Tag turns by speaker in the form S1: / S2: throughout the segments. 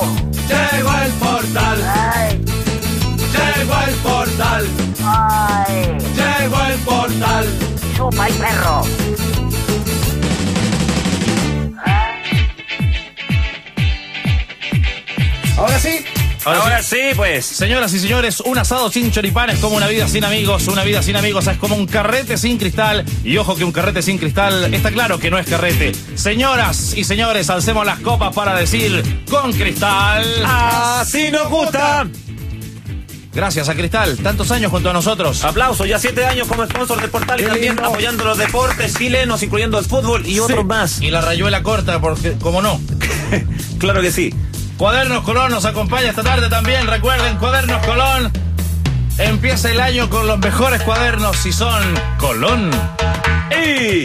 S1: Llegó el portal.
S2: Ay.
S1: Llegó el portal.
S2: Ay.
S1: Llegó el portal.
S2: Chupa el perro.
S3: Ahora sí.
S4: Ahora sí, pues.
S3: Señoras y señores, un asado sin choripán es como una vida sin amigos. Una vida sin amigos es como un carrete sin cristal. Y ojo que un carrete sin cristal está claro que no es carrete. Señoras y señores, alcemos las copas para decir con Cristal.
S4: Así nos gusta.
S3: Gracias a Cristal, tantos años junto a nosotros.
S4: Aplausos, ya 7 años como sponsor del portal y
S3: Qué
S4: también
S3: lindo.
S4: apoyando los deportes chilenos, incluyendo el fútbol y otros más.
S3: Y la rayuela corta, porque, como no.
S4: Claro que sí.
S3: Cuadernos Colón nos acompaña esta tarde también. Recuerden, Cuadernos Colón. Empieza el año con los mejores cuadernos y son Colón.
S4: Y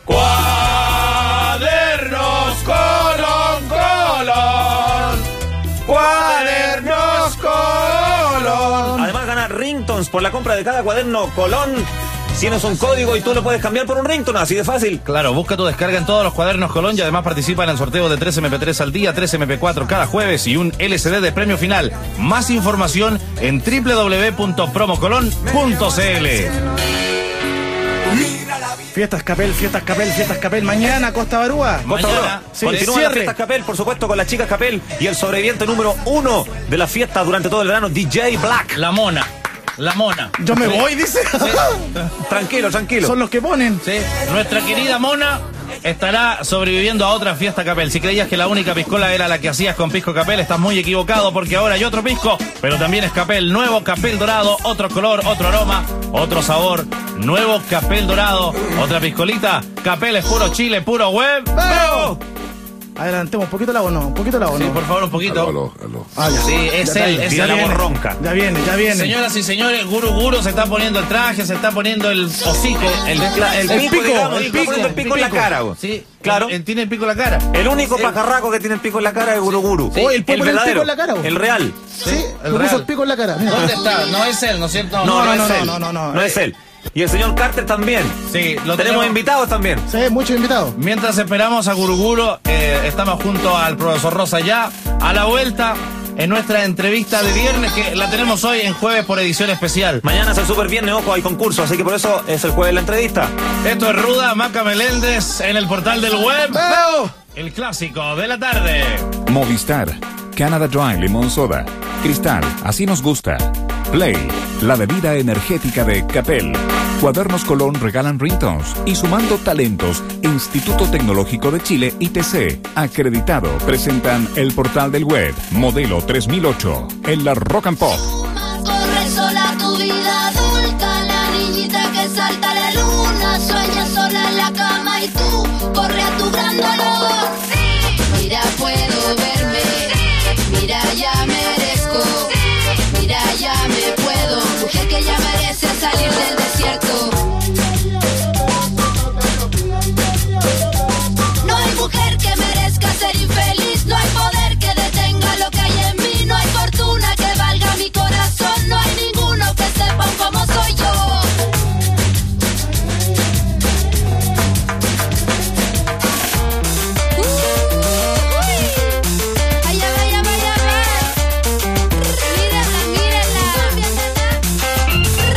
S3: Cuadernos Colón, Colón. Cuadernos Colón.
S4: además ganar ringtones por la compra de cada cuaderno Colón. Tienes un código y tú lo puedes cambiar por un ringtone, así de fácil.
S3: Claro, busca tu descarga en todos los cuadernos Colón y además participa en el sorteo de 3 MP3 al día, 3 MP4 cada jueves y un LCD de premio final. Más información en www.promocolon.cl.
S5: Fiestas Capel, mañana, Costa Barúa.
S4: Costa
S3: Mañana,
S4: Brava.
S5: sí,
S4: Continúa la
S5: cierre.
S4: fiesta Capel, por supuesto, con las chicas Capel y el sobreviviente número 1 de la fiesta durante todo el verano, DJ Black.
S3: La mona.
S5: Yo me voy, dice.
S4: Tranquilo, tranquilo.
S5: Son los que ponen.
S3: Sí, nuestra querida Mona estará sobreviviendo a otra fiesta Capel. Si creías que la única piscola era la que hacías con Pisco Capel, estás muy equivocado porque ahora hay otro pisco, pero también es Capel. Nuevo Capel dorado, otro color, otro aroma, otro sabor. Nuevo Capel dorado, otra piscolita. Capel es puro Chile, puro web.
S5: ¡Vamos! Adelantemos, un poquito la voz, no.
S3: Sí, por favor, un poquito.
S6: Aló.
S5: Ah, ya.
S3: Sí, es
S5: Ya
S3: él,
S5: está
S3: es
S4: Tira
S3: él.
S4: la voz ronca.
S5: Ya viene.
S3: Señoras y señores, Guru se está poniendo el traje, se está poniendo el hocico,
S4: El pico, digamos, está poniendo el pico en la cara, güey.
S3: Sí,
S4: Claro.
S3: Él tiene el pico en la cara.
S4: El único pajarraco que tiene el pico en la cara es Guru.
S5: Sí. Oye, el Popo le el pico en la cara, güey.
S4: el real.
S5: Sí,
S3: el
S5: le puso
S3: real.
S5: el pico en la cara. Mira.
S3: ¿Dónde está? No es él, ¿no es cierto?
S4: No es él.
S5: no.
S4: No es él. Y el señor Carter también.
S3: Sí, lo
S4: Tenemos invitados también.
S5: Sí, muchos invitados.
S3: Mientras esperamos a Guruguro, estamos junto al profesor Rosa ya, a la vuelta en nuestra entrevista de viernes, que la tenemos hoy en jueves por edición especial.
S4: Mañana es el Super Viernes, ojo, hay concurso, así que por eso es el jueves la entrevista.
S3: Esto es Ruda, Maca Meléndez en el portal del web.
S5: ¡Vamos!
S3: El clásico de la tarde.
S7: Movistar, Canada Dry Limón Soda, Cristal, así nos gusta. Play, la bebida energética de Capel. Cuadernos Colón regalan ringtones y Sumando Talentos, Instituto Tecnológico de Chile, ITC, acreditado, presentan el portal del web, modelo 3008, en la Rock and Pop.
S8: Corre sola tu vida adulta, la niñita que salta a la luna, sueña sola en la cama y tú corre a tu gran dolor. Mira, puedo verme, mira, ya merezco, mira, ya me puedo, mujer que ya merece salir del desierto. No hay mujer que merezca ser infeliz, no hay poder que detenga lo que hay en mí, no hay fortuna que valga mi corazón, no hay ninguno que sepa cómo soy yo. Allá va, allá va, allá va. Mírala, mírala.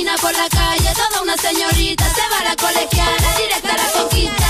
S8: camina por la calle, toda una señorita, se va a la colegiala, directa a la conquista.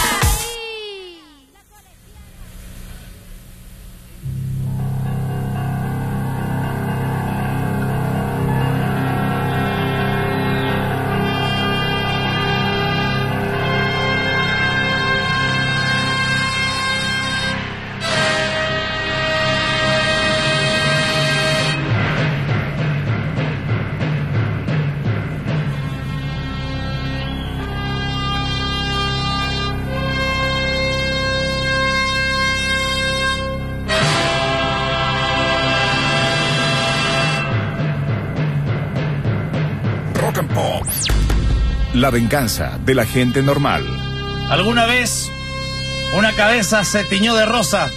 S7: La venganza de la gente normal.
S3: ¿Alguna vez una cabeza se tiñó de rosa?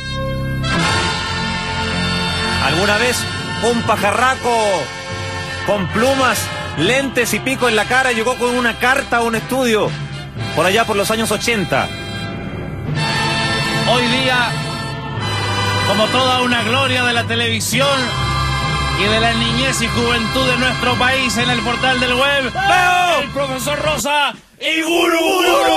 S4: ¿Alguna vez un pajarraco con plumas, lentes y pico en la cara llegó con una carta a un estudio por allá por los años 80?
S3: Hoy día, como toda una gloria de la televisión y de la niñez y juventud de nuestro país en el portal del web, ¡veo! El profesor Rosa y Guru Guru.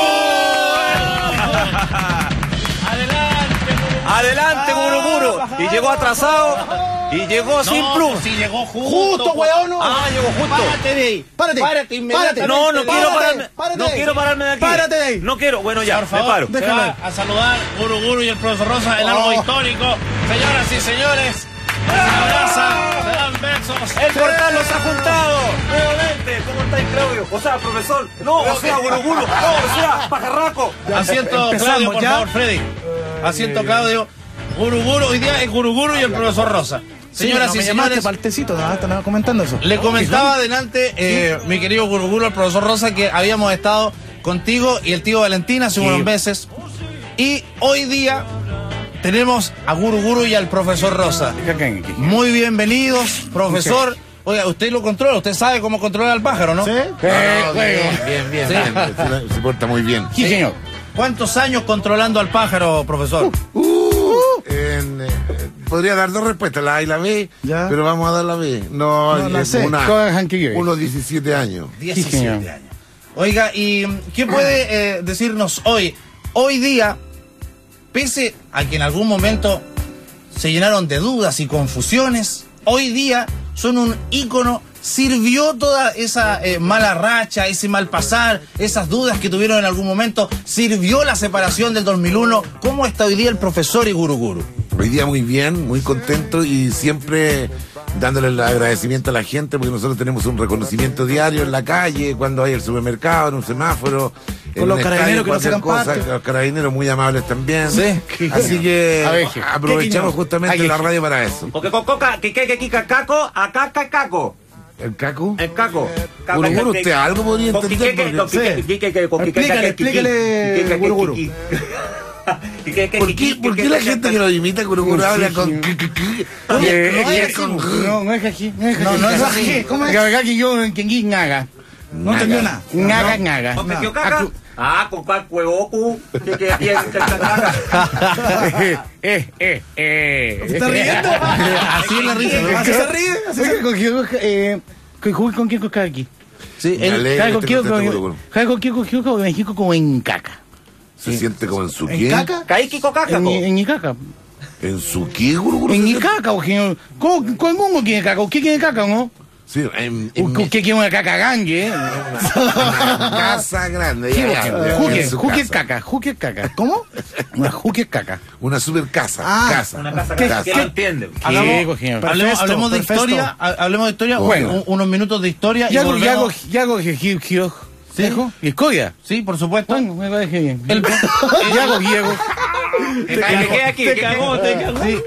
S4: Adelante, Guru Guru. Y llegó atrasado y llegó sin plumas.
S3: Sí, llegó
S5: Justo, weón.
S4: Ah, llegó justo.
S5: Párate de ahí. Párate inmediatamente.
S4: No, no quiero pararme.
S5: Párate
S4: No
S5: de ahí.
S4: quiero pararme de aquí.
S5: Párate de ahí.
S4: No quiero. Bueno, ya,
S3: Por favor,
S4: me paro.
S3: se
S5: Déjalo.
S3: va a saludar Guru Guru y el profesor Rosa en algo histórico. Señoras y señores, se abrazan, se dan besos.
S4: El portal los ha juntado. Nuevamente. ¿Cómo estáis, Claudio? O sea, profesor. No, o sea, Guru Guru. No, o sea, pajarraco.
S3: Asiento
S5: Empezamos,
S3: Claudio, por
S5: ¿ya?
S3: favor, Freddy. Asiento Claudio. Guru Guru, hoy día es Guru Guru y el profesor Rosa. Señoras
S5: sí,
S3: y
S5: me llamaste
S3: señores,
S5: para el tecito, no, estaba comentando eso.
S3: le comentaba adelante, mi querido Guru Guru, al profesor Rosa, que habíamos estado contigo y el tío Valentín hace unos meses. Y hoy día tenemos a Guru Guru y al profesor Rosa. Muy bienvenidos, profesor. Oiga, usted lo controla, usted sabe cómo controlar al pájaro, ¿no?
S5: ¿Sí?
S6: Bien. Se porta muy bien.
S5: Sí, señor.
S3: ¿Cuántos años controlando al pájaro, profesor?
S6: Podría dar dos respuestas, la A y la B,
S5: Ya.
S6: pero vamos a dar la B. No,
S5: la
S6: es
S5: C.
S6: unos 17 años.
S3: 17 años. Oiga, ¿y qué puede decirnos hoy? Hoy día, pese a que en algún momento se llenaron de dudas y confusiones, hoy día son un ícono. ¿Sirvió toda esa mala racha, ese mal pasar, esas dudas que tuvieron en algún momento? ¿Sirvió la separación del 2001? ¿Cómo está hoy día el profesor y Guru Guru?
S6: Hoy día muy bien, muy contento y siempre dándole el agradecimiento a la gente porque nosotros tenemos un reconocimiento diario en la calle, cuando hay el supermercado, en un semáforo.
S5: Con los carabineros que nos sacan parte.
S6: Los carabineros muy amables también.
S3: Sí.
S6: Así que
S5: A ver,
S6: aprovechamos
S5: ¿qué
S6: justamente la radio para eso.
S4: Porque con coca, que caco, acá caco.
S6: ¿El caco?
S4: El caco.
S6: Guru Guru, usted algo podría entender.
S5: Explícale, Guru Guru.
S6: ¿Por qué la gente que lo imita Guru Guru habla con...
S5: No es aquí. No es así. ¿Cómo es? No entendió nada.
S4: ¿Con Pekio caca? Ah, con cuál huevocu.
S5: ¿Se está riendo?
S3: Así es la risa.
S5: ¿Así se ríe? ¿Con quién coca aquí?
S3: Sí,
S6: Me alegra que usted conteste, Guru Guru.
S5: Con México como en caca.
S6: Se siente como en su
S5: ¿En
S6: qué.
S5: caca?
S4: Caíquico caca.
S5: En mi caca.
S6: ¿En su qué, Guru Guru?
S5: En mi caca, oye. ¿Cómo quiere caca? ¿Qué quiere caca, no?
S6: Sí, en
S5: ¿Qué quiere una caca grande?
S6: casa grande.
S5: Juque es caca. ¿Cómo? Una juque es caca.
S6: Una super casa. Casa.
S4: Una casa que no entiende.
S3: Hablemos de historia. Hablemos de historia.
S5: Bueno.
S3: Unos minutos de historia.
S5: Ya
S3: volvemos.
S5: hago ¿Y escoya?
S3: Sí, por supuesto.
S5: Bueno, me parece bien.
S3: Yago.
S4: Que quede aquí.
S3: Sí,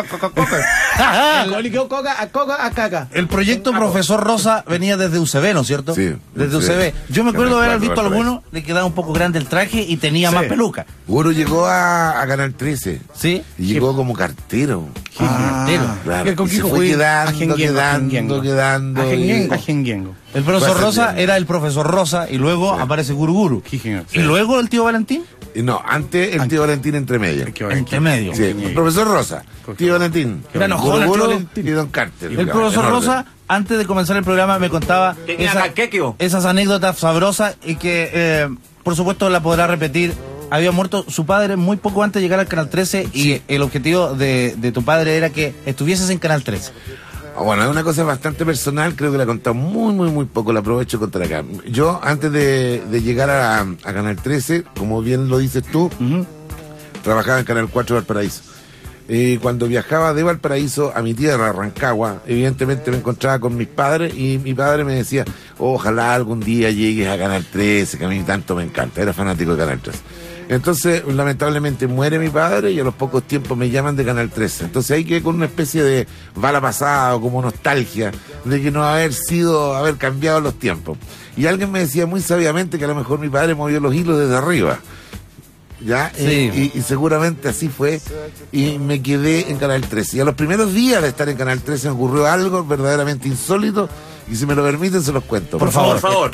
S5: A caca.
S3: el proyecto Profesor Rosa venía desde UCB, ¿no es cierto?
S6: Sí,
S3: Desde UCB. Yo me acuerdo de haber visto alguno, le quedaba un poco grande el traje y tenía más peluca.
S6: Guru llegó a Canal 13.
S3: ¿Sí?
S6: Y llegó como cartero.
S3: Cartero.
S6: Claro.
S5: ¿Con
S6: Y
S5: quién
S6: se fue
S5: fue?
S6: quedando.
S3: El profesor Rosa era el profesor Rosa y luego aparece Guruguru. ¿Y luego el tío Valentín?
S6: No, antes el tío Valentín entre medio.
S3: Entre medio.
S6: Sí, el profesor Rosa, tío Valentín,
S3: Era enojón el tío
S6: Guruguru
S3: Valentín.
S6: y Don Carter.
S3: El profesor Rosa, antes de comenzar el programa, me contaba esas anécdotas sabrosas y que, por supuesto, la podrá repetir. Había muerto su padre muy poco antes de llegar al Canal 13 y el objetivo de tu padre era que estuvieses en Canal 13.
S6: Bueno, es una cosa bastante personal, creo que la he contado muy poco, la aprovecho de contar acá. Yo, antes de llegar a Canal 13, como bien lo dices tú, trabajaba en Canal 4 Valparaíso. Cuando viajaba de Valparaíso a mi tierra, Rancagua, evidentemente me encontraba con mis padres y mi padre me decía, ojalá algún día llegues a Canal 13, que a mí tanto me encanta, era fanático de Canal 13. Entonces, lamentablemente muere mi padre y a los pocos tiempos me llaman de Canal 13. Entonces ahí quedé con una especie de bala pasada o como nostalgia de que no haber cambiado los tiempos. Y alguien me decía muy sabiamente que a lo mejor mi padre movió los hilos desde arriba. ¿Ya?
S3: Sí.
S6: Y seguramente así fue. Y me quedé en Canal 13. Y a los primeros días de estar en Canal 13 me ocurrió algo verdaderamente insólito. Y si me lo permiten, se los cuento.
S3: Por favor.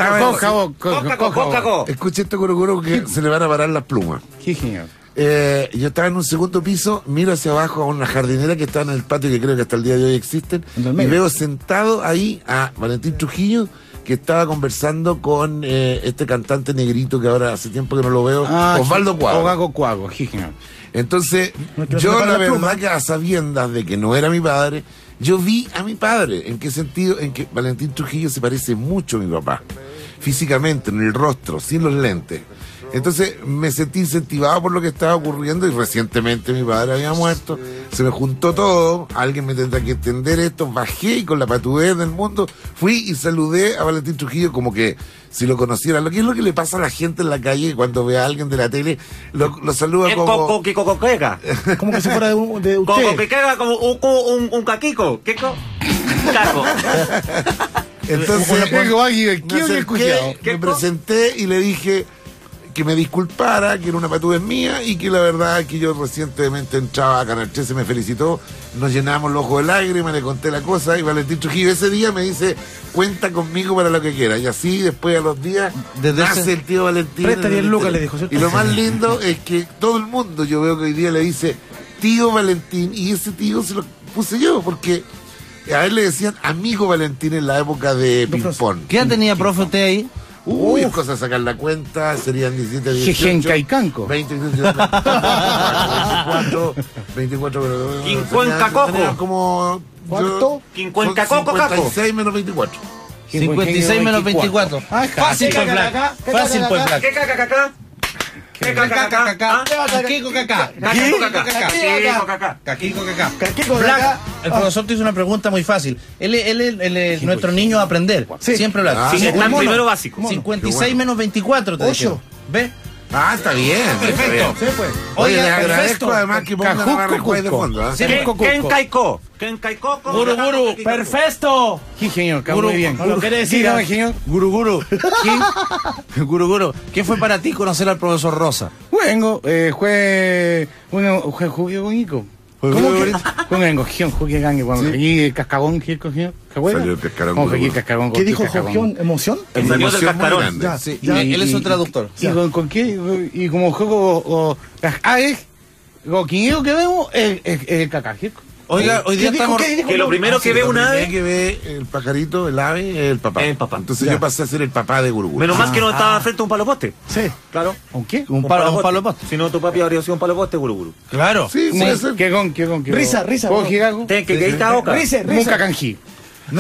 S6: Escuche esto, Guruguru, que se le van a parar las plumas.
S5: Qué genial.
S6: Yo estaba en un segundo piso, miro hacia abajo a una jardinera que está en el patio, que creo que hasta el día de hoy existen, y veo sentado ahí a Valentín Trujillo, que estaba conversando con este cantante negrito que ahora hace tiempo que no lo veo, Osvaldo Cuago.
S5: Genial.
S6: Entonces, yo la verdad que a sabiendas de que no era mi padre, yo vi a mi padre. ¿En qué sentido? En que Valentín Trujillo se parece mucho a mi papá, físicamente, en el rostro, sin los lentes. Entonces me sentí incentivado por lo que estaba ocurriendo y recientemente mi padre había muerto, se me juntó todo, alguien me tendrá que entender esto, bajé y con la patudez del mundo fui y saludé a Valentín Trujillo como que si lo conociera. Lo que es lo que le pasa a la gente en la calle cuando ve a alguien de la tele, lo saluda como...
S4: Como
S5: Como que si fuera de usted.
S4: como un caquico. Caco.
S6: Entonces me presenté y le dije que me disculpara, que era una patudez mía y que la verdad es que yo recientemente entraba a Canal 13, me felicitó, nos llenamos los ojos de lágrimas, le conté la cosa y Valentín Trujillo ese día me dice, cuenta conmigo para lo que quiera. Y así después a los días nace el tío Valentín.
S5: Presta 10 lucas, le dijo.
S6: Y lo más lindo es que todo el mundo, yo veo que hoy día le dice tío Valentín, y ese tío se lo puse yo, porque a él le decían amigo Valentín en la época de ping-pong.
S3: ¿Qué edad tenía, profe, usted ahí?
S6: Uy, es cosa de sacar la cuenta, serían 17, 18, 20, 24,
S4: Quincuencacoco.
S6: Como...
S5: ¿Cuánto?
S4: Quincuencacoco, caco.
S6: 56 menos 24.
S3: 56 menos 24. Fácil, pues, Black. Fácil, pues, Black.
S4: ¿Qué caca, caca? ¿Qué caca, caca?
S3: Caquico, cacá.
S4: Caquico,
S3: Caquico, Black, el profesor te hizo una pregunta muy fácil. Él es nuestro niño a aprender. Siempre habla.
S4: Está en primero básico.
S3: 56 menos 24, te dijeron. ¿Ve?
S6: Ah, está bien.
S3: Perfecto.
S5: Sí, pues.
S6: Oye, le
S3: Oiga,
S6: agradezco además que pongan una respuesta de fondo.
S4: ¿Quién caicó? ¿Quién caicó?
S3: Guruguru, perfecto.
S5: Sí, señor, muy bien.
S3: Lo quiere decir,
S5: Dígame, señor.
S3: Guruguru. Guruguru, ¿qué fue para ti conocer al profesor Rosa?
S5: Bueno, jugué con Ico. ¿Cómo que? Jugué cuando llegué cascagón, ¿qué cogió?
S6: Salió el cascarón.
S5: ¿Cómo jugué cascagón?
S9: ¿Qué dijo Jogión? ¿Emoción?
S4: El señor del cascarón.
S9: Ya,
S3: Sí,
S9: ya.
S3: él es un traductor.
S5: ¿Y con qué? Y como juego lo que vemos es el cacajico.
S3: Oiga, hoy día estamos...
S4: Que lo primero que ve una ave...
S6: que ve el pajarito, el ave, es el papá.
S4: El papá.
S6: Entonces yo pasé a ser el papá de Guruguru.
S4: Menos mal que no estaba frente a un palo poste.
S5: Sí.
S4: Claro.
S5: ¿Con qué?
S3: Un palo poste.
S4: Si no, tu papi habría sido un palo poste, guruguru.
S3: Claro.
S6: Sí, puede ser.
S5: ¿Qué con?
S9: Risa.
S5: ¿Cómo gigago?
S4: Ten que ir a boca.
S9: Risa.
S5: Nunca canjí.
S3: No.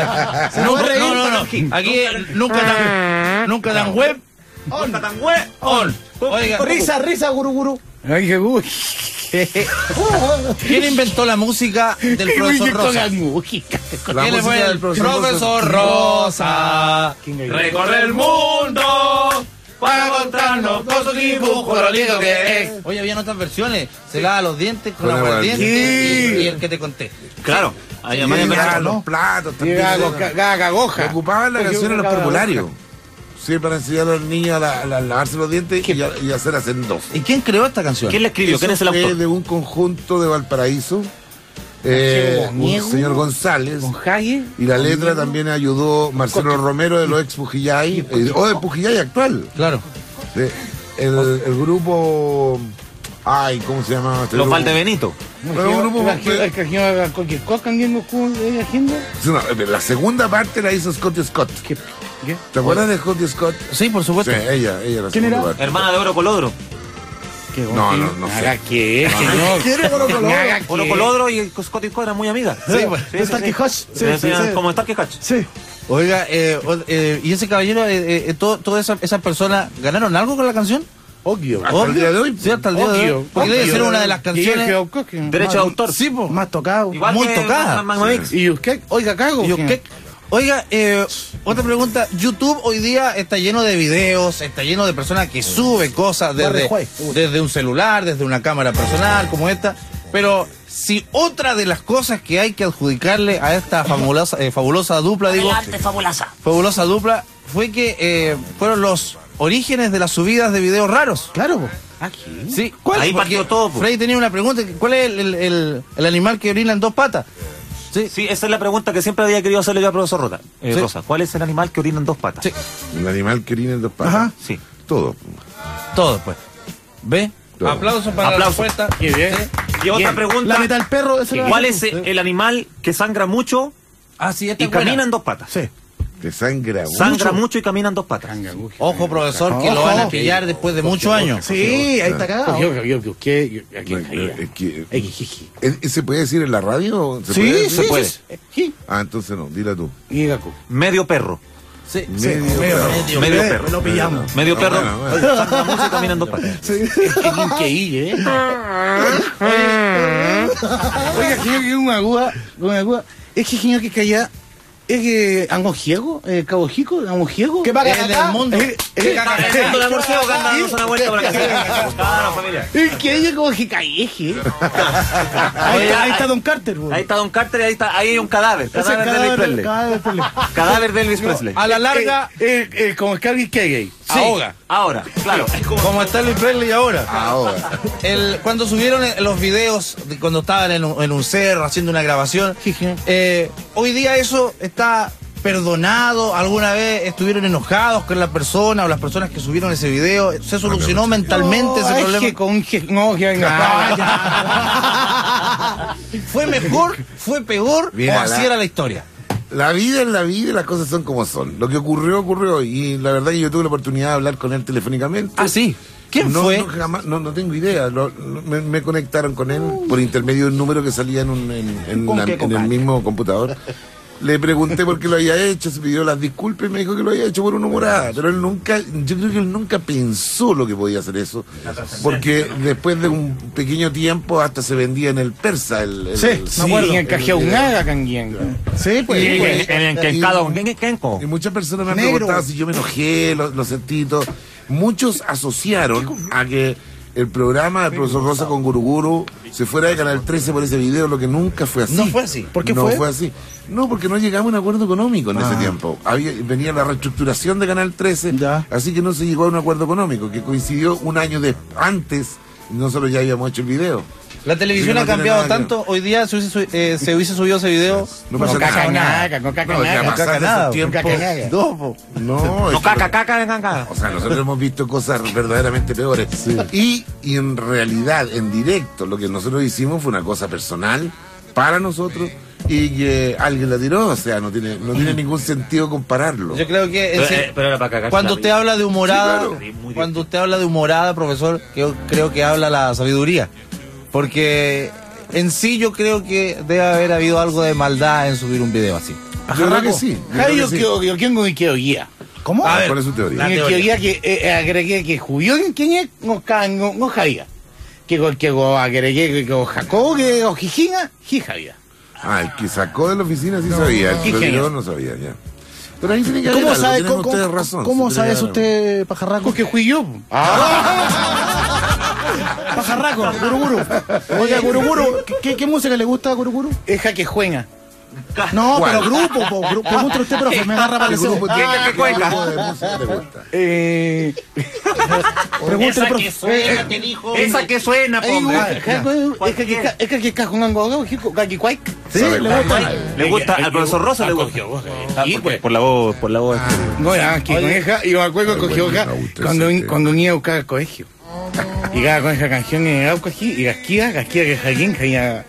S3: Aquí nunca tan web.
S4: ¡On! ¡Tan web!
S3: On. Oiga,
S9: Risa, guruguru.
S5: Ay, qué uy.
S3: ¿Quién inventó la música del profesor Rosa?
S6: La
S3: ¿Quién fue
S6: música
S3: el
S6: del
S3: profesor Rosa? Recorre el mundo para encontrarnos con su dibujo, lo lindo que es. Oye, había otras versiones. Se lava los dientes con aguardiente y el que te conté.
S4: Claro. Ahí además
S6: Los platos también.
S5: Gagoja.
S6: Ocupaban la canción en los parvularios. Sí, para enseñar a los niños a lavarse los dientes y hacer hacendos.
S3: ¿Y quién creó esta canción?
S4: ¿Quién la escribió? ¿Quién es el autor?
S6: De un conjunto de Valparaíso un señor González.
S5: Con Jague.
S6: Y la letra también ayudó Marcelo Romero de los ex Pujillay, o de Pujillay actual.
S3: Claro.
S6: El grupo... Ay, ¿cómo se llama?
S4: Los Valdebenito.
S6: La segunda parte la hizo Scotty Scott. ¿Te acuerdas de Scotty Scott?
S3: Sí, por supuesto.
S6: Sí, ella la
S5: ¿Quién
S6: segunda
S5: era?
S6: parte.
S4: Hermana de Oro Colodro.
S6: No sé.
S5: ¿Qué, señor?
S9: ¿Quiere Oro Colodro?
S4: Oro Colodro y Scotty Scott eran muy amigas.
S3: Sí, pues.
S9: Starkey Hatch.
S4: Como Starkey Hatch.
S9: Sí.
S3: Oiga, y ese caballero, todas esas personas, ¿ganaron algo con la canción?
S5: Obvio.
S6: Hasta el día de hoy.
S3: Sí, hasta el día de hoy. Porque debe ser una de las canciones.
S4: Derecho de autor.
S3: Sí, po.
S5: Más tocado.
S4: Igual
S3: muy
S4: que
S3: tocada.
S4: Magma Mix.
S5: ¿Y usted? Oiga, cago.
S3: Y usted- Oiga, otra pregunta. YouTube hoy día está lleno de videos, está lleno de personas que suben cosas desde un celular, desde una cámara personal como esta. Pero si otra de las cosas que hay que adjudicarle a esta fabulosa dupla, digo,
S2: Adelante, fabulosa
S3: dupla, fue que fueron los orígenes de las subidas de videos raros.
S5: Claro.
S3: Sí, ¿cuál?
S4: Ahí
S3: Porque
S4: partió todo, po.
S3: Freddy tenía una pregunta. ¿Cuál es el animal que orina en dos patas? Sí.
S4: Sí, esa es la pregunta que siempre había querido hacerle yo al profesor Rota.
S3: Sí.
S4: Rosa, ¿cuál es el animal que orina en dos patas?
S3: Sí.
S6: Un animal que orina en dos patas.
S5: Ajá.
S4: Sí.
S6: Todo.
S3: Todo, pues. ¿Ve?
S6: Todo.
S3: Aplausos para
S4: Aplauso.
S3: la respuesta.
S5: Qué bien.
S4: Y otra pregunta.
S5: La meta del perro. esa la-
S4: ¿Cuál es el animal que sangra mucho
S3: Ah, sí, esta
S4: y
S3: es buena.
S4: camina en dos patas?
S5: Sí.
S6: Que sangra.
S4: Sangra mucho y camina en dos patas.
S3: Ojo, profesor, que lo van a pillar después de muchos años.
S5: Sí, ahí está cagado.
S6: ¿Se puede decir en la radio? ¿Se
S5: Sí,
S6: puede decir?
S5: sí,
S4: puede.
S5: sí.
S6: Ah, entonces no, dila tú.
S4: Medio perro.
S3: Sí,
S4: Medio perro.
S5: Lo pillamos.
S4: Medio perro.
S6: Bueno.
S4: Sangra mucho y camina en dos patas.
S5: Oiga, señor, que una agua. Es que señor que calla. Es que Angojiego, Cabo Jico, Angojiego.
S9: ¿Qué paga
S3: En
S9: acá?
S3: el mundo.
S4: Cuando la morcego que anda dándose una vuelta por acá. Claro, familia.
S5: Es que ella como que calleje. Ahí está Don Carter, güey.
S4: Ahí está Don Carter y ahí hay un cadáver.
S5: Ese
S4: Cadáver de Elvis Presley. Cadáver de Elvis Presley.
S3: A la larga,
S5: Como Scarby Kegay.
S3: sí.
S5: Ahoga.
S4: Ahora, claro.
S3: Como está Elvis Presley ahora.
S6: Ahora.
S3: Cuando subieron los videos, cuando estaban en un cerro haciendo una grabación, hoy día eso está perdonado. ¿Alguna vez estuvieron enojados con la persona o las personas que subieron ese video? ¿Se solucionó mentalmente ese problema? ¿Fue mejor? ¿Fue peor?
S6: Mira,
S3: ¿O así era la historia?
S6: La vida es la vida y las cosas son como son. Lo que ocurrió. Y la verdad que yo tuve la oportunidad de hablar con él telefónicamente.
S3: Ah, sí. ¿Quién
S6: No,
S3: fue?
S6: No, jamás, no tengo idea. Me conectaron con él por intermedio de un número que salía en el mismo computador. Le pregunté por qué lo había hecho, se pidió las disculpas y me dijo que lo había hecho por una humorada. Pero yo creo que él nunca pensó lo que podía hacer eso. Porque después de un pequeño tiempo hasta se vendía en el persa.
S5: Me acuerdo. En el Cajeaunaga, Canguien. Sí, pues.
S4: En el Kenkado, Kenko.
S6: Y muchas personas me han preguntado si yo me enojé, lo sentí todo. Muchos asociaron a que el programa del profesor Rosa con Guruguru se fuera de Canal 13 por ese video, lo que nunca fue así.
S3: No fue así.
S5: ¿Por qué
S6: no
S5: fue?
S6: fue así. No, porque no llegamos a un acuerdo económico en ese tiempo. Venía la reestructuración de Canal 13, así que no se llegó a un acuerdo económico, que coincidió un año antes, y nosotros ya habíamos hecho el video.
S3: La televisión
S6: Sí, no
S3: ha
S6: tiene
S3: cambiado
S6: nada que
S3: tanto. Hoy día se hubiese subido ese video.
S6: No pasa nada.
S5: Con caca,
S6: No, ya pasaron esos tiempos.
S3: No,
S6: No,
S4: No,
S6: es que-
S4: caca.
S6: O sea, nosotros hemos visto cosas verdaderamente peores. Y en realidad, en directo, lo que nosotros hicimos fue una cosa personal para nosotros y que alguien la tiró. O sea, no tiene ningún sentido compararlo.
S3: yo creo que
S4: Pero era para cagar.
S3: cuando usted habla de humorada,
S6: Sí,
S4: claro.
S3: cuando usted habla de humorada, profesor, yo creo que habla la sabiduría. Porque en sí yo creo que debe haber habido algo de maldad en subir un video así.
S6: Yo creo que sí.
S5: Yo tengo que guía. ¿Cómo?
S3: A ver,
S6: ¿Cuál es su teoría?
S3: la
S5: En el
S3: teoría.
S5: que agregué que Julio quién es no Javier. Que agregué que Jacobo que Jijina, Jijavia.
S6: Ah, el que sacó de la oficina sí sabía, el que lo tiró no sabía ya. Pero ahí tiene que haber
S9: ¿Cómo
S6: algo,
S9: sabe,
S6: tienen
S9: cómo,
S6: ustedes razón.
S9: cómo
S6: Sí,
S9: sabe
S6: tiene que haber
S9: usted, pajarraco?
S5: Porque fui yo.
S9: Pajarraco, Guruguru. Oiga, Guruguru, ¿qué música le gusta a Guruguru?
S5: Es jaque juega.
S9: No,
S6: ¿Cuál?
S9: pero grupo, pregúntale usted, profe, me agarra para
S6: ¿Qué
S9: el
S6: grupo
S9: deseo.
S6: tiene?
S4: ¿Qué cueca?
S6: ¿Qué tipo de música te gusta?
S9: Pregúntale, profe.
S4: Esa que suena,
S9: Es que con algo, Gaquicuaic.
S6: Sí,
S9: le gusta.
S4: Le gusta al profesor Rosa, le gusta. Por la voz,
S9: No, ya, que con esa, y me acuerdo que cogió acá cuando iba a buscar al colegio. Llegaba con esa canción en el auto aquí y gasquía que alguien caía.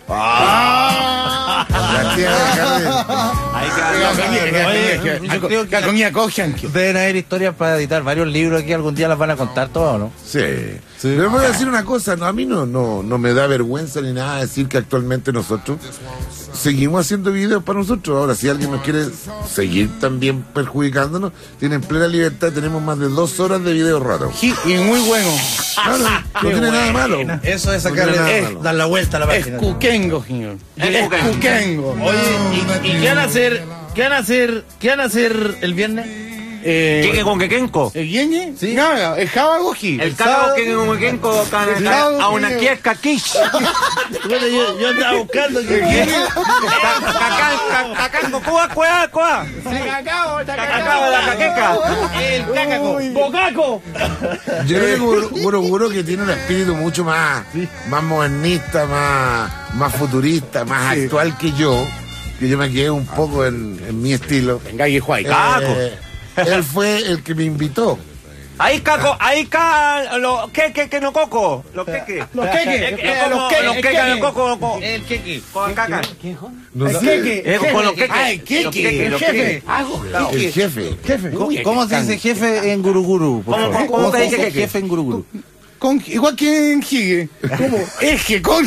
S10: Deben haber historias para editar varios libros aquí, algún día las van a contar todas, ¿o no?
S6: Sí. Pero voy a decir una cosa, no, a mí no me da vergüenza ni nada decir que actualmente nosotros seguimos haciendo videos para nosotros. Ahora, si alguien nos quiere seguir también perjudicándonos, tienen plena libertad, tenemos más de 2 horas de videos raros.
S9: Sí, y muy bueno.
S6: Claro, no tiene nada malo.
S10: Eso es
S6: No tiene nada
S10: sacarle,
S6: malo.
S10: dar la vuelta a la
S9: Es
S10: página.
S9: cuquengo, señor. Es cuquengo.
S3: Oye, ¿y qué van a hacer? ¿Qué van a hacer el viernes?
S4: ¿Quién con Quequenco?
S9: ¿El Yeñe? Sí. Nada, el Jabagoji.
S4: El cago que con Quequenco a una quiesca quiche.
S3: Bueno, yo andaba buscando que...
S4: Cacango, cuá. Cacao, la caqueca.
S3: El cácaco. ¡Bocaco!
S6: Yo creo que Guro que tiene un espíritu mucho más modernista, más futurista, más actual que yo me quedé un poco en mi estilo.
S9: Venga, y Juay.
S4: Caco.
S6: Él fue el que me invitó.
S4: Ahí los queques no coco. Los queques.
S9: Los queques.
S4: No coco.
S3: El queque.
S4: Con caca.
S6: No
S9: El
S6: sé,
S9: queque.
S4: Con los queques.
S9: Ah, el queque. El jefe.
S6: el jefe.
S9: Jefe.
S10: ¿Cómo se dice jefe en Guruguru? por favor?
S4: ¿Cómo
S10: se
S4: se
S10: dice
S4: dice
S10: jefe en Guruguru?
S9: Igual que en Gigue. ¿Cómo? Eje, con.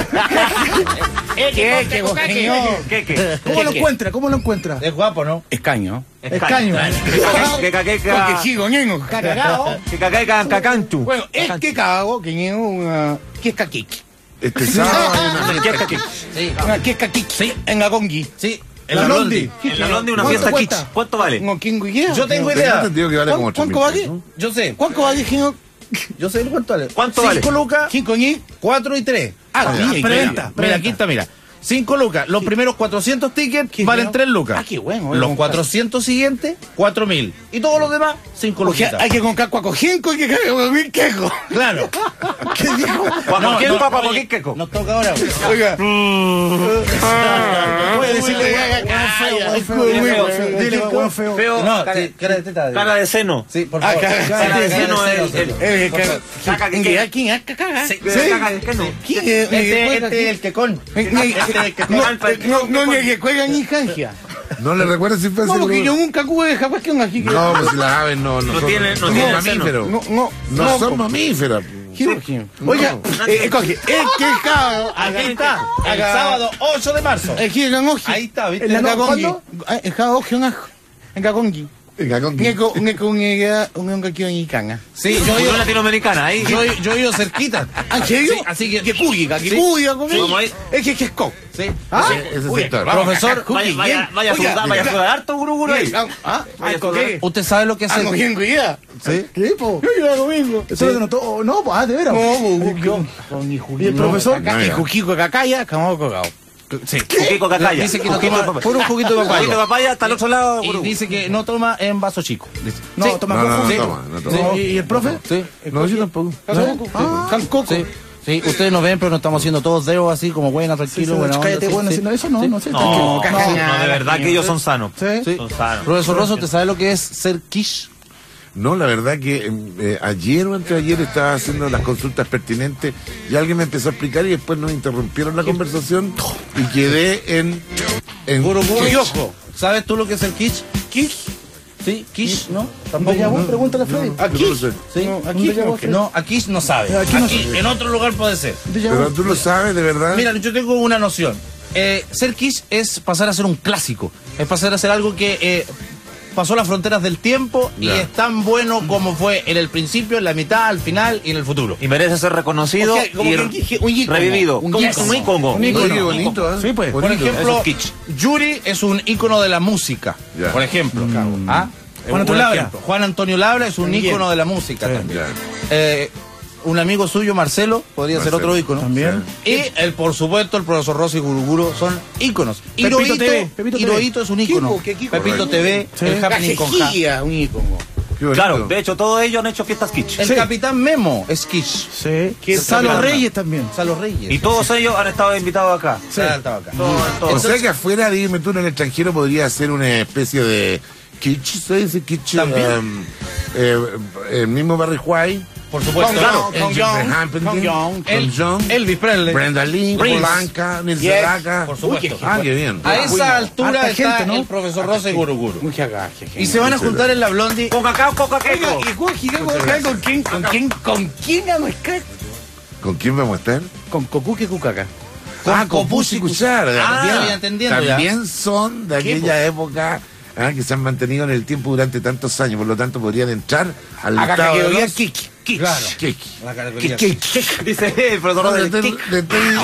S9: Queque, señor.
S4: Queque.
S9: ¿Cómo lo encuentra?
S3: Es guapo, ¿no?
S9: Escaño.
S4: Escaño. Que caqueca.
S9: Porque sigo, ñengo. Cagao.
S4: Que caqueca cacantu.
S9: Bueno, es que cago, que ñengo una. Que es caquique.
S6: Este sábado hay una
S9: Que es caquique.
S3: Sí.
S9: Una que es caquique. Sí. En Agongi.
S3: Sí. En la Londi.
S4: En la Londi una
S9: ¿Cuánto
S4: fiesta
S9: cuesta?
S4: kitsch. ¿Cuánto vale?
S9: No, ¿quién idea?
S3: Yo tengo
S6: Tengo
S3: idea.
S6: entendido que vale como
S9: ¿Cuánto
S6: 8.000
S9: vale?
S6: pesos.
S3: Yo sé.
S9: ¿Cuánto vale, señor?
S3: Yo sé cuánto vale.
S4: ¿Cuánto vale?
S3: 5 lucas,
S9: 5 ñi.
S3: 4 y 3.
S9: Bien,
S3: Preventa. Mira, aquí está, mira. 5 lucas. Los primeros 400 tickets
S9: ¿Qué
S3: valen
S9: bueno?
S3: 3 lucas.
S9: Ah, qué bueno.
S3: Los 400 siguientes, 4.000. Y todos los demás, 5
S9: O sea,
S3: lucas.
S9: hay que comprar cuacojenco y que cague con mil quejos.
S3: Claro.
S9: ¿Qué dijo?
S4: ¿Quién
S3: no,
S4: papá?
S3: oye,
S4: ¿Por qué queco?
S3: Nos toca ahora.
S9: Oiga.
S3: Puede decirle
S9: Dile, hueón feo.
S4: Feo.
S3: No, sí, cara de teta.
S4: Cara de seno.
S3: Sí, por favor.
S4: Cara de seno.
S9: Caca, ¿quién es caca?
S4: Sí. Caca de seno.
S9: ¿Quién es?
S3: Este es el quecón.
S9: No, ni que juega ni cangia.
S6: ¿No le recuerdas si fue
S9: No,
S6: ese
S9: porque yo
S6: grupo?
S9: nunca jugué, capaz que un ají que.
S6: No, pues si las aves no son
S4: tiene
S6: son
S4: seno.
S6: mamíferos.
S9: No
S6: son mamíferos.
S9: Oiga, coge, es que cago.
S3: Aquí está. El sábado 8 de marzo.
S9: Ahí
S3: está, ¿viste?
S9: En Gagongi.
S3: ¿Cuándo?
S9: En Gagongi.
S6: Venga, con
S9: Un que quiero ni canga.
S3: Sí,
S4: Yo
S3: yo
S4: latinoamericana, ahí.
S3: he ido cerquita.
S9: ¿En serio?
S3: Sí, así que...
S9: Que cuiga,
S4: Vamos ahí.
S9: Es que es co.
S3: Sí.
S9: ¿Ah?
S6: ese sector.
S3: Profesor,
S4: Vaya a sudar harto guruguru ahí.
S9: ¿Ah?
S4: ¿Qué?
S3: ¿usted sabe lo que es
S9: Ah,
S3: el...
S9: cogiendo idea.
S3: Sí.
S9: ¿Qué, po? Yo hago mismo.
S5: Eso lo denotó. No, pues, de veras.
S9: ¿Y el profesor?
S6: No,
S9: Y Juquico Cacaya, cagado cagado.
S3: Sí.
S4: Juquico cacaya.
S3: Dice que no toma por un juguito de
S4: Juguito de
S3: papaya.
S4: papaya hasta el otro lado,
S3: Y
S4: gurú.
S3: dice que no toma en vaso chico. Dice.
S5: No,
S3: Sí.
S5: toma
S6: No, no,
S5: coco.
S6: no toma, no toma.
S5: Sí. ¿Y el profe?
S3: Sí.
S6: No, yo tampoco.
S9: Calcoco.
S3: Sí. Sí, ustedes nos ven, pero nos estamos haciendo todos dedos así como buena, tranquilo, buena onda,
S5: Cállate,
S3: sí,
S5: bueno,
S3: sí.
S5: haciendo eso, no, no sé.
S4: No,
S5: tranquilo.
S4: no, de verdad que ellos son sanos.
S3: Sí.
S4: Son sanos.
S3: Profesor Rosso, ¿usted sabe lo que es ser quiche?
S6: No, la verdad que ayer o anteayer estaba haciendo las consultas pertinentes y alguien me empezó a explicar y después nos interrumpieron la conversación y quedé en
S3: Ojo. ¿Sabes tú lo que es el quiche? ¿Quiche? Sí, quiche, ¿no?
S5: ¿Tampoco? Pregúntale a Freddy.
S6: Aquí. No lo sé.
S3: Sí.
S5: Aquí
S3: No, aquí no sabe.
S5: Aquí no
S3: Aquí, en otro lugar puede ser.
S6: Pero tú lo sabes, de verdad.
S3: Mira, yo tengo una noción. Ser quiche es pasar a ser un clásico. Es pasar a ser algo que pasó las fronteras del tiempo y
S6: Ya.
S3: es tan bueno como fue en el principio, en la mitad, al final y en el futuro.
S4: Y merece ser reconocido
S9: O sea, como
S4: y
S9: que un ícono.
S4: revivido.
S9: Un
S4: Como
S9: ícono.
S4: un ícono.
S6: Oye, bonito, ¿eh?
S9: Sí, pues.
S3: Por
S6: Bonito.
S3: ejemplo,
S4: Eso es kitsch.
S3: Yuri es un ícono de la música.
S6: Ya.
S3: Por ejemplo. ¿Ah?
S5: Juan Antonio
S3: Un
S5: Labra.
S3: ejemplo. Juan Antonio Labra es un ícono de la música también.
S6: Ya.
S10: un amigo suyo, Marcelo, podría ser otro ícono.
S9: También.
S10: Y, por supuesto, el profesor Rosa y Guruguru son íconos. Hirohito es un ícono. Pepito TV, el Happening con Ja.
S9: Un ícono.
S4: Claro, de hecho, todos ellos han hecho fiestas kitsch.
S10: El Capitán Memo es kitsch.
S9: Sí. Salo Reyes también.
S10: Salo Reyes.
S4: Y todos ellos han estado invitados acá.
S10: Sí. Estaba acá.
S6: O sea que afuera, dime tú, en el extranjero podría ser una especie de kitsch, ¿se dice kitsch?
S10: También.
S6: El mismo Barry White.
S10: Por supuesto.
S6: Con John,
S10: Elvis Presley,
S6: Brenda Lee, Polanca, Nils Sedaka.
S10: por supuesto.
S6: Qué bien.
S10: A esa altura
S9: harta
S10: está
S9: gente, ¿no?
S10: el profesor Rosa y Guruguru.
S9: Mucha gaja.
S10: Y se van a juntar en la Blondie.
S4: Con cacao, coca, queco.
S9: ¿Con quién vamos a estar?
S6: ¿Con quién vamos a estar?
S9: Con Cocuque Cucaca.
S6: Con Pus y Cuchara.
S10: ya entendiendo ya.
S6: También son de aquella época que se han mantenido en el tiempo durante tantos años, por lo tanto podrían entrar al listado de los...
S9: Kiki.
S10: Claro.
S6: Kiki.
S10: La categoría.
S4: Dice el profesor
S6: No,
S4: Rosa.
S6: le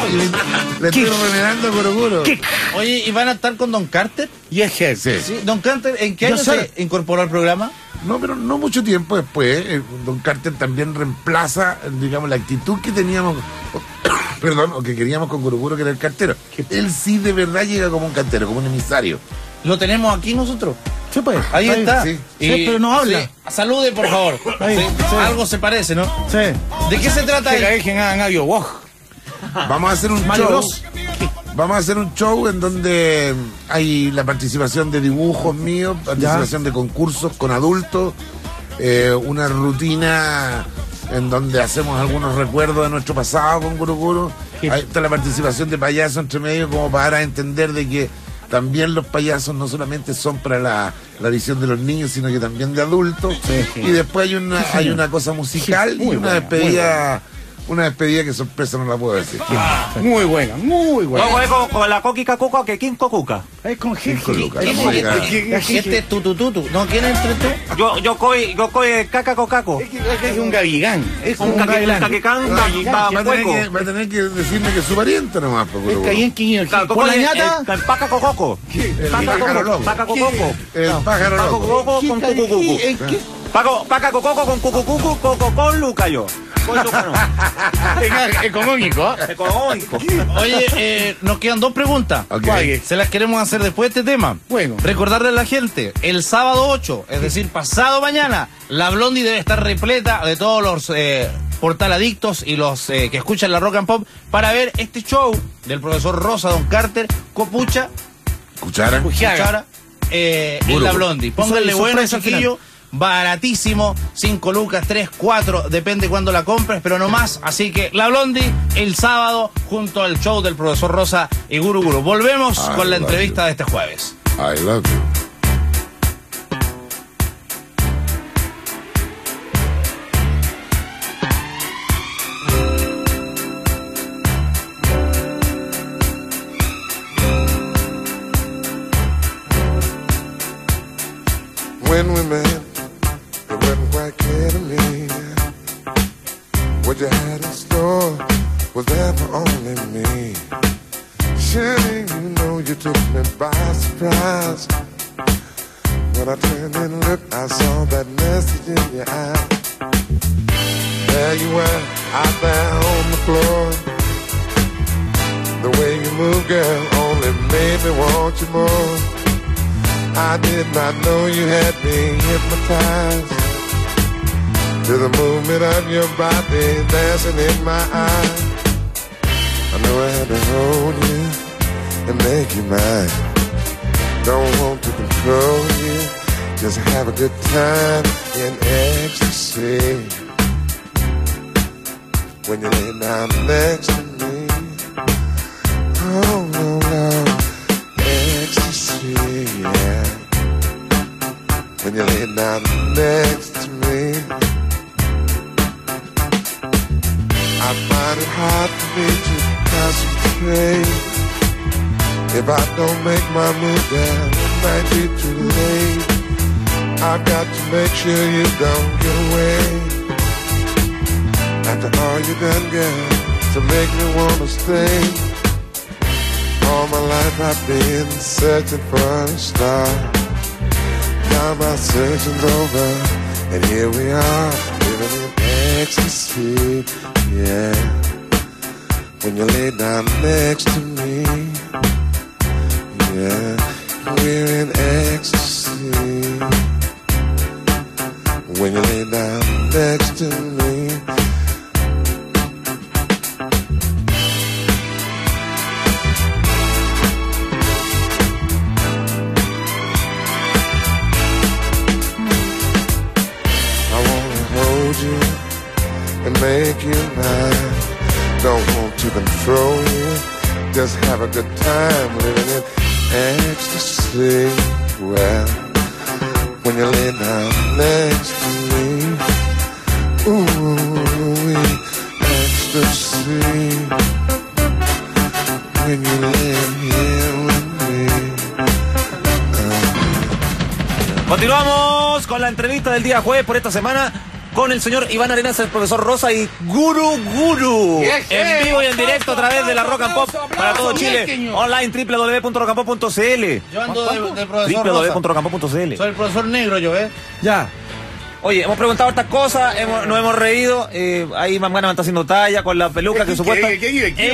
S6: estoy remedando Guruguru.
S10: Oye, ¿y van a estar con Don Carter?
S9: Yes,
S6: Sí.
S10: Sí. Don Carter, ¿en qué año se incorporó al programa?
S6: No, pero no mucho tiempo después, Don Carter también reemplaza, digamos, la actitud que teníamos, perdón, o que queríamos con Guruguru, que era el cartero. Él sí de verdad llega como un cartero, como un emisario.
S10: Lo tenemos aquí nosotros.
S9: Sí, pues.
S10: Ahí está.
S6: Sí.
S9: Pero no habla.
S10: Sí. Salude, por favor.
S9: Ahí,
S10: Sí.
S9: sí.
S10: Algo se parece, ¿no?
S9: Sí.
S10: ¿De qué se trata
S9: Que
S10: ahí?
S9: la dejen hagan audio. Wow.
S6: Vamos a hacer un
S9: Mario
S6: show.
S9: Bros.
S6: Vamos a hacer un show en donde hay la participación de dibujos míos, participación de concursos con adultos, una rutina en donde hacemos algunos recuerdos de nuestro pasado con Guruguru. Ahí está la participación de payasos entre medio, como para entender de que también los payasos no solamente son para la visión de los niños, sino que también de adultos.
S9: Sí.
S6: Y después hay una cosa musical
S9: Sí,
S6: y
S9: muy
S6: una
S9: buena,
S6: despedida. Una despedida que sorpresa no la puedo decir.
S9: Muy buena, muy buena.
S4: Vamos a ver con la coquica cuca que king cocuca.
S9: Es con
S6: Cinco
S9: Gigi.
S6: lucas.
S10: Este es tutututu. ¿No quién entre tú?
S4: Yo coi caca cocaco.
S9: Es un gavigán. Es
S4: Un
S9: un gavilán.
S4: caquecán,
S6: Va a
S4: hueco.
S6: tener que decirme que es su pariente nomás, pues,
S9: Es
S6: Guruguru.
S9: Cayen Quiño. Por la ñata.
S4: El paca cococo.
S6: El pájaro loco.
S4: Paca cococo.
S6: El pájaro
S4: Paco
S6: loco.
S4: cococo con cucucucu. Paca cococo con cucucucu, coco con Luca yo. Con Luca no.
S9: Económico.
S4: Económico.
S10: Oye, nos quedan dos preguntas.
S6: Ok.
S10: Se las queremos hacer después de este tema.
S9: Bueno.
S10: Recordarle a la gente, el sábado 8, es decir, pasado mañana, la Blondie debe estar repleta de todos los portaladictos y los que escuchan la Rock and Pop para ver este show del profesor Rosa, Don Carter, Copucha,
S6: Cuchara.
S10: Cuchara, en la Blondie. Pónganle
S9: Eso,
S10: bueno,
S9: sorpresa al
S10: chiquillo. Baratísimo, 5 lucas, 3, 4, depende cuándo la compres, pero no más. Así que la Blondie el sábado junto al show del profesor Rosa y Guruguru. Volvemos con la entrevista de este jueves.
S6: I love you.
S11: When we met, it wasn't quite clear to me what you had in store was there for only me. Surely you know you took me by surprise. When I turned and looked, I saw that message in your eye. There you were, out there on the floor. The way you move, girl, only made me want you more. I did not know you had me hypnotized to the movement of your body dancing in my eyes. I knew I had to hold you and make you mine. Don't want to control you, just have a good time in ecstasy. When you lay down next to me, oh no, no, ecstasy, yeah. When you lay down next to me, I find it hard for me to concentrate. If I don't make my move, then it might be too late. I've got to make sure you don't get away. After all you done, girl, to make me wanna stay. All my life I've been searching for a star. Now my searching's over, and here we are, living in ecstasy. yeah. When you lay down next to me, yeah, we're in ecstasy. When you lay down next to me. I wanna hold you and make you mine. Don't want to control you, just have a good time living in ecstasy. Well, when you lay down next to me, ooh, ecstasy. When you lay here with me.
S4: Continuamos con la entrevista del día jueves por esta semana con el señor Iván Arenas, el profesor Rosa y Guru Guru. En vivo y en directo a través de la Rock and Pop para todo Chile. Online www.rockandpop.cl.
S10: Yo ando de profesor Rosa.
S4: www.rockandpop.cl.
S10: Soy el profesor negro yo,
S4: Ya. Oye, hemos preguntado estas cosas, nos hemos reído. Ahí Mamana me está haciendo talla con la peluca que supuestamente.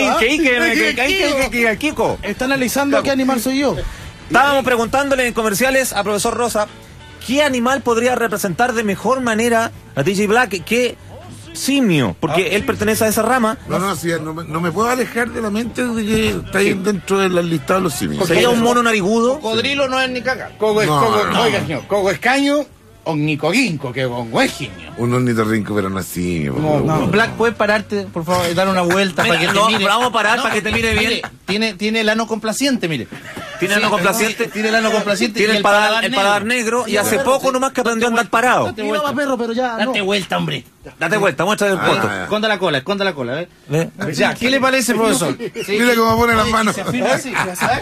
S4: Kiko.
S5: Está analizando qué animal soy yo.
S4: Estábamos preguntándole en comerciales a profesor Rosa qué animal podría representar de mejor manera a DJ Black que simio, porque él pertenece a esa rama.
S6: No me puedo alejar de la mente de que está ahí dentro del listado de los simios.
S4: ¿Sería un mono narigudo?
S10: Cocodrilo no es ni caca.
S5: Oiga, señor, Coco Escaño o Nicoguinco, que con Huejinio.
S6: Un ornitorrinco, pero no es simio.
S10: Black, ¿puedes pararte, por favor, y dar una vuelta para que te mire?
S4: Vamos a parar para que te mire bien.
S10: Tiene el ano complaciente, mire.
S4: Tiene el ano complaciente.
S10: Tiene el ano complaciente.
S4: Tiene el paladar negro y hace poco nomás que aprendió a andar parado.
S10: Date vuelta,
S5: perro, pero ya.
S10: Date vuelta, hombre.
S4: Date vuelta, muestra el foto.
S10: Esconda la cola, ¿eh? Ya, ¿qué le parece, profesor?
S6: Mira cómo pone las manos.
S10: Se afirma así.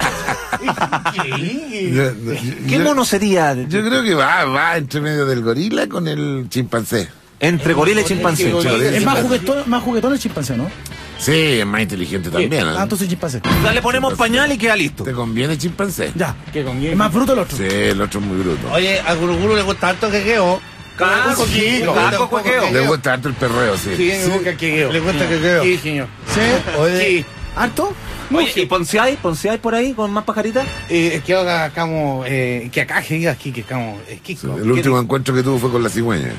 S4: ¿Qué mono sería?
S6: Yo creo que va entre medio del gorila con el chimpancé.
S4: Entre gorila y chimpancé.
S5: Es más juguetón el chimpancé, ¿no?
S6: Sí, es más inteligente también.
S5: Entonces chimpancé.
S4: Ya le ponemos pañal y queda listo.
S6: ¿Te conviene chimpancé?
S5: Ya, que conviene. Es más bruto el otro.
S6: Sí, el otro es muy bruto.
S10: Oye, a Guruguru le gusta harto quequeo.
S6: Le gusta harto el perreo, sí.
S5: Sí, me gusta quequeo.
S10: Le gusta quequeo.
S5: Sí, señor. ¿Sí?
S10: Oye,
S5: ¿Harto?
S4: Oye, ¿y Ponciay por ahí con más pajaritas?
S5: Es que ahora como que acá que digas aquí que estamos
S6: El último encuentro que tuvo fue con la cigüeña.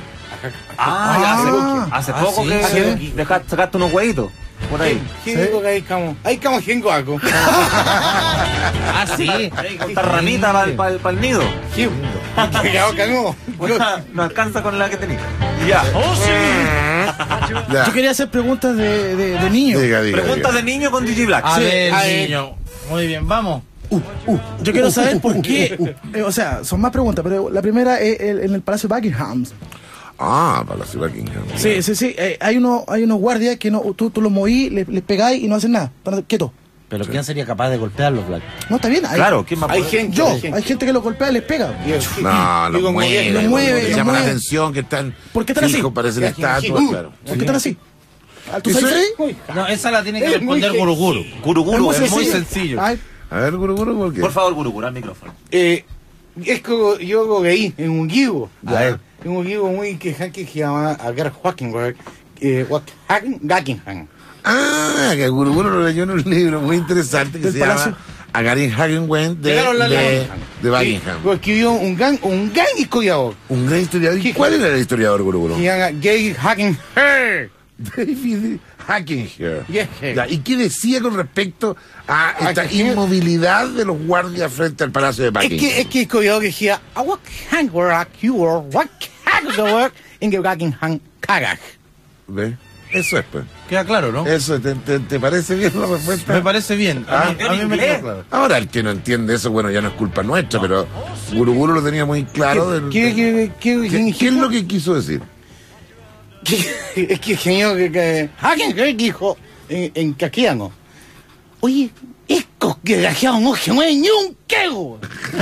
S4: Hace poco que sacaste unos huevitos por ahí.
S5: Sí, porque ahí estamos haciendo algo.
S4: Sí, con esta ramita para el nido.
S5: Sí,
S4: no alcanza con la que tenía. Ya.
S5: Yo quería hacer preguntas de niño.
S4: Preguntas de niño con DJ Black.
S10: A ver, niño. Muy bien, vamos.
S5: Yo quiero saber por qué. O sea, son más preguntas, pero la primera es en el Palacio Buckingham.
S6: Palacio Buckingham.
S5: Sí. Hay unos guardias que no, tú los movís, les pegáis y no hacen nada. Están quietos.
S10: Pero ¿quién sería capaz de golpearlos, Black?
S5: No, está bien.
S4: Claro, ¿quién más?
S5: Hay gente que los golpea y les pega.
S6: Lo mueve. Llama la atención que están.
S5: ¿Por qué están así?
S6: Parecen estatuas, claro.
S5: ¿Por qué están así? ¿Tú sabes, Freddy?
S10: No, esa la tiene que responder Guruguru.
S4: Guruguru es muy sencillo.
S6: A ver, Guruguru, ¿por qué?
S4: Por favor, Guruguru, al micrófono.
S5: Es como yo lo veí en un guigo. En un guigo muy que se llama Agar Hockenberg. Buckingham.
S6: Que Guruguru lo leyó en un libro muy interesante que se llama Agarin Hagenwen de Buckingham.
S5: Lo escribió un gran historiador.
S6: ¿Un gran historiador? ¿Y cuál era el historiador, Guruguru?
S5: Se llama David Hackenher.
S6: David Hackenher. ¿Y qué decía con respecto a esta inmovilidad de los guardias frente al Palacio de Buckingham?
S5: Es que el historiador decía, en Buckingham cagaj.
S6: ¿Ves? Eso es, pues.
S10: Queda claro, ¿no?
S6: Eso, ¿te parece bien la respuesta?
S10: Me parece bien. A mí me queda claro.
S6: Ahora, el que no entiende eso, bueno, ya no es culpa nuestra, pero Guruguru lo tenía muy claro. ¿Qué es lo que quiso decir?
S5: Es que el señor Hagenberg dijo en castellano, oye, estos desgraciados no se mueven ni un quego.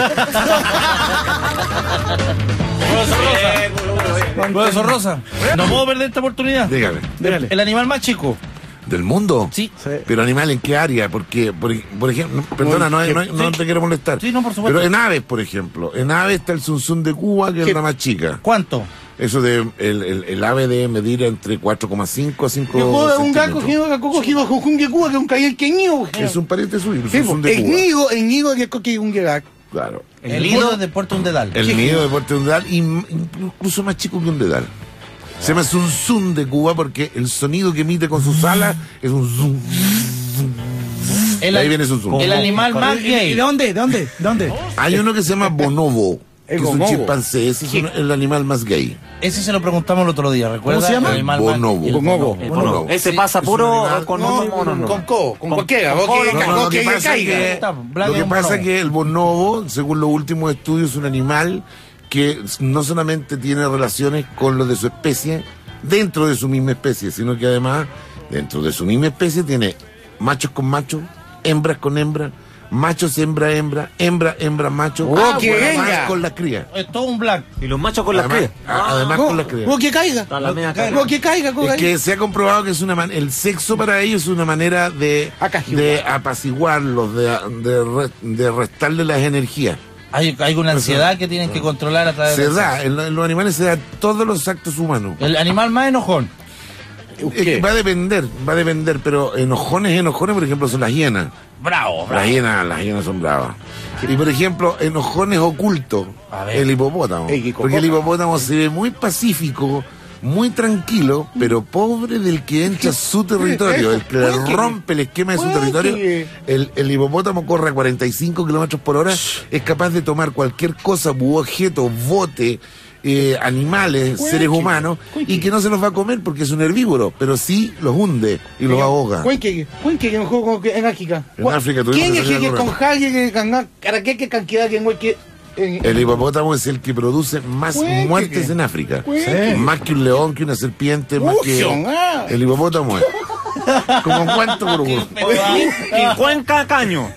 S10: Profesor Rosa, no puedo perder esta oportunidad.
S6: Dígame.
S10: El animal más chico
S6: ¿del mundo?
S10: Sí.
S6: ¿Pero animal en qué área? Porque, por ejemplo, perdona, no te quiero molestar.
S10: Sí, no, por supuesto.
S6: Pero en aves, por ejemplo. En aves está el zunzún de Cuba, que es la más chica.
S10: ¿Cuánto?
S6: Eso de el ave debe medir entre 4,5 a 5
S5: Yo puedo un gaco,
S6: centímetros. Es un pariente suyo.
S5: Sí,
S6: son de
S5: el
S6: Cuba.
S5: nido de coque un gag.
S6: Claro.
S10: El nido de Puerto un dedal.
S6: El nido de Puerto un dedal, incluso más chico que un dedal. Se llama zunzun de Cuba porque el sonido que emite con sus alas es un zum. Ahí viene zunzun.
S10: El animal más gay.
S9: ¿De dónde?
S6: Hay uno que se llama bonobo, que es un
S5: bonobo.
S6: chimpancé. Ese es el animal más gay.
S10: Ese se lo preguntamos el otro día, ¿recuerda?
S9: ¿Cómo se llama?
S10: El animal
S6: Bonobo.
S10: más- el
S5: Bonobo.
S6: Bonobo.
S4: Ese
S6: Sí,
S4: pasa
S6: es un
S4: puro
S6: animal-
S4: con
S5: Con cualquiera.
S6: No, lo que
S5: Que
S6: pasa
S5: caiga.
S6: que,
S10: Está, blanco
S6: lo que
S10: y un
S6: pasa
S10: bonobo.
S6: que el bonobo, según los últimos estudios, es un animal que no solamente tiene relaciones con los de su especie, dentro de su misma especie, sino que además, dentro de su misma especie, tiene machos con machos, hembras con hembras, machos, hembra, macho,
S5: que
S6: además
S5: venga.
S6: con las crías.
S10: Es todo un black.
S4: Y los machos con las
S6: Además,
S4: crías.
S6: además con las crías.
S5: Que caiga.
S4: Está la media cara.
S5: Que caiga.
S6: Es que se ha comprobado que es el sexo para ellos es una manera de apaciguarlos, de restarle las energías.
S10: Hay una ansiedad que tienen que controlar a través
S6: Se
S10: del
S6: da,
S10: sexo.
S6: en los animales se da todos los actos humanos.
S10: El animal más enojón.
S6: Es que va a depender, pero enojones, por ejemplo, son las hienas.
S10: Bravo,
S6: Las hienas son bravas. Y por ejemplo, enojones ocultos,
S10: A ver.
S6: el hipopótamo. Porque el hipopótamo se ve muy pacífico, muy tranquilo, pero pobre del que entra a su territorio, el que le rompe el esquema de su territorio. El hipopótamo corre a 45 kilómetros por hora, es capaz de tomar cualquier cosa, u objeto, bote, animales, seres humanos, y que no se los va a comer porque es un herbívoro, pero sí los hunde y los ahoga.
S5: Cuenque que mejor en África.
S6: En África tuvimos
S5: ¿Quién
S6: que
S5: es
S6: salir
S5: que
S6: a correr.
S5: con Jali que cantidad que muere?
S6: El hipopótamo es el que produce más muertes en África. Más que un león, que una serpiente, más que... El hipopótamo es. ¿Como cuánto, Guruguru?
S4: Quincuenca caño.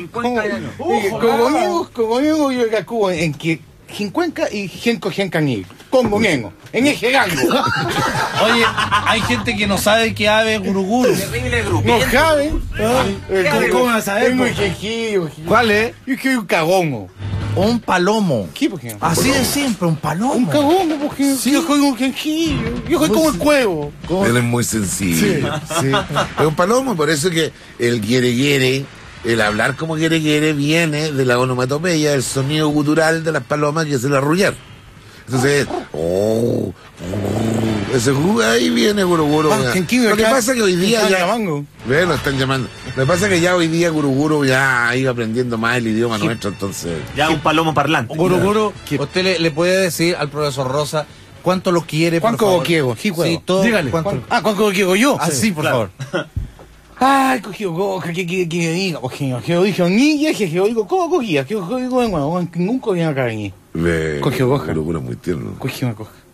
S5: Como yo que acubo en que 50 y 100 ni Congo Ñengo, en ese gango.
S10: Oye, hay gente que no sabe qué ave es guruguru.
S4: Terrible grupo.
S5: No saben.
S9: ¿Cómo vas a saber,
S5: Es muy
S9: po?
S5: sencillo.
S10: ¿Cuál es?
S5: Yo soy un cagón.
S10: Un palomo.
S5: ¿Qué, por ejemplo?
S10: Así de siempre, un palomo.
S5: Un cagón, porque yo soy un sencillo. Yo soy como el cuevo.
S6: Él es muy sencillo. Sí. Es un palomo, por eso que el quiere, el hablar como quiere, viene de la onomatopeya, el sonido gutural de las palomas que es el arrullar. Entonces, ese ahí viene Guruguru. Lo que pasa es que hoy día ya... Bueno, están llamando. Lo que pasa es que ya hoy día Guruguru ya ha ido aprendiendo más el idioma nuestro, entonces...
S4: Ya un palomo parlante.
S10: Guruguru, usted le puede decir al profesor Rosa cuánto lo quiere, por
S5: ¿Cuánto
S10: favor.
S5: lo quiero? Sí,
S10: Sí, todo.
S9: Dígale.
S10: ¿Cuánto?
S5: ¿Cuánto lo quiero yo?
S10: Así, por favor.
S5: Ay, cogió goja, ¿qué quiere que diga? Cogió, que dijo niña, que digo, ¿cómo cogía? Que digo, bueno, nunca viene a cariño. Cogió goja.
S6: Guruguru es muy tierno.
S5: Cogió una coja.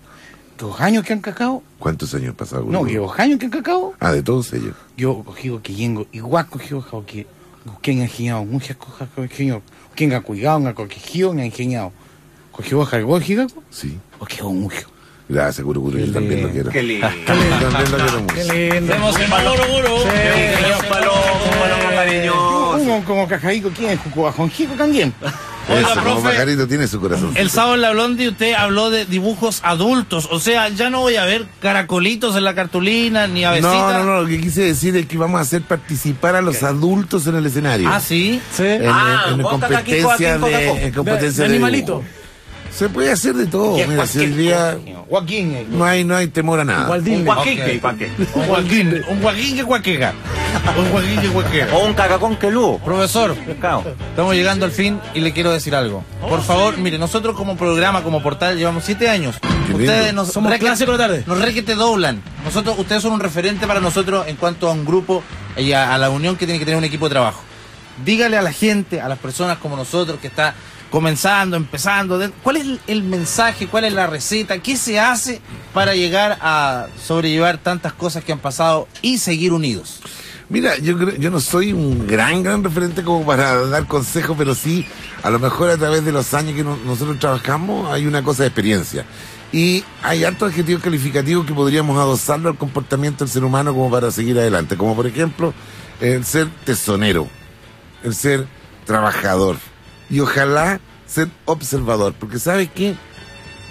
S5: ¿2 años que han cacao?
S6: ¿Cuántos años pasados,
S5: No,
S6: Guruguru?
S5: que 2 años que han cacao.
S6: Ah, de todos ellos.
S5: Yo cogido que yengo, igual cogido goja, que quien ha enseñado muchas cosas, cogido, quien ha cuidado, ha corregido, ha enseñado. Cogió goja, el gol gigaco,
S6: Sí.
S5: cogió mucho.
S6: Gracias, Guruguru. Yo también lo quiero.
S4: Qué lindo.
S6: También lo quiero mucho.
S10: Vemos el Guruguru.
S4: Señor palomo cariñoso.
S5: Uno como cajadico, ¿quién es? Cucubajonjico también.
S10: Oiga,
S6: Eso, como
S10: profe,
S6: pajarito tiene su corazón.
S10: el sábado en la Blondie usted habló de dibujos adultos. O sea, ya no voy a ver caracolitos en la cartulina, ni avecitas.
S6: No, lo que quise decir es que vamos a hacer participar a los adultos en el escenario.
S10: Ah, sí.
S6: En competencia
S9: De animalito.
S6: Se puede hacer de todo. Mira, si hoy día
S5: Joaquín.
S6: no hay temor a nada.
S9: Igual
S4: Un
S9: Disney.
S4: guaquinque, ¿para qué?
S10: Un guaquín que cuaquega. Un guaquín que cuaquega.
S4: O un cagacón que lugo.
S10: Profesor,
S4: Pescado.
S10: estamos llegando al fin y le quiero decir algo. Por favor, mire, nosotros como programa, como portal, llevamos 7 años.
S6: Qué
S10: Ustedes
S6: lindo.
S10: nos
S9: Somos clásicos de la tarde.
S10: Nos requete doblan. Ustedes son un referente para nosotros en cuanto a un grupo y a la unión que tiene que tener un equipo de trabajo. Dígale a la gente, a las personas como nosotros que está comenzando, empezando, ¿cuál es el mensaje, cuál es la receta, qué se hace para llegar a sobrellevar tantas cosas que han pasado y seguir unidos?
S6: Mira, yo no soy un gran referente como para dar consejos, pero sí, a lo mejor a través de los años que nosotros trabajamos, hay una cosa de experiencia. Y hay hartos adjetivos calificativos que podríamos adosarlo al comportamiento del ser humano como para seguir adelante. Como por ejemplo, el ser tesonero, el ser trabajador y ojalá ser observador. Porque ¿sabes qué?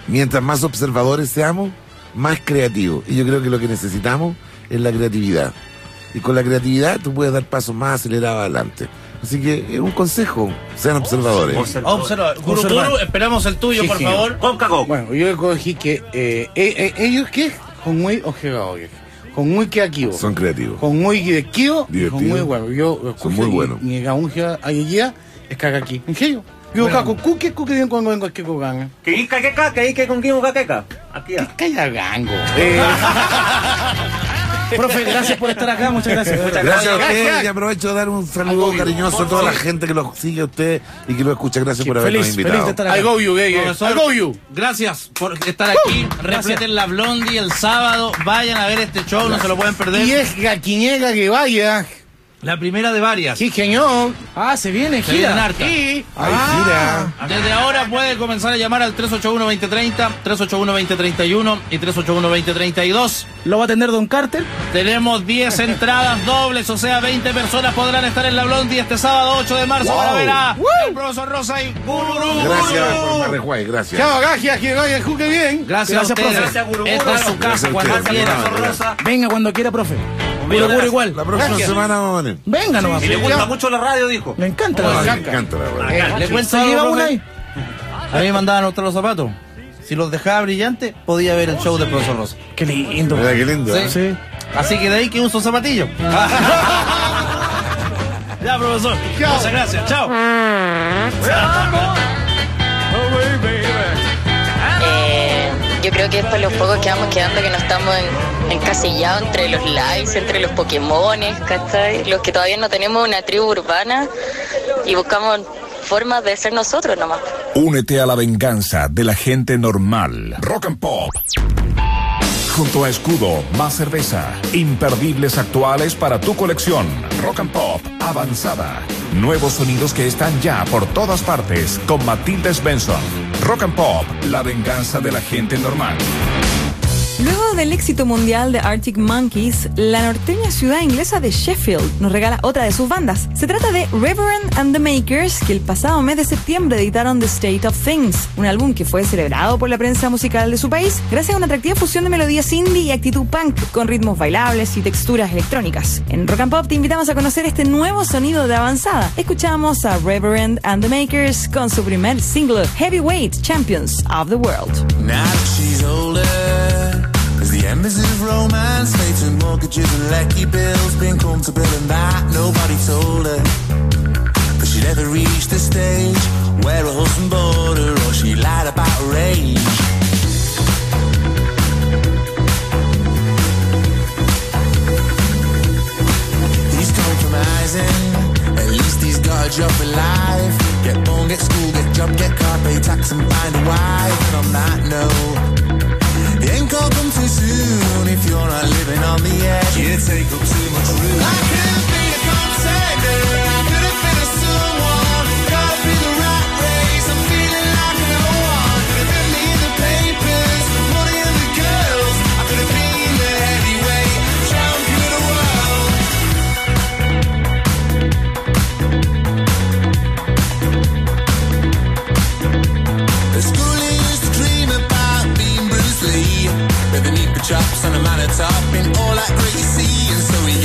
S6: mientras más observadores seamos, más creativos. Y yo creo que lo que necesitamos es la creatividad. Y con la creatividad tú puedes dar pasos más acelerados adelante. Así que es un consejo, sean observadores.
S10: Observa. Guru, esperamos el tuyo, por favor.
S4: Con cagó.
S5: Bueno, yo escogí que ellos que con muy ojegadores, con muy creativos,
S6: Son creativos.
S5: con muy divertidos, y con
S6: Divertidos.
S5: muy bueno. Yo
S6: Son muy buenos.
S5: Mi gaunja ayer es caga aquí. ¿En serio? Yo cago cuque bien cuando vengo aquí con gana.
S4: Que con quién caqueca. Aquí.
S5: Calla gango.
S10: Profe, gracias por estar acá, muchas gracias.
S6: Gracias a usted y aprovecho de dar un saludo cariñoso a toda la gente que lo sigue a usted y que lo escucha. Gracias por habernos invitado.
S10: Feliz de estar acá.
S5: I go you, gay.
S10: Profesor,
S5: I go you.
S10: Gracias por estar aquí. Repleten la Blondie el sábado. Vayan a ver este show, no se lo pueden perder.
S5: Y es la quiniela que vaya.
S10: La primera de varias.
S5: Sí, señor.
S10: Se viene gira.
S5: Sí. Gira.
S10: Desde ahora puede comenzar a llamar al 381-2030, 381-2031 y 381-2032.
S12: ¿Lo va a atender Don Carter?
S10: Tenemos 10 entradas dobles, o sea, 20 personas podrán estar en la Blondie este sábado 8 de marzo para ver a el profesor Rosa y Guru.
S6: Gracias por Marrejuay, gracias.
S5: Chao, gracias, que vaya, juque bien.
S10: Gracias a ustedes.
S4: Gracias, Guru.
S10: Esta es su casa cuando quiera.
S12: Venga cuando quiera, profe. Guru igual.
S6: La próxima semana vamos a venir.
S12: Venga nomás.
S4: Y le gusta mucho la radio, dijo.
S12: Me encanta
S6: Me
S12: la radio.
S6: encanta la verdad.
S10: ¿Le cuento
S12: ¿Se
S10: algo,
S12: lleva
S10: profe?
S12: una ahí?
S10: A mí me mandaban a mostrar los zapatos. Si los dejaba brillantes, podía ver el show del profesor Rosa.
S12: Qué lindo.
S6: Mira qué lindo. ¿eh?
S12: Sí.
S10: Así que de ahí que uso zapatillos. Ya, profesor. Muchas gracias. Chao.
S13: Yo creo que es por los pocos que vamos quedando que no estamos encasillados entre los likes, entre los Pokémones, ¿cachai? Los que todavía no tenemos una tribu urbana y buscamos formas de ser nosotros nomás.
S7: Únete a la venganza de la gente normal. Rock and Pop. Junto a Escudo, más cerveza. Imperdibles actuales para tu colección. Rock and Pop avanzada. Nuevos sonidos que están ya por todas partes con Matilda Svensson. Rock and Pop, la venganza de la gente normal.
S14: Luego del éxito mundial de Arctic Monkeys, la norteña ciudad inglesa de Sheffield nos regala otra de sus bandas. Se trata de Reverend and the Makers, que el pasado mes de septiembre editaron The State of Things, un álbum que fue celebrado por la prensa musical de su país gracias a una atractiva fusión de melodías indie y actitud punk con ritmos bailables y texturas electrónicas. En Rock and Pop te invitamos a conocer este nuevo sonido de avanzada. Escuchamos a Reverend and the Makers con su primer single, Heavyweight Champions of the World.
S15: Now that she's older, as the embers of romance fade to mortgages and lecky bills, been comfortable in that nobody told her. But she never reached the stage where her husband bored her or she lied about her age. He's compromising, at least he's got a job for life. Get born, get school, get job, get car, pay tax and find a wife. And on that note, the end call comes too soon if you're not living on the edge. You take up too much room. I could have been a contender, I could have been a someone. Gotta be the rat race, I'm feeling like no one. Could have been me in the papers, the money and the girls. I could have been the heavyweight champion of the world. The school used to dream about being Bruce Lee, with the neat chops on a man at top in all that great you see, and so he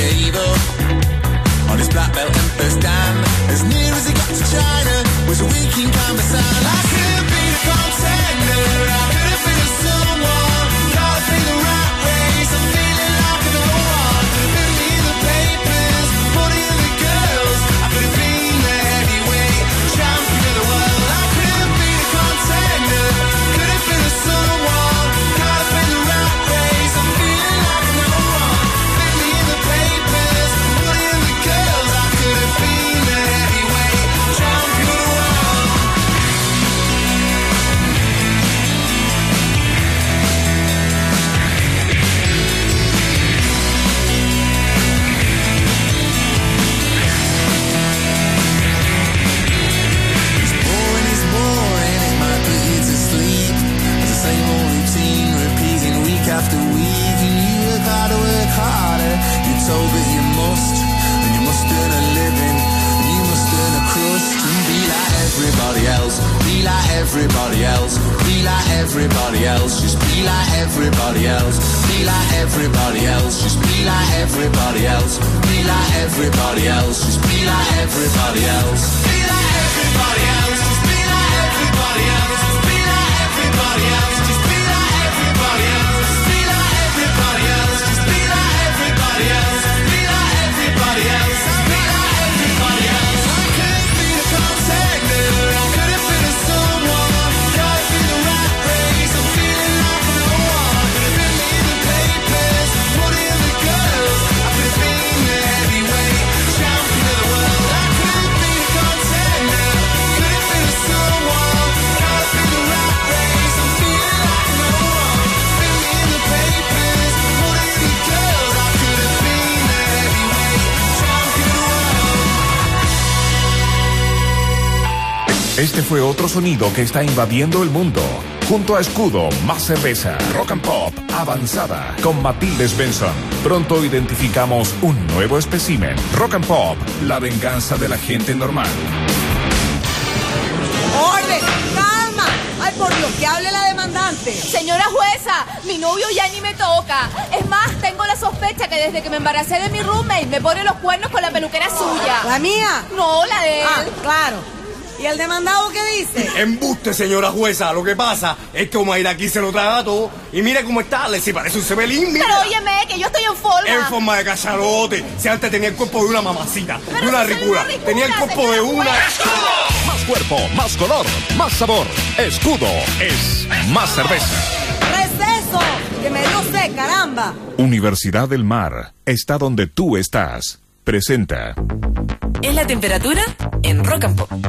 S15: everybody else. Be like everybody else. Just be like everybody else. Be like everybody else. Just be like everybody else. Be like everybody else. Just be like everybody else. Be like everybody else. Just be like everybody else. Just be like everybody else. Just be like everybody else. Just be like everybody else. Just be like everybody else. Just be like everybody else. Just be like everybody else. I could be the contact mirror. I could have been someone. Gotta be the right race. I'm feeling like no one. Could have been in the papers. What in the girls? I could have been the heavyweight champion of the world. I could be the contact mirror. Could have been someone. Gotta be the right race. I'm feeling like no one. Been in the papers. What in the girls? I could have been the heavyweight champion of the world.
S7: Este fue otro sonido que está invadiendo el mundo. Junto a Escudo, más cerveza, Rock and Pop, avanzada, con Matilde Svensson. Pronto identificamos un nuevo espécimen. Rock and Pop, la venganza de la gente normal.
S16: ¡Orden! ¡Calma! ¡Ay, por Dios, que hable la demandante!
S17: Señora jueza, mi novio ya ni me toca. Es más, tengo la sospecha que desde que me embaracé de mi roommate me pone los cuernos con la peluquera suya.
S16: ¿La mía?
S17: No, la de él.
S16: Ah, claro. ¿Y el demandado qué dice?
S1: Embuste, señora jueza. Lo que pasa es que Omaira aquí se lo traga todo. Y mire cómo está, le si parece un cepelín, mira.
S17: Pero óyeme, que yo estoy en forma.
S1: En forma de cacharote. Si antes tenía el cuerpo de una mamacita, de una ricura. Tenía el cuerpo de una...
S7: Más cuerpo, más color, más sabor. Escudo es más cerveza.
S16: ¡Receso! ¡Que me dio sed, caramba!
S7: Universidad del Mar está donde tú estás. Presenta.
S18: ¿Es la temperatura? En Rock and Pop.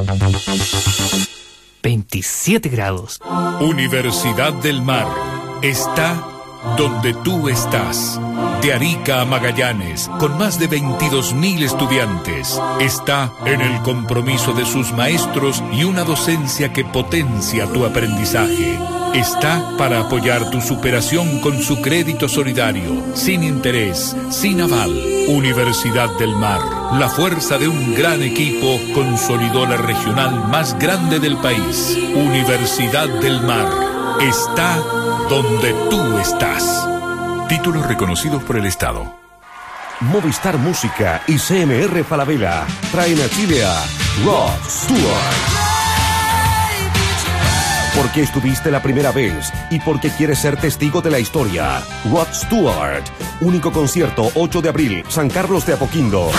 S19: 27 grados.
S7: Universidad del Mar está donde tú estás. De Arica a Magallanes, con más de 22.000 estudiantes, está en el compromiso de sus maestros y una docencia que potencia tu aprendizaje. Está para apoyar tu superación con su crédito solidario, sin interés, sin aval. Universidad del Mar, la fuerza de un gran equipo, consolidó la regional más grande del país. Universidad del Mar, está donde tú estás. Títulos reconocidos por el Estado.
S20: Movistar Música y CMR Falabella traen a Chile a Rod Stewart. Porque estuviste la primera vez y porque quieres ser testigo de la historia. Rod Stewart. Único concierto 8 de abril, San Carlos de Apoquindo.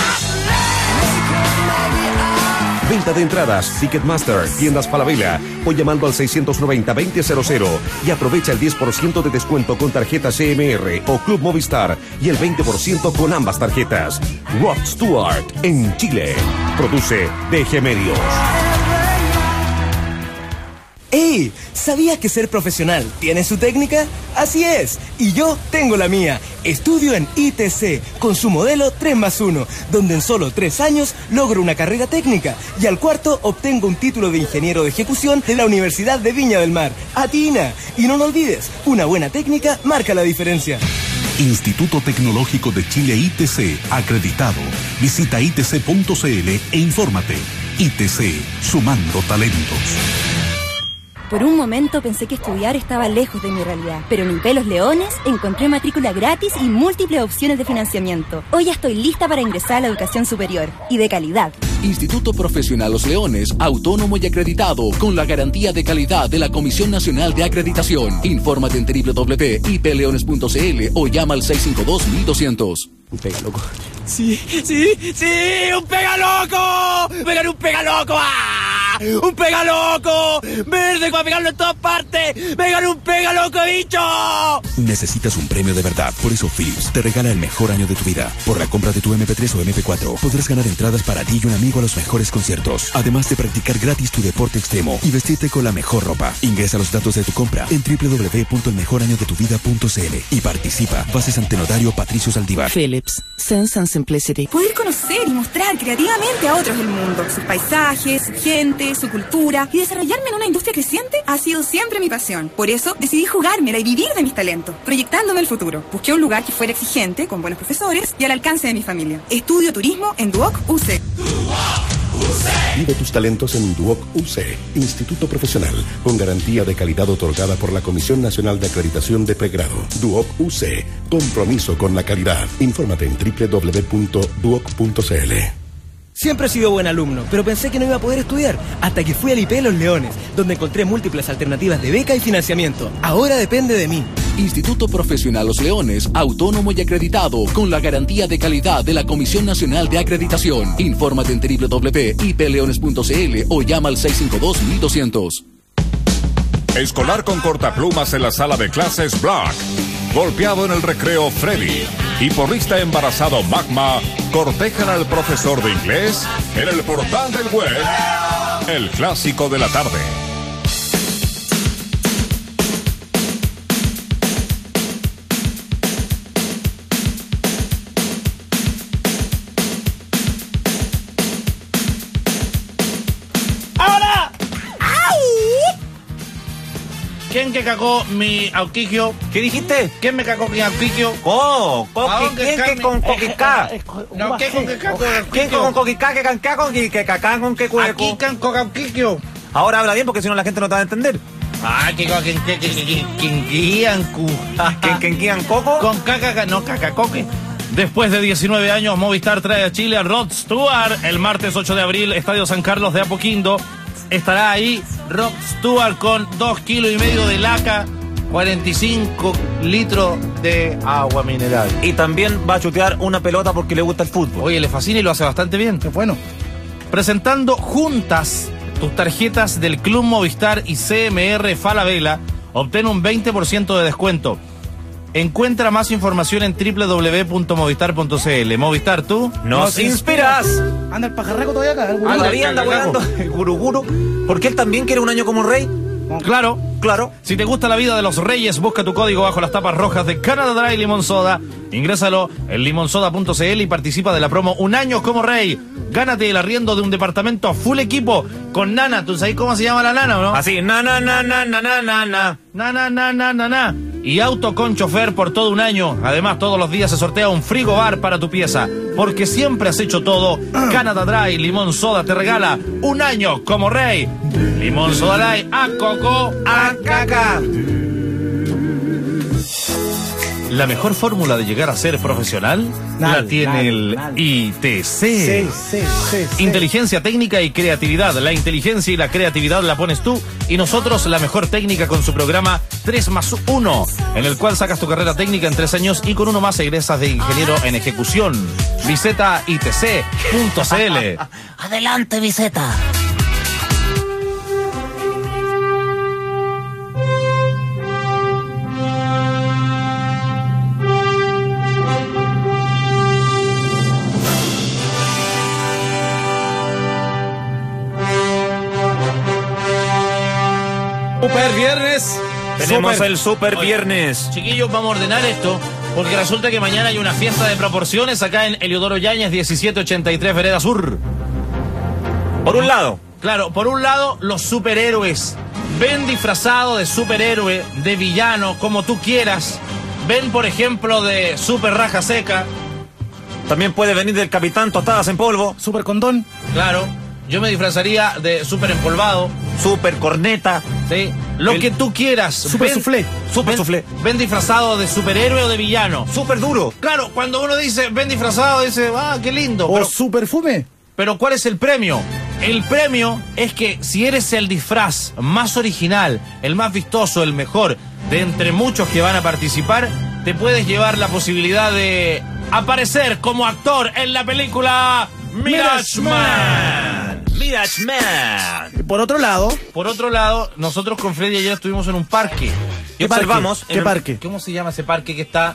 S20: Venta de entradas, Ticketmaster, Tiendas Falabella o llamando al 690-2000 y aprovecha el 10% de descuento con tarjeta CMR o Club Movistar y el 20% con ambas tarjetas. Rod Stewart en Chile. Produce DG Medios.
S21: ¡Ey! ¿Sabías que ser profesional tiene su técnica? Así es, y yo tengo la mía. Estudio en ITC con su modelo 3+1, donde en solo 3 años logro una carrera técnica y al cuarto obtengo un título de ingeniero de ejecución de la Universidad de Viña del Mar. ¡Atina! Y no lo olvides, una buena técnica marca la diferencia.
S22: Instituto Tecnológico de Chile ITC, acreditado. Visita itc.cl e infórmate. ITC, sumando talentos.
S23: Por un momento pensé que estudiar estaba lejos de mi realidad, pero en IP Los Leones encontré matrícula gratis y múltiples opciones de financiamiento. Hoy ya estoy lista para ingresar a la educación superior y de calidad.
S24: Instituto Profesional Los Leones, autónomo y acreditado, con la garantía de calidad de la Comisión Nacional de Acreditación. Infórmate en www.ipleones.cl o llama al 652-1200.
S21: Un pega loco. Sí, un pega loco. ¡Pegan un pega loco! ¡Ah! ¡Un pega loco! ¡Verde para pegarlo en todas partes! ¡Pegan un pega loco, bicho!
S22: Necesitas un premio de verdad. Por eso Philips te regala el mejor año de tu vida. Por la compra de tu MP3 o MP4 podrás ganar entradas para ti y un amigo a los mejores conciertos. Además de practicar gratis tu deporte extremo y vestirte con la mejor ropa. Ingresa los datos de tu compra en www.elmejorañodetuvida.cl y participa. Bases ante notario Patricio Saldívar.
S18: Philips. Sense and Simplicity.
S14: Poder conocer y mostrar creativamente a otros el mundo, sus paisajes, su gente, su cultura y desarrollarme en una industria creciente ha sido siempre mi pasión. Por eso decidí jugármela y vivir de mis talentos, proyectándome el futuro. Busqué un lugar que fuera exigente, con buenos profesores y al alcance de mi familia. Estudio turismo en Duoc UC.
S2: Vive tus talentos en Duoc UC, Instituto Profesional, con garantía de calidad otorgada por la Comisión Nacional de Acreditación de Pregrado. Duoc UC, compromiso con la calidad. Infórmate en www.duoc.cl.
S21: Siempre he sido buen alumno, pero pensé que no iba a poder estudiar, hasta que fui al IP Los Leones, donde encontré múltiples alternativas de beca y financiamiento. Ahora depende de mí.
S24: Instituto Profesional Los Leones, autónomo y acreditado, con la garantía de calidad de la Comisión Nacional de Acreditación. Infórmate en www.ipleones.cl o llama al 652-1200.
S7: Escolar con cortaplumas en la sala de clases Black. Golpeado en el recreo Freddy. Y porrista embarazado Magma cortejan al profesor de inglés en el portal del web. El clásico de la tarde.
S10: ¿Quién que cagó mi auquiquio?
S4: ¿Qué dijiste?
S10: ¿Quién me cagó mi auquiquio?
S4: ¿Quién que con coquicá?
S10: No, ¿qué con que cagó?
S4: ¿Quién que con coquicá, que cancá, con que cacá, con que cueco?
S10: Aquí can con auquiquio.
S4: Ahora habla bien porque si no la gente no te va a entender.
S10: ¿Quién coco? Con caca, no cacacoque. Después de 19 años, Movistar trae a Chile a Rod Stewart el martes 8 de abril, Estadio San Carlos de Apoquindo. Estará ahí Rod Stewart con 2,5 kilos de laca, 45 litros de agua mineral.
S4: Y también va a chutear una pelota porque le gusta el fútbol.
S10: Oye, le fascina y lo hace bastante bien.
S12: Qué bueno.
S10: Presentando juntas tus tarjetas del Club Movistar y CMR Falabella, obtén un 20% de descuento. Encuentra más información en www.movistar.cl. Movistar, tú
S4: nos inspiras.
S12: Anda el pajarraco todavía acá.
S4: Anda volando el guruguru. Porque él también quiere un año como rey.
S10: Claro. Si te gusta la vida de los reyes, busca tu código bajo las tapas rojas de Canada Dry Limón Soda. Ingrésalo en limonsoda.cl y participa de la promo Un año como rey. Gánate el arriendo de un departamento full equipo con nana. ¿Tú sabes cómo se llama la nana o no?
S4: Así,
S10: na. Y auto con chofer por todo un año. Además, todos los días se sortea un frigobar para tu pieza. Porque siempre has hecho todo. Canada Dry Limón Soda te regala un año como rey. Limón Soda Light, a coco, a caca. La mejor fórmula de llegar a ser profesional la tiene el ITC.
S12: Sí.
S10: Inteligencia técnica y creatividad. La inteligencia y la creatividad la pones tú y nosotros la mejor técnica con su programa 3+1, en el cual sacas tu carrera técnica en 3 años y con uno más egresas de ingeniero en ejecución. Visita itc.cl.
S3: Adelante, Viseta.
S10: Super viernes.
S4: Tenemos el super viernes.
S10: Chiquillos, vamos a ordenar esto, porque resulta que mañana hay una fiesta de proporciones acá en Eliodoro Yáñez, 1783 Vereda Sur.
S4: Por un lado.
S10: Claro, por un lado, los superhéroes. Ven disfrazado de superhéroe, de villano, como tú quieras. Ven, por ejemplo, de super raja seca.
S4: También puede venir del Capitán Tostadas en Polvo.
S12: Super condón.
S10: Claro. Yo me disfrazaría de super empolvado.
S4: Super corneta.
S10: Sí. Lo que tú quieras.
S12: Super soufflé.
S4: Super soufflé.
S10: Ven disfrazado de superhéroe o de villano.
S4: Super duro.
S10: Claro, cuando uno dice ven disfrazado, dice, qué lindo.
S12: O super fume.
S10: Pero ¿cuál es el premio? El premio es que si eres el disfraz más original, el más vistoso, el mejor, de entre muchos que van a participar, te puedes llevar la posibilidad de aparecer como actor en la película Mirage Man.
S4: Mirage Man.
S12: Por otro lado,
S10: nosotros con Freddy ayer estuvimos en un parque.
S4: Y observamos.
S12: ¿Qué parque?
S10: ¿Cómo se llama ese parque que está,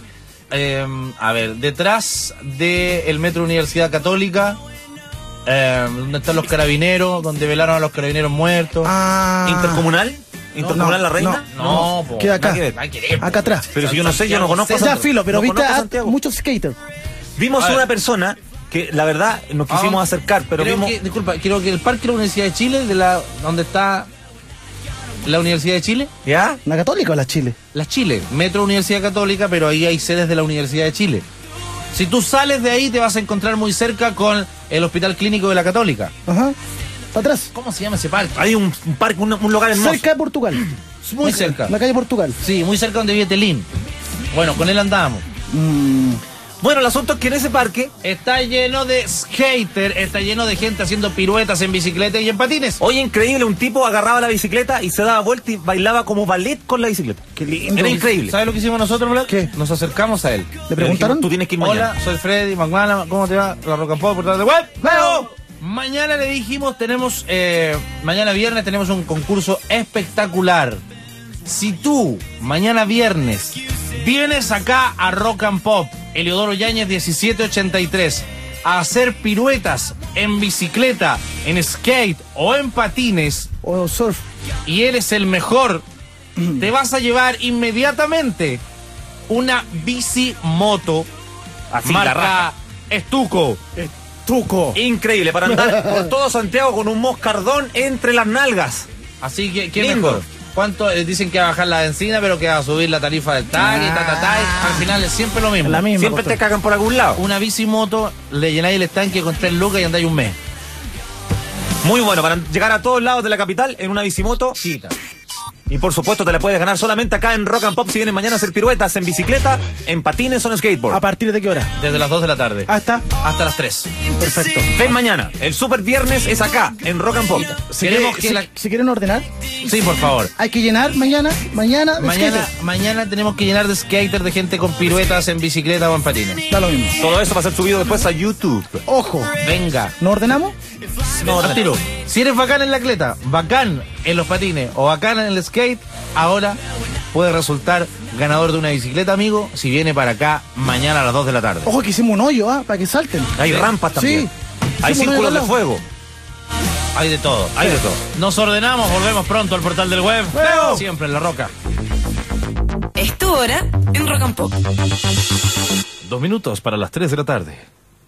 S10: detrás del Metro Universidad Católica? Donde están los carabineros, donde velaron a los carabineros muertos.
S4: ¿Intercomunal? ¿Intercomunal La Reina?
S10: No,
S12: queda acá. Acá atrás.
S4: Pero si yo no sé, yo no conozco.
S12: Ya filo, pero viste muchos skaters.
S4: Vimos una persona que la verdad nos quisimos acercar, pero
S10: creo
S4: vimos...
S10: creo que el parque de la Universidad de Chile, donde está la Universidad de Chile.
S12: ¿Ya? ¿La Católica o la Chile?
S10: La Chile, Metro Universidad Católica, pero ahí hay sedes de la Universidad de Chile. Si tú sales de ahí, te vas a encontrar muy cerca con el Hospital Clínico de la Católica.
S12: Ajá. Atrás.
S10: ¿Cómo se llama ese parque?
S4: Hay un parque, un lugar hermoso.
S12: Cerca de Portugal.
S10: Muy cerca.
S12: La calle Portugal.
S10: Sí, muy cerca donde vive Telín. Bueno, con él andábamos.
S4: Bueno, el asunto es que en ese parque
S10: está lleno de skater, está lleno de gente haciendo piruetas en bicicleta y en patines.
S4: Oye, increíble, un tipo agarraba la bicicleta y se daba vuelta y bailaba como ballet con la bicicleta. Qué lindo. Era increíble.
S10: ¿Sabes lo que hicimos nosotros, Vlad?
S12: ¿Qué?
S10: Nos acercamos a él.
S12: ¿Le preguntaron?
S4: Tú tienes que ir mañana.
S10: Hola, soy Freddy McMahon, ¿cómo te va? La Rock and Pop, portal de web.
S12: ¡Veo!
S10: Mañana le dijimos, mañana viernes tenemos un concurso espectacular. Si tú, mañana viernes, vienes acá a Rock and Pop, Eliodoro Yáñez 1783, a hacer piruetas en bicicleta, en skate o en patines,
S12: o surf,
S10: y eres el mejor, te vas a llevar inmediatamente una bicimoto
S4: así,
S10: marca Estuco.
S4: Increíble, para andar por todo Santiago con un moscardón entre las nalgas.
S10: Así que, ¿qué mejor? ¿Cuánto? Dicen que va a bajar la benzina, pero que va a subir la tarifa del tag y al final es siempre lo mismo.
S4: Siempre te cagan por algún lado.
S10: Una bicimoto, le llenáis el estanque con 3 lucas y andáis un mes.
S4: Muy bueno, para llegar a todos lados de la capital en una bicimoto.
S10: Chita.
S4: Y por supuesto te la puedes ganar solamente acá en Rock and Pop si vienes mañana a hacer piruetas en bicicleta, en patines o en skateboard.
S12: ¿A partir de qué hora?
S10: Desde las 2 de la tarde.
S12: ¿Hasta?
S10: Hasta las 3.
S12: Perfecto.
S4: Ven mañana. El super viernes es acá, en Rock and Pop.
S12: Si quieren ordenar.
S10: Sí, por favor.
S12: Hay que llenar mañana
S10: tenemos que llenar de skater, de gente con piruetas en bicicleta o en patines.
S12: Da lo mismo.
S4: Todo eso va a ser subido después a YouTube.
S12: Ojo.
S10: Venga.
S12: ¿No ordenamos?
S10: No, retiro. Si eres bacán en la atleta, bacán en los patines o bacán en el skate, ahora puede resultar ganador de una bicicleta, amigo, si viene para acá mañana a las 2 de la tarde.
S12: Ojo que hicimos un hoyo, para que salten.
S4: Hay rampas también.
S12: Sí.
S4: Hay círculos de fuego.
S10: Hay de todo, hay de todo. Nos ordenamos, volvemos pronto al portal del web.
S12: ¡Veo!
S10: Siempre en La Roca.
S18: Es tu hora en Rock and Pop.
S10: 2 minutos para las 3 de la tarde.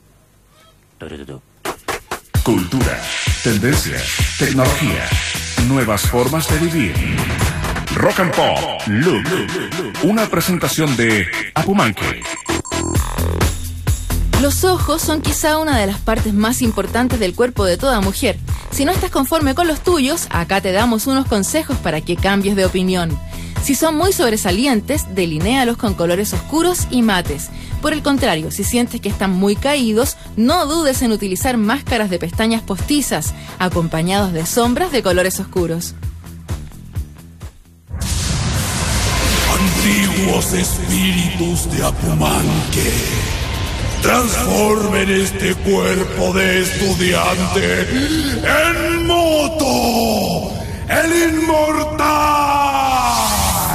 S2: Cultura, tendencias, tecnología, nuevas formas de vivir. Rock and Pop, Look. Una presentación de Apumanque.
S8: Los ojos son quizá una de las partes más importantes del cuerpo de toda mujer. Si no estás conforme con los tuyos, acá te damos unos consejos para que cambies de opinión. Si son muy sobresalientes, delinéalos con colores oscuros y mates. Por el contrario, si sientes que están muy caídos, no dudes en utilizar máscaras de pestañas postizas, acompañados de sombras de colores oscuros.
S9: Antiguos espíritus de Apumanque, transformen este cuerpo de estudiante en moto, el inmortal.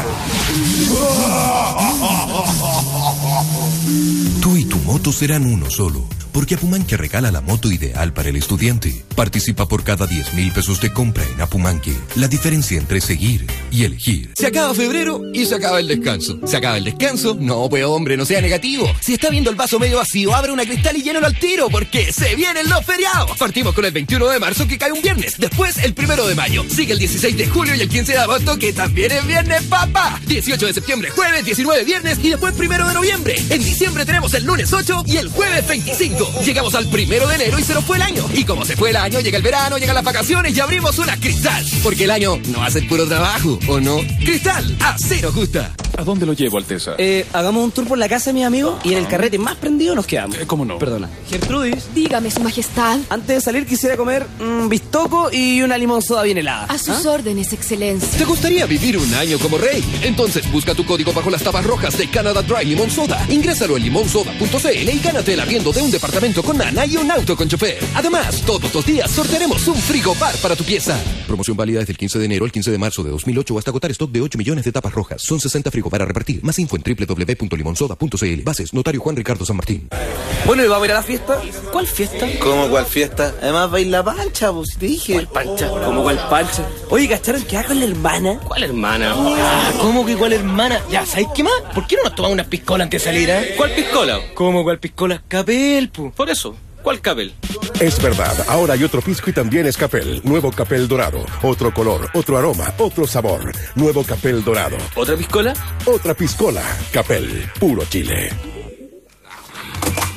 S22: Tú y tu moto serán uno solo, porque Apumanque regala la moto ideal para el estudiante. Participa por cada 10,000 pesos de compra en Apumanque. La diferencia entre seguir y elegir.
S11: Se acaba febrero y se acaba el descanso. ¿Se acaba el descanso? No, pues hombre, no sea negativo. Si está viendo el vaso medio vacío, abre una cristal y llénalo al tiro, porque se vienen los feriados. Partimos con el 21 de marzo, que cae un viernes. Después, el 1 de mayo. Sigue el 16 de julio y el 15 de agosto, que también es viernes, papá. 18 de septiembre, jueves, 19 viernes y después 1 de noviembre. En diciembre tenemos el lunes 8 y el jueves 25. Llegamos al 1 de enero y se nos fue el año. Y como se fue el año, llega el verano, llegan las vacaciones y abrimos una Cristal. Porque el año no hace el puro trabajo, ¿o no? Cristal, a cero justa.
S22: ¿A dónde lo llevo, Alteza?
S19: Hagamos un tour por la casa de mi amigo y en el carrete más prendido nos quedamos.
S22: ¿Cómo no?
S19: Perdona. Gertrudis.
S17: Dígame, su majestad.
S19: Antes de salir quisiera comer bistoco y una limón soda bien helada.
S17: A sus órdenes, excelencia.
S11: ¿Te gustaría vivir un año como rey? Entonces busca tu código bajo las tapas rojas de Canada Dry Limón Soda. Ingrésalo en limonsoda.cl y gánate el arriendo de un departamento con nana y un auto con chofer. Además, todos los días sortearemos un frigobar para tu pieza.
S22: Promoción válida desde el 15 de enero al 15 de marzo de 2008 hasta agotar stock de 8 millones de tapas rojas. Son 60 frigobar a repartir. Más info en www.limonsoda.cl. Bases, Notario Juan Ricardo San Martín.
S19: Bueno, ¿y vamos a ir a la fiesta? ¿Cuál fiesta?
S25: ¿Cómo cuál fiesta? Además va a ir la pancha, pues, si te dije.
S19: ¿Cuál pancha? ¿Cómo cuál pancha? Oye, ¿cacharon que va con la hermana?
S25: ¿Cuál hermana?
S19: ¿Cómo que cuál hermana? Ya, ¿sabes qué más? ¿Por qué no nos tomamos unas piscolas antes de salir,
S25: ¿Cuál piscola?
S19: ¿Cómo cuál piscola? Capel, pu.
S25: Por eso. ¿Cuál Capel?
S2: Es verdad, ahora hay otro pisco y también es Capel. Nuevo Capel Dorado. Otro color, otro aroma, otro sabor. Nuevo Capel Dorado.
S25: ¿Otra piscola?
S2: Otra piscola. Capel, puro Chile.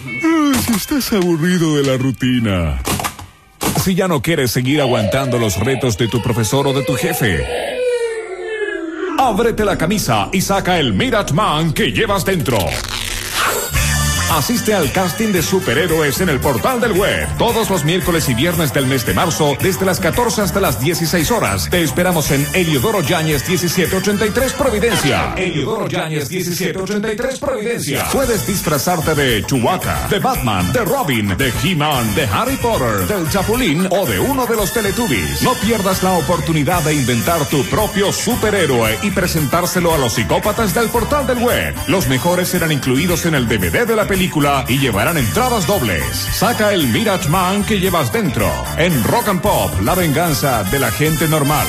S7: ¿Estás aburrido de la rutina? Si ya no quieres seguir aguantando los retos de tu profesor o de tu jefe, ábrete la camisa y saca el Mirage Man que llevas dentro. Asiste al casting de superhéroes en el portal del web. Todos los miércoles y viernes del mes de marzo, desde las 14 hasta las 16 horas. Te esperamos en Eliodoro Yáñez 1783 Providencia. Eliodoro Yáñez 1783 Providencia. Puedes disfrazarte de Chewbacca, de Batman, de Robin, de He-Man, de Harry Potter, del Chapulín o de uno de los Teletubbies. No pierdas la oportunidad de inventar tu propio superhéroe y presentárselo a los psicópatas del portal del web. Los mejores serán incluidos en el DVD de la película y llevarán entradas dobles. Saca el Mirage Man que llevas dentro. En Rock and Pop, la venganza de la gente normal.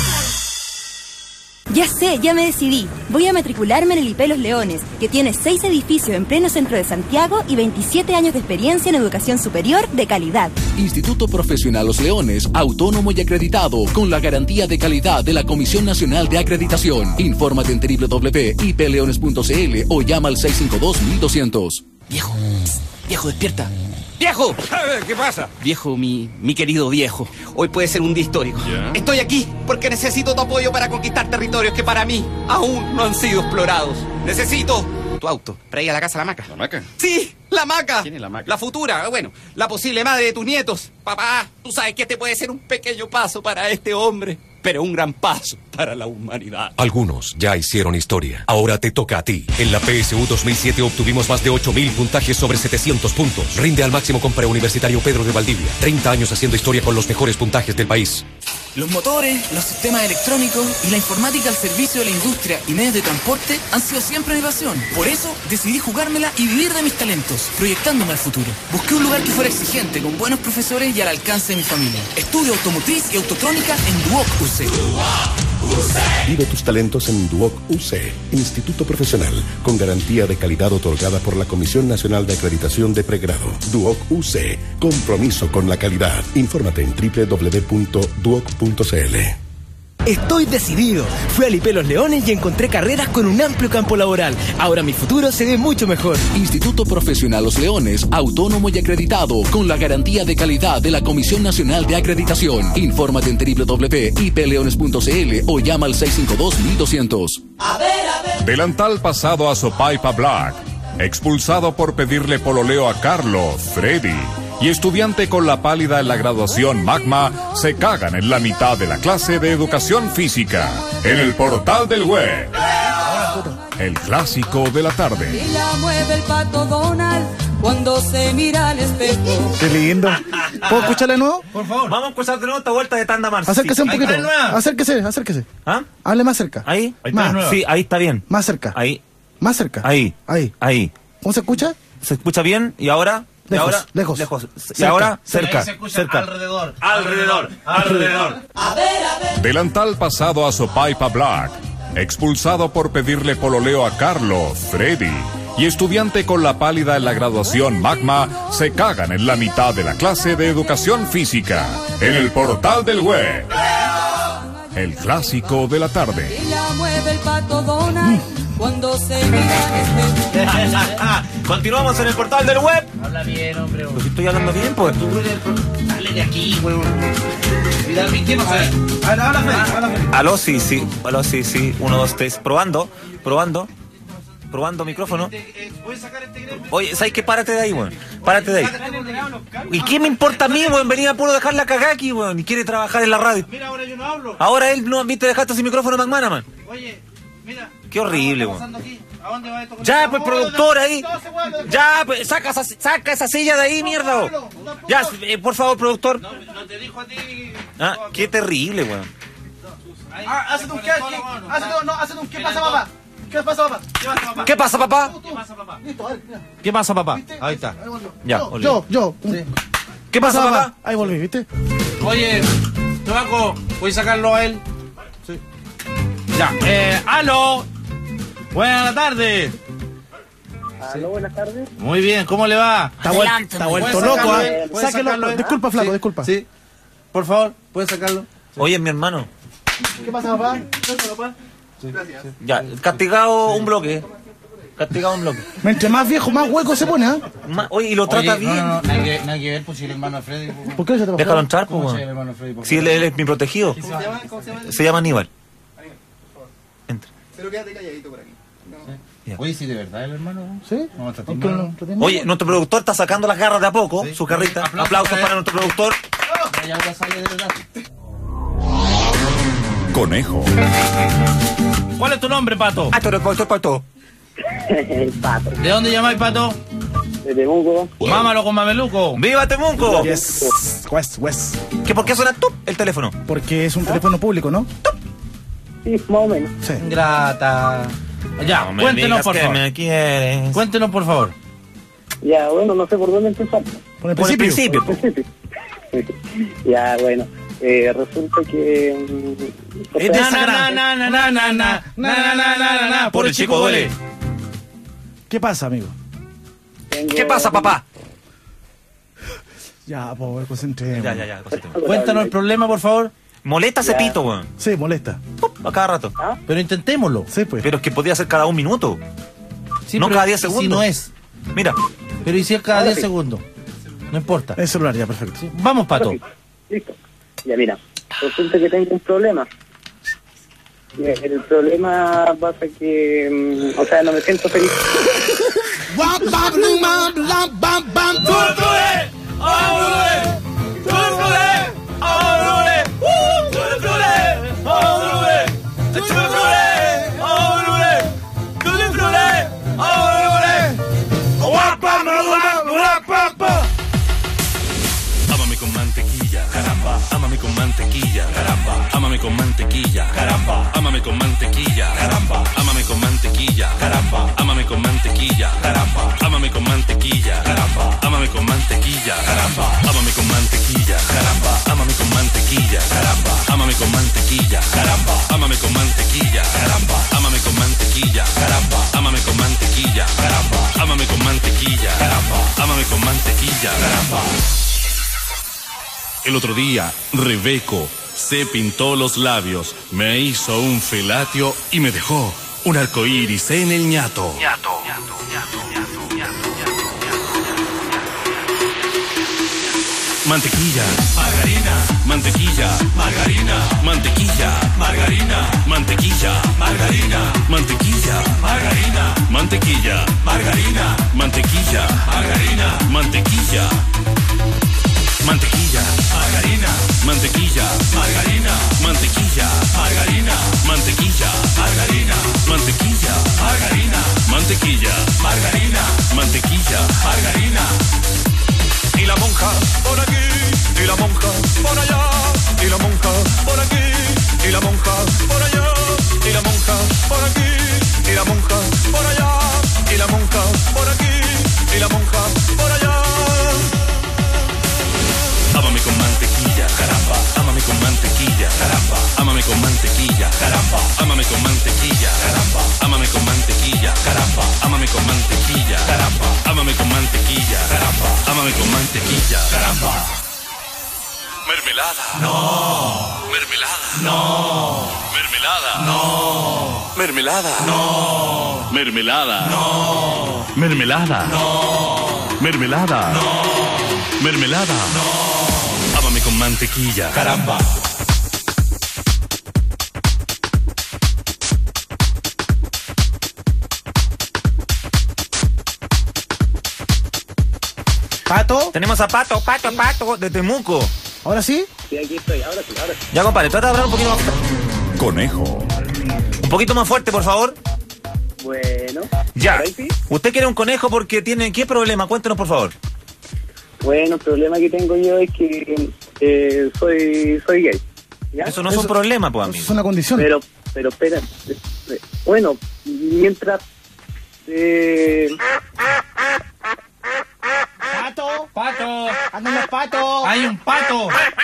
S23: Ya sé, ya me decidí. Voy a matricularme en el IP Los Leones, que tiene 6 edificios en pleno centro de Santiago y 27 años de experiencia en educación superior de calidad.
S24: Instituto Profesional Los Leones, autónomo y acreditado, con la garantía de calidad de la Comisión Nacional de Acreditación. Infórmate en www.ipleones.cl o llama al 652-1200.
S19: Viejo, viejo, despierta. ¡Viejo!
S1: ¿Qué pasa?
S19: Viejo, mi querido viejo, hoy puede ser un día histórico.
S1: ¿Ya?
S19: Estoy aquí porque necesito tu apoyo para conquistar territorios que para mí aún no han sido explorados. Necesito tu auto para ir a la casa de la Maca.
S1: ¿La Maca?
S19: Sí, la Maca.
S1: ¿Quién es la Maca?
S19: La futura, bueno, la posible madre de tus nietos. Papá, tú sabes que este puede ser un pequeño paso para este hombre, pero un gran paso para la humanidad.
S20: Algunos ya hicieron historia. Ahora te toca a ti. En la PSU 2007 obtuvimos más de 8.000 puntajes sobre 700 puntos. Rinde al máximo con Preuniversitario Pedro de Valdivia. 30 años haciendo historia con los mejores puntajes del país.
S18: Los motores, los sistemas electrónicos y la informática al servicio de la industria y medios de transporte han sido siempre mi pasión. Por eso decidí jugármela y vivir de mis talentos, proyectándome al futuro. Busqué un lugar que fuera exigente, con buenos profesores y al alcance de mi familia. Estudio automotriz y autotrónica en Duoc UC.
S2: Vive tus talentos en Duoc UC, Instituto Profesional, con garantía de calidad otorgada por la Comisión Nacional de Acreditación de Pregrado. Duoc UC, compromiso con la calidad. Infórmate en www.duoc.cl.
S21: Estoy decidido. Fui al IP Los Leones y encontré carreras con un amplio campo laboral. Ahora mi futuro se ve mucho mejor.
S24: Instituto Profesional Los Leones, autónomo y acreditado, con la garantía de calidad de la Comisión Nacional de Acreditación. Infórmate en www.ipleones.cl o llama al 652-1200.
S7: Delantal pasado a Sopaipa Black. Expulsado por pedirle pololeo a Carlos, Freddy. Y estudiante con la pálida en la graduación Magma se cagan en la mitad de la clase de educación física. En el portal del web. El clásico de la tarde.
S5: Y la mueve el pato Donald cuando se mira al espejo.
S12: Qué lindo. ¿Puedo escucharla de nuevo?
S4: Por favor. Vamos a escuchar de nuevo esta vuelta de Tanda Mars.
S12: Acérquese un
S4: Sí.
S12: poquito.
S4: Ahí está nueva.
S12: Acérquese.
S4: ¿Ah?
S12: Hable más cerca.
S4: ¿Ahí?
S12: Más.
S4: Sí, ahí está bien.
S12: Más cerca.
S4: Ahí.
S12: Más cerca.
S4: Ahí.
S12: Ahí. ¿Cómo se escucha?
S4: ¿Se escucha bien? ¿Y ahora?
S12: Lejos,
S4: ¿Y ahora?
S12: lejos.
S4: Y
S12: Cerca.
S4: ahora, cerca.
S10: Ahí se escucha
S4: Cerca.
S10: alrededor.
S4: Alrededor.
S7: Delantal pasado a Sopaipa Black. Expulsado por pedirle pololeo a Carlos, Freddy. Y estudiante con la pálida en la graduación Magma se cagan en la mitad de la clase de educación física. En el portal del web. El clásico de la tarde.
S5: Y la mueve el pato Donald cuando se mira al espejo.
S4: Continuamos en el portal del web.
S10: Habla bien, hombre.
S4: Pues estoy hablando bien, pues.
S10: Dale de aquí, weón. Mira, ¿qué no sabe? Habla, Freddy.
S4: Aló, sí. Aló, sí. 1, 2, 3. Probando micrófono.
S10: ¿Puedes sacar este gremio?
S4: Oye, ¿sabes qué? Párate de ahí, weón. Párate de ahí. ¿Y qué me importa a mí, weón? Venía puro dejar la cagada aquí, weón. Y quiere trabajar en la radio.
S10: Mira, ahora yo no hablo.
S4: Ahora él no, viste, dejaste sin micrófono McMahon, man.
S10: Oye, mira.
S4: Qué horrible,
S10: ¿Qué está
S4: weón.
S10: pasando aquí? ¿A dónde va esto?
S4: Ya, pues, productor ahí. Ya, pues, saca esa silla de ahí, mierda, weón. Ya, por favor, productor.
S10: No te dijo a ti.
S4: Ah, qué terrible, weón.
S12: Hazte un qué. Hazte un qué pasa, papá. ¿Qué pasa, papá?
S4: ¿Qué pasa, papá?
S12: Listo, a ver, mira.
S10: ¿Qué pasa, papá? Ahí está.
S4: Ya,
S12: Yo.
S4: ¿Qué pasa, papá?
S12: Ahí volví, ¿viste?
S10: Oye, Tobaco, ¿voy a sacarlo a él? Sí. Ya, aló. Buenas tardes.
S6: Aló, buenas tardes.
S10: Muy bien, ¿cómo le va?
S12: Está vuelto loco, ¿ah? Sáquelo. Disculpa, flaco, disculpa.
S10: Sí. Por favor, ¿puedes sacarlo?
S4: Oye, mi hermano.
S12: ¿Qué pasa, papá?
S10: Sí.
S4: Ya, castigado un bloque. Castigado un bloque.
S12: Entre más viejo, más hueco se pone, ¿ah?
S4: Oye, y lo trata bien.
S10: No, nada que ver, pues si el hermano Freddy.
S12: ¿Por qué se te
S4: Déjalo entrar, pues,
S10: ¿Cómo se
S4: weón.
S10: llama el hermano Freddy?
S4: Sí, él es mi protegido.
S12: ¿Cómo se llama?
S4: Se llama Aníbal.
S12: Pero quédate calladito por aquí.
S10: Oye, si de verdad el hermano.
S12: ¿Sí?
S10: No,
S4: Oye, nuestro productor está sacando las garras de a poco, su carrita. Aplausos para nuestro productor.
S10: Ya ahora sale de verdad.
S22: Conejo.
S10: ¿Cuál es tu nombre, Pato?
S4: Pato.
S6: El Pato.
S10: ¿De dónde llamáis, Pato?
S6: De Temuco.
S10: Mámalo con mameluco.
S4: ¡Viva Temuco!
S12: Yes. West.
S4: ¿Por qué suena tup el teléfono?
S12: Porque es un teléfono público, ¿no?
S6: Sí, más o menos.
S12: Sí.
S10: Grata. Ya,
S4: No me
S10: cuéntenos,
S4: digas
S10: por
S4: que
S10: favor.
S4: me quieres.
S10: Cuéntenos, por favor.
S6: Ya, bueno, no sé por dónde empezar.
S12: Por el
S4: Por el
S12: principio.
S4: principio.
S6: Ya, bueno. Resulta que...
S4: Es de por el chico duele.
S12: ¿Qué pasa, amigo?
S4: ¿Qué pasa, papá?
S12: Ya, pues, concentremos.
S4: Ya.
S10: Cuéntanos el problema, por favor.
S4: Molesta ese pito, weón.
S12: Sí, molesta.
S4: A cada rato.
S10: Pero intentémoslo.
S12: Sí, pues.
S4: Pero es que podría ser cada un minuto.
S10: Sí,
S4: no
S10: pero
S4: cada 10
S10: si
S4: segundos.
S10: no es.
S4: Mira.
S10: Pero ¿y si es cada
S6: Ahora
S10: 10
S6: sí.
S10: segundos? No importa.
S12: El celular, ya, perfecto.
S10: Vamos, Pato.
S6: Listo. Ya, mira. Resulta que tengo un problema. El problema pasa que... o sea, no me siento feliz.
S9: Ámame con mantequilla, caramba. Ámame con mantequilla, caramba. Ámame con mantequilla, caramba. Ámame con mantequilla, caramba. Ámame con mantequilla, caramba. Ámame con mantequilla, caramba. Ámame con mantequilla, caramba. Ámame con mantequilla, caramba. Ámame con mantequilla, caramba. Ámame con mantequilla, caramba. Ámame con mantequilla, caramba. Ámame con mantequilla, caramba. Ámame con mantequilla, caramba. Ámame con mantequilla, caramba. Ámame con mantequilla, caramba. Ámame con mantequilla, caramba. El otro día, Rebeco se pintó los labios, me hizo un felatio y me dejó un arcoíris en el ñato. Mantequilla, margarina, mantequilla, margarina, mantequilla, margarina, mantequilla, margarina, mantequilla, margarina, mantequilla, margarina, mantequilla, margarina, mantequilla. Mantequilla, margarina, mantequilla, margarina, mantequilla, margarina, mantequilla, margarina, mantequilla, margarina, mantequilla, margarina, mantequilla, margarina. Y la monja por aquí, y la monja por allá, y la monja por aquí, y la monja por allá, y la monja por aquí, y la monja por allá, y la monja por aquí, y la monja por allá. Ámame con mantequilla, caramba. Ámame con mantequilla, caramba. Ámame con mantequilla, caramba. Ámame con mantequilla, caramba. Ámame con mantequilla, caramba. Ámame con mantequilla, caramba. Ámame con mantequilla, caramba. Ámame con mantequilla, caramba. Mermelada. No. Mermelada. No. Mermelada. No. Mermelada. No. Mermelada. No. Mermelada. No. Mermelada. No. Mermelada. No. Ámame con mantequilla, caramba.
S12: ¿Pato?
S4: Tenemos a Pato de Temuco.
S12: ¿Ahora sí?
S6: Sí, aquí estoy, ahora sí.
S4: Ya, compadre, trata de hablar un poquito más fuerte.
S22: Conejo.
S4: Un poquito más fuerte, por favor.
S6: Bueno.
S4: Ya.
S6: ¿Ahora sí?
S4: Usted quiere un conejo porque tiene... ¿Qué problema? Cuéntenos, por favor.
S6: Bueno, el problema que tengo yo es que soy gay. ¿Ya?
S4: Eso no es un problema, pues, amigo.
S12: Es una condición.
S6: Pero espera. Bueno, mientras...
S12: ¡Pato! ¡Andan los patos!
S10: ¡Hay un pato!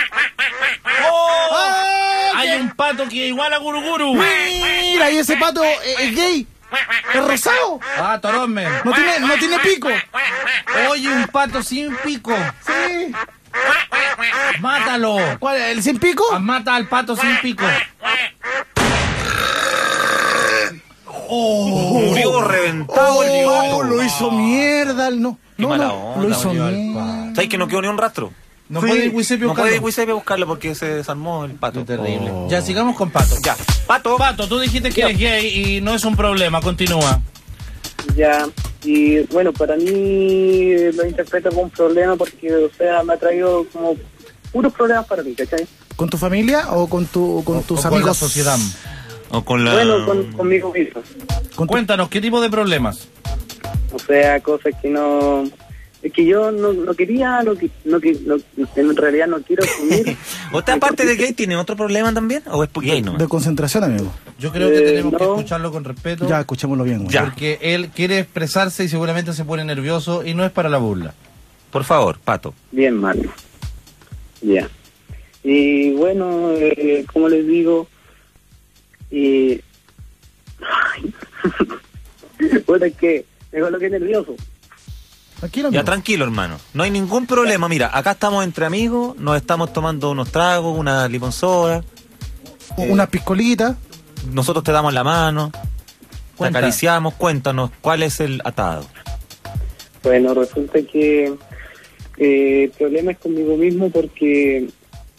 S12: ¡Oh!
S10: ¡Hay un pato que igual a Guruguru!
S12: ¡Mira! ¿Y ese pato es gay? ¿Es rosado?
S10: ¡Ah, Torosme!
S12: No tiene pico.
S10: Oye, un pato sin pico.
S12: Sí.
S10: ¡Mátalo!
S12: ¿Cuál? ¿El sin pico?
S10: Mata al pato sin pico.
S4: Murió reventado el pato.
S1: Lo hizo mierda. No,
S4: Qué mala onda,
S1: lo hizo
S4: murió
S1: mierda.
S4: ¿Sabes que no quedó ni un rastro?
S10: No puede ir Wisepe a buscarlo.
S4: a buscarlo porque se desarmó el pato.
S10: Qué terrible. Ya, sigamos con Pato.
S4: Ya. Pato,
S10: tú dijiste que eres gay y no es un problema. Continúa.
S6: Ya, y bueno, para mí lo interpreto como un problema porque, o sea, me ha traído como puros problemas para mí, ¿cachai?
S1: ¿Con tu familia o con tus amigos?
S10: Con la sociedad.
S4: O con la...
S6: Bueno, conmigo mismo.
S10: Cuéntanos, ¿qué tipo de problemas?
S6: O sea, cosas que no... Es que yo no quería, en realidad no quiero asumir.
S4: ¿Usted aparte de gay tiene otro problema también? ¿O es gay no?
S1: De concentración, amigo.
S10: Yo creo que tenemos que escucharlo con respeto.
S1: Ya, escuchémoslo bien.
S10: Ya. Porque él quiere expresarse y seguramente se pone nervioso y no es para la burla.
S4: Por favor, Pato.
S6: Bien, Mario. Ya. Y bueno, como les digo, bueno, es que me coloqué nervioso.
S1: Tranquilo,
S4: ya, tranquilo, hermano. No hay ningún problema. Mira, acá estamos entre amigos, nos estamos tomando unos tragos, una limonsoda.
S1: Una piscolita.
S4: Nosotros te damos la mano, te acariciamos. Cuéntanos, ¿cuál es el atado?
S6: Bueno, resulta que el problema es conmigo mismo porque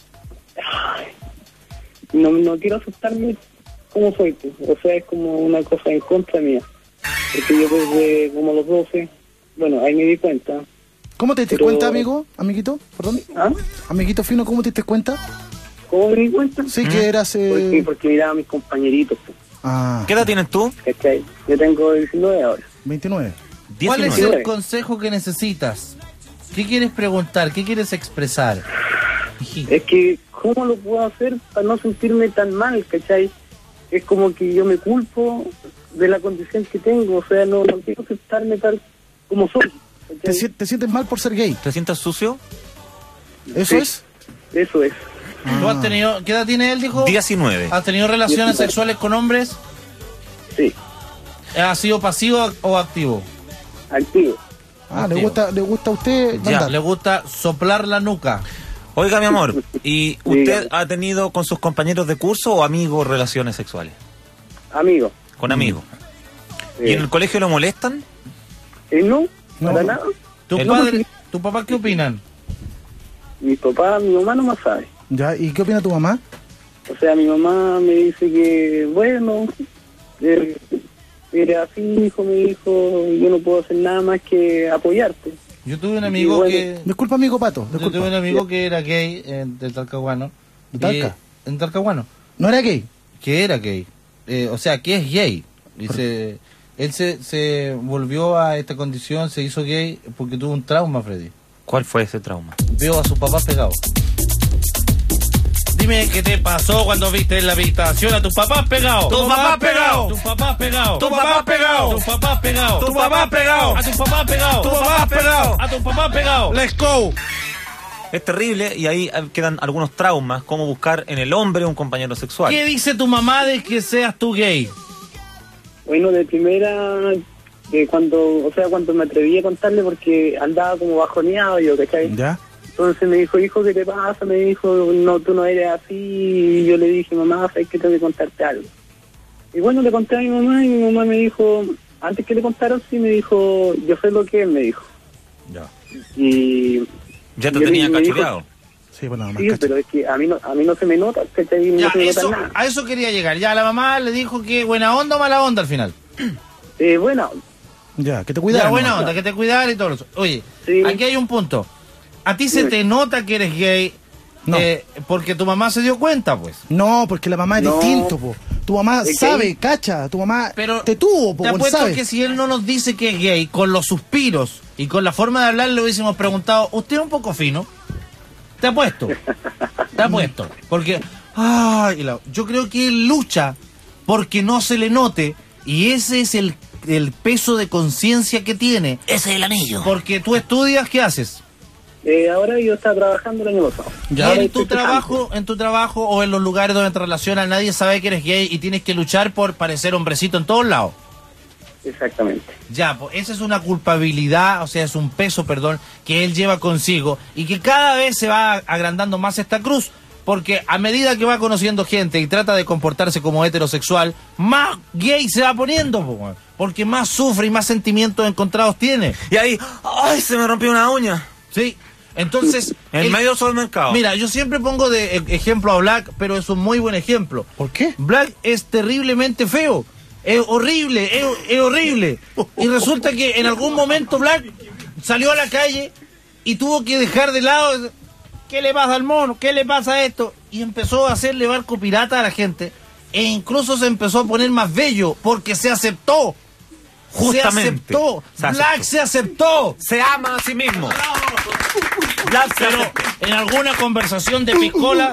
S6: no quiero aceptarme como soy, pues. O sea, es como una cosa en contra mía. Porque yo desde como los 12... Bueno, ahí me di cuenta.
S1: ¿Cómo te diste cuenta, amiguito? ¿Perdón?
S6: ¿Ah?
S1: Amiguito fino, ¿cómo te diste cuenta?
S6: ¿Cómo me di cuenta?
S1: Sí, que eras...
S6: Porque miraba a mis compañeritos. Pues.
S1: Ah.
S4: ¿Qué edad tienes tú?
S6: ¿Cachai? Yo tengo 19 ahora.
S1: 29.
S10: ¿Cuál es el consejo que necesitas? ¿Qué quieres preguntar? ¿Qué quieres expresar?
S6: Es que, ¿cómo lo puedo hacer para no sentirme tan mal, cachai? Es como que yo me culpo de la condición que tengo. O sea, no quiero aceptarme tal como soy.
S1: ¿Te sientes mal por ser gay?
S4: ¿Te sientes sucio?
S1: ¿Eso es?
S6: Eso es.
S10: ¿Tú has tenido, qué edad tiene él, dijo?
S4: 19.
S10: ¿Has tenido relaciones sexuales con hombres?
S6: Sí.
S10: ¿Has sido pasivo o activo?
S6: Activo.
S1: ¿Le gusta a usted?
S10: Ya, le gusta soplar la nuca.
S4: Oiga, mi amor, ¿y usted ha tenido con sus compañeros de curso o amigos relaciones sexuales?
S6: Amigos.
S4: Con amigos. ¿Y en el colegio lo molestan?
S6: No, para nada.
S10: ¿Tu papá qué opinan?
S6: Mi papá, mi mamá no más sabe.
S1: Ya, ¿y qué opina tu mamá?
S6: O sea, mi mamá me dice que, bueno, eres así, hijo, mi hijo, yo no puedo hacer nada más que apoyarte.
S10: Yo tuve un amigo que...
S1: Disculpa, amigo Pato.
S10: Yo tuve un amigo que era gay de Talcahuano.
S1: ¿De Talca?
S10: En Talcahuano.
S1: ¿No era gay?
S10: Que era gay. O sea, que es gay. Dice... Él se volvió a esta condición, se hizo gay porque tuvo un trauma, Freddy.
S4: ¿Cuál fue ese trauma?
S10: Vio a sus papás pegados. Dime qué te pasó cuando viste en la habitación a tus papás pegados.
S4: ¡Tu papá pegado!
S10: ¡Tus papás pegados!
S4: ¡Tu papá pegado!
S10: ¡Tus papás pegados!
S4: ¡Tu papá pegado!
S10: ¡A tus papás pegados!
S4: ¡Tu papá pegado!
S10: ¡A tus papás pegados!
S4: ¡Let's go! Es terrible y ahí quedan algunos traumas, como buscar en el hombre un compañero sexual.
S10: ¿Qué dice tu mamá de que seas tú gay?
S6: Bueno, de primera, cuando me atreví a contarle porque andaba como bajoneado yo, ¿cachai?
S1: ¿Ya?
S6: Entonces me dijo, hijo, ¿qué te pasa? Me dijo, no, tú no eres así. Y yo le dije, mamá, sabes que tengo que contarte algo. Y bueno, le conté a mi mamá y mi mamá me dijo, antes que le contara, sí, me dijo, yo sé lo que es, me dijo.
S4: Ya.
S6: Y...
S4: ¿Ya te tenía cachureado?
S1: Sí, bueno,
S6: sí, pero es que a mí no se me nota, ¿cachai? No se me nota nada.
S10: A eso quería llegar. Ya la mamá le dijo que buena onda o mala onda al final.
S6: Buena onda.
S1: Ya, que te cuidara.
S10: Ya, buena onda, que te cuidara y todo eso. Oye, sí. Aquí hay un punto. ¿A ti se te nota que eres gay porque tu mamá se dio cuenta, pues?
S1: No, porque la mamá es distinto, po. Tu mamá sabe, cacha, tu mamá te tuvo, po.
S10: Te apuesto que si él no nos dice que es gay, con los suspiros y con la forma de hablar le hubiésemos preguntado, ¿usted es un poco fino? Te apuesto. Porque, yo creo que él lucha porque no se le note y ese es el peso de conciencia que tiene.
S3: Ese es el anillo.
S10: Porque tú estudias, ¿qué haces?
S6: Ahora yo estaba trabajando el año pasado.
S10: Ya en tu trabajo o en los lugares donde te relacionas, nadie sabe que eres gay y tienes que luchar por parecer hombrecito en todos lados.
S6: Exactamente.
S10: Ya, pues esa es una culpabilidad, o sea, es un peso, perdón, que él lleva consigo y que cada vez se va agrandando más esta cruz. Porque a medida que va conociendo gente y trata de comportarse como heterosexual, más gay se va poniendo, po, porque más sufre y más sentimientos encontrados tiene.
S4: Y ahí, ¡ay, se me rompió una uña!
S10: Sí, entonces...
S4: En medio del supermercado.
S10: Mira, yo siempre pongo de ejemplo a Black, pero es un muy buen ejemplo.
S1: ¿Por qué?
S10: Black es terriblemente feo. Es horrible, es horrible. Y resulta que en algún momento Black salió a la calle y tuvo que dejar de lado... ¿Qué le pasa al mono? ¿Qué le pasa a esto? Y empezó a hacerle barco pirata a la gente. E incluso se empezó a poner más bello porque se aceptó.
S4: Justamente.
S10: Black se aceptó.
S4: Se ama a sí mismo.
S10: Black, pero en alguna conversación de piscola...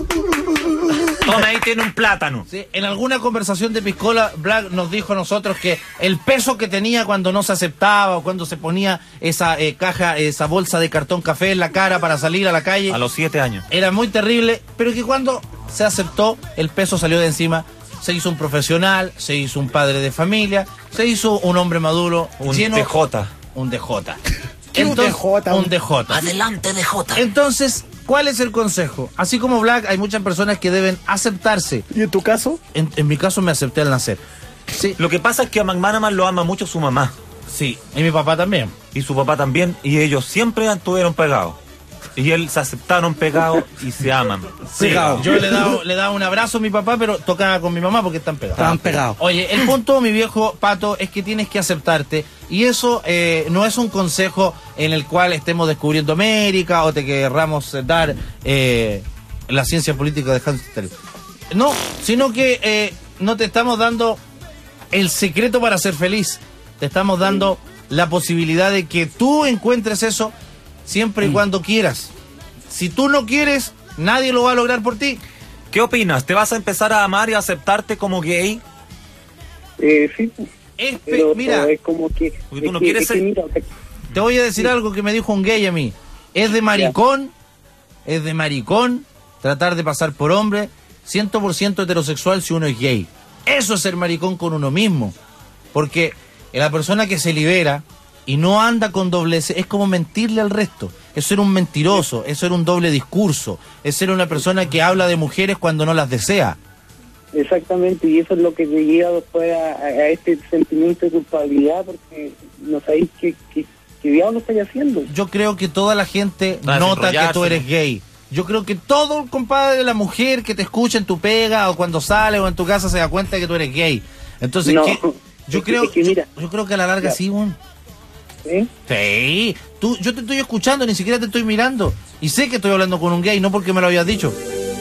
S4: Toma, ahí tiene un plátano.
S10: Sí, en alguna conversación de piscola, Black nos dijo a nosotros que el peso que tenía cuando no se aceptaba o cuando se ponía esa esa bolsa de cartón café en la cara para salir a la calle.
S4: A los 7 años.
S10: Era muy terrible, pero que cuando se aceptó, el peso salió de encima. Se hizo un profesional, se hizo un padre de familia, se hizo un hombre maduro.
S4: Un
S10: lleno,
S4: DJ.
S10: Un DJ.
S1: Entonces,
S10: un DJ.
S3: Adelante, DJ.
S10: Entonces, ¿cuál es el consejo? Así como Black, hay muchas personas que deben aceptarse.
S1: ¿Y en tu caso?
S10: En mi caso me acepté al nacer.
S4: Sí. Lo que pasa es que a McManaman lo ama mucho su mamá.
S10: Sí, y mi papá también.
S4: Y su papá también, y ellos siempre estuvieron pegados. Y él se aceptaron pegados y se aman.
S10: Sí, yo le he dado un abrazo a mi papá, pero tocaba con mi mamá porque están pegados.
S1: Estaban pegados.
S10: Oye, el punto, mi viejo Pato, es que tienes que aceptarte. Y eso no es un consejo en el cual estemos descubriendo América o te querramos dar la ciencia política de Hans Steller. No, sino que no te estamos dando el secreto para ser feliz. Te estamos dando la posibilidad de que tú encuentres eso siempre y cuando quieras. Si tú no quieres, nadie lo va a lograr por ti.
S4: ¿Qué opinas? ¿Te vas a empezar a amar y a aceptarte como gay?
S6: Sí. Pero
S10: mira,
S6: es como que...
S4: Porque tú no quieres ser...
S6: mira,
S10: te voy a decir algo que me dijo un gay a mí. Es de maricón tratar de pasar por hombre 100% heterosexual si uno es gay. Eso es ser maricón con uno mismo. Porque la persona que se libera y no anda con doblez, es como mentirle al resto. Es ser un mentiroso, es ser un doble discurso, es ser una persona que habla de mujeres cuando no las desea.
S6: Exactamente, y eso es lo que te lleva después a este sentimiento de culpabilidad, porque no sabéis qué diablo estáis haciendo.
S10: Yo creo que toda la gente nota que tú eres gay. Yo creo que todo, compadre, la mujer que te escucha en tu pega o cuando sale o en tu casa se da cuenta de que tú eres gay. Entonces,
S6: no,
S10: yo creo que a la larga sí, bueno.
S6: ¿Sí?
S10: Sí, yo te estoy escuchando, ni siquiera te estoy mirando. Y sé que estoy hablando con un gay, no porque me lo habías dicho.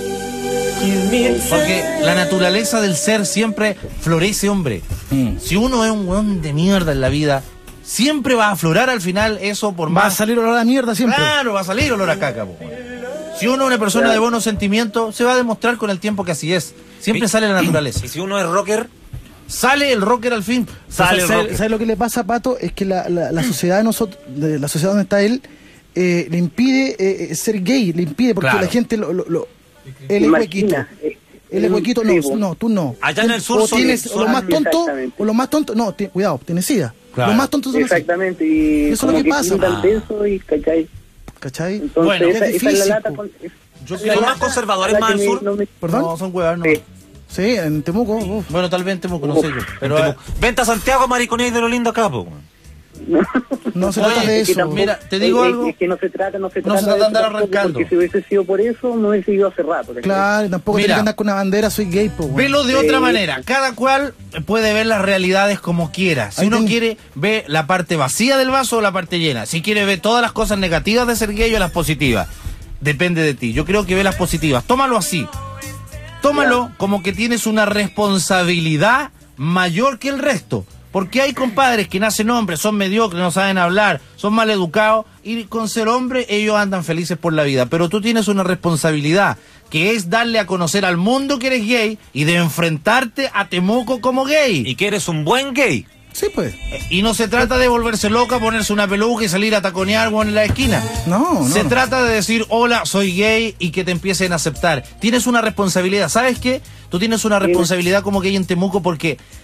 S10: Porque la naturaleza del ser siempre florece, hombre. Si uno es un weón de mierda en la vida, siempre va a aflorar al final eso por más...
S1: Va a salir olor a mierda siempre.
S10: Claro, va a salir olor a caca, po. Si uno es una persona de buenos sentimientos, se va a demostrar con el tiempo que así es. Siempre sale la naturaleza.
S4: ¿Y si uno es rocker?
S10: Sale el rocker al fin.
S1: ¿Sabes lo que le pasa a Pato? Es que la sociedad de nosotros, la sociedad donde está él, le impide ser gay, le impide porque la gente él es huequito. Él es huequito, no, tú no.
S4: Allá en el sur
S1: o tienes o los más tontos, no, cuidado, tienes SIDA. Claro. Los más tontos son
S6: exactamente, y
S1: eso es lo que pasa.
S6: ¿Cachai?
S1: Entonces,
S10: bueno,
S6: esa es la lata.
S4: ¿Son más conservadores más al sur?
S10: ¿Perdón? No, son huevas, no.
S1: Sí, en Temuco.
S10: Bueno, tal vez en Temuco, no sé yo. Pero
S4: vente a Santiago, mariconéis de lo lindo acá, po.
S1: No se trata de eso.
S10: Mira, te digo algo.
S6: Es que no se trata
S10: de andar arrancando.
S6: Porque si hubiese sido por eso, no hubiese ido hace rato.
S1: Claro, tampoco tiene que andar con una bandera, soy gay, po.
S10: Velo de otra manera. Cada cual puede ver las realidades como quiera. Si uno quiere, ve la parte vacía del vaso o la parte llena. Si quiere, ve todas las cosas negativas de ser gay o las positivas. Depende de ti. Yo creo que ve las positivas. Tómalo así. Tómalo como que tienes una responsabilidad mayor que el resto. Porque hay compadres que nacen hombres, son mediocres, no saben hablar, son mal educados, y con ser hombre ellos andan felices por la vida. Pero tú tienes una responsabilidad, que es darle a conocer al mundo que eres gay y de enfrentarte a Temuco como gay.
S4: Y que eres un buen gay.
S1: Sí, pues.
S10: Y no se trata de volverse loca, ponerse una peluca y salir a taconear en la esquina.
S1: No.
S10: Se trata de decir, hola, soy gay, y que te empiecen a aceptar. Tienes una responsabilidad. ¿Sabes qué? Tú tienes una responsabilidad como gay en Temuco porque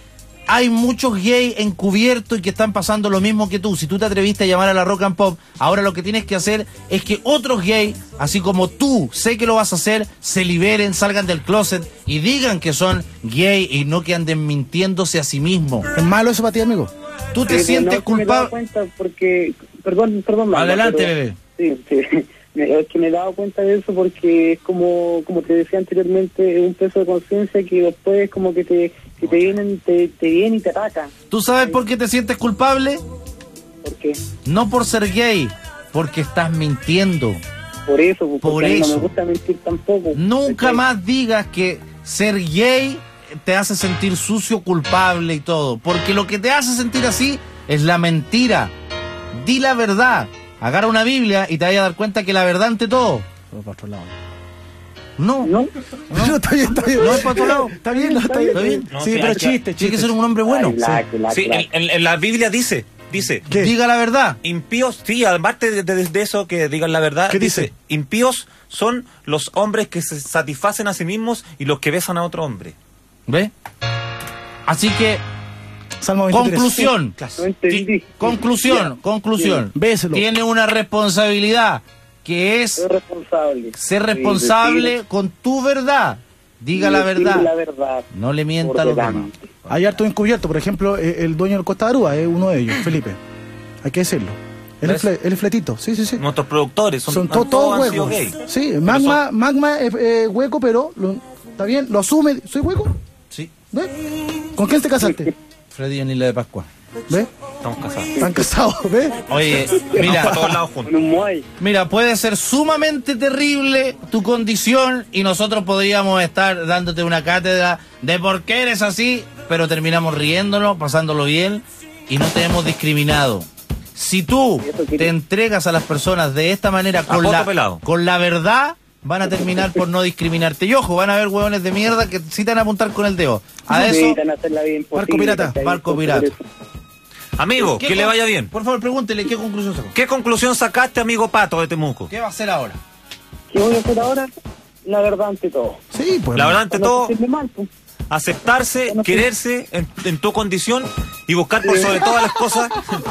S10: hay muchos gays encubiertos y que están pasando lo mismo que tú. Si tú te atreviste a llamar a la Rock and Pop, ahora lo que tienes que hacer es que otros gays, así como tú, sé que lo vas a hacer, se liberen, salgan del closet y digan que son gay y no que anden mintiéndose a sí mismos.
S1: ¿Es malo eso para ti, amigo?
S10: ¿Tú te sientes culpable?
S6: Me he dado cuenta porque... Perdón,
S10: adelante, bebé.
S6: Sí. Es que me he dado cuenta de eso porque es como te decía anteriormente, es un peso de conciencia que después como que te vienen y te atacan.
S10: ¿Tú sabes por qué te sientes culpable?
S6: ¿Por qué?
S10: No por ser gay, porque estás mintiendo.
S6: Por eso, porque
S10: por eso.
S6: No me gusta mentir tampoco.
S10: Nunca más digas que ser gay te hace sentir sucio, culpable y todo, porque lo que te hace sentir así es la mentira. Di la verdad. Agarra una Biblia y te vas a dar cuenta que la verdad ante todo. Para otro lado. No, está bien. No es para otro lado. Está bien.
S1: No, sí, pero chiste.
S10: Tiene que ser un hombre bueno.
S4: Sí, en la Biblia dice,
S10: ¿qué? Diga la verdad.
S4: Impíos, sí, además de eso que digan la verdad.
S1: ¿Qué dice?
S4: Impíos son los hombres que se satisfacen a sí mismos y los que besan a otro hombre.
S10: ¿Ve? Así que
S1: Salmo 23.
S10: Conclusión.
S1: Béselo.
S10: Tiene una responsabilidad que es ser responsable con tu verdad. Diga la verdad. No le mienta a los demás.
S1: Hay harto encubierto, por ejemplo, el dueño del Costa de Arúa es uno de ellos, Felipe. Hay que decirlo. Él es fletito, sí.
S4: Nuestros productores son
S1: todos huecos. Sí, Magma es hueco, pero está bien, lo asume. ¿Soy hueco?
S10: Sí.
S1: ¿Ves? ¿Con quién te casaste?
S10: Freddy en Isla de Pascua.
S1: ¿Ves?
S4: Estamos casados.
S1: Están casados, ¿ves?
S10: Oye, mira, puede ser sumamente terrible tu condición y nosotros podríamos estar dándote una cátedra de por qué eres así, pero terminamos riéndonos, pasándolo bien y no te hemos discriminado. Si tú te entregas a las personas de esta manera con la verdad, van a terminar por no discriminarte. Y ojo, van a haber huevones de mierda que sí te van a apuntar con el dedo. A eso, Marco Pirata.
S4: Amigo, que le vaya bien.
S10: Por favor, pregúntele, ¿qué conclusión sacó?
S4: ¿Qué conclusión sacaste, amigo Pato de Temuco?
S10: ¿Qué va a hacer ahora?
S6: ¿Qué voy a hacer ahora? La verdad ante todo.
S1: Sí, pues.
S4: La verdad ante todo, aceptarse, quererse en tu condición y buscar por sobre todas las cosas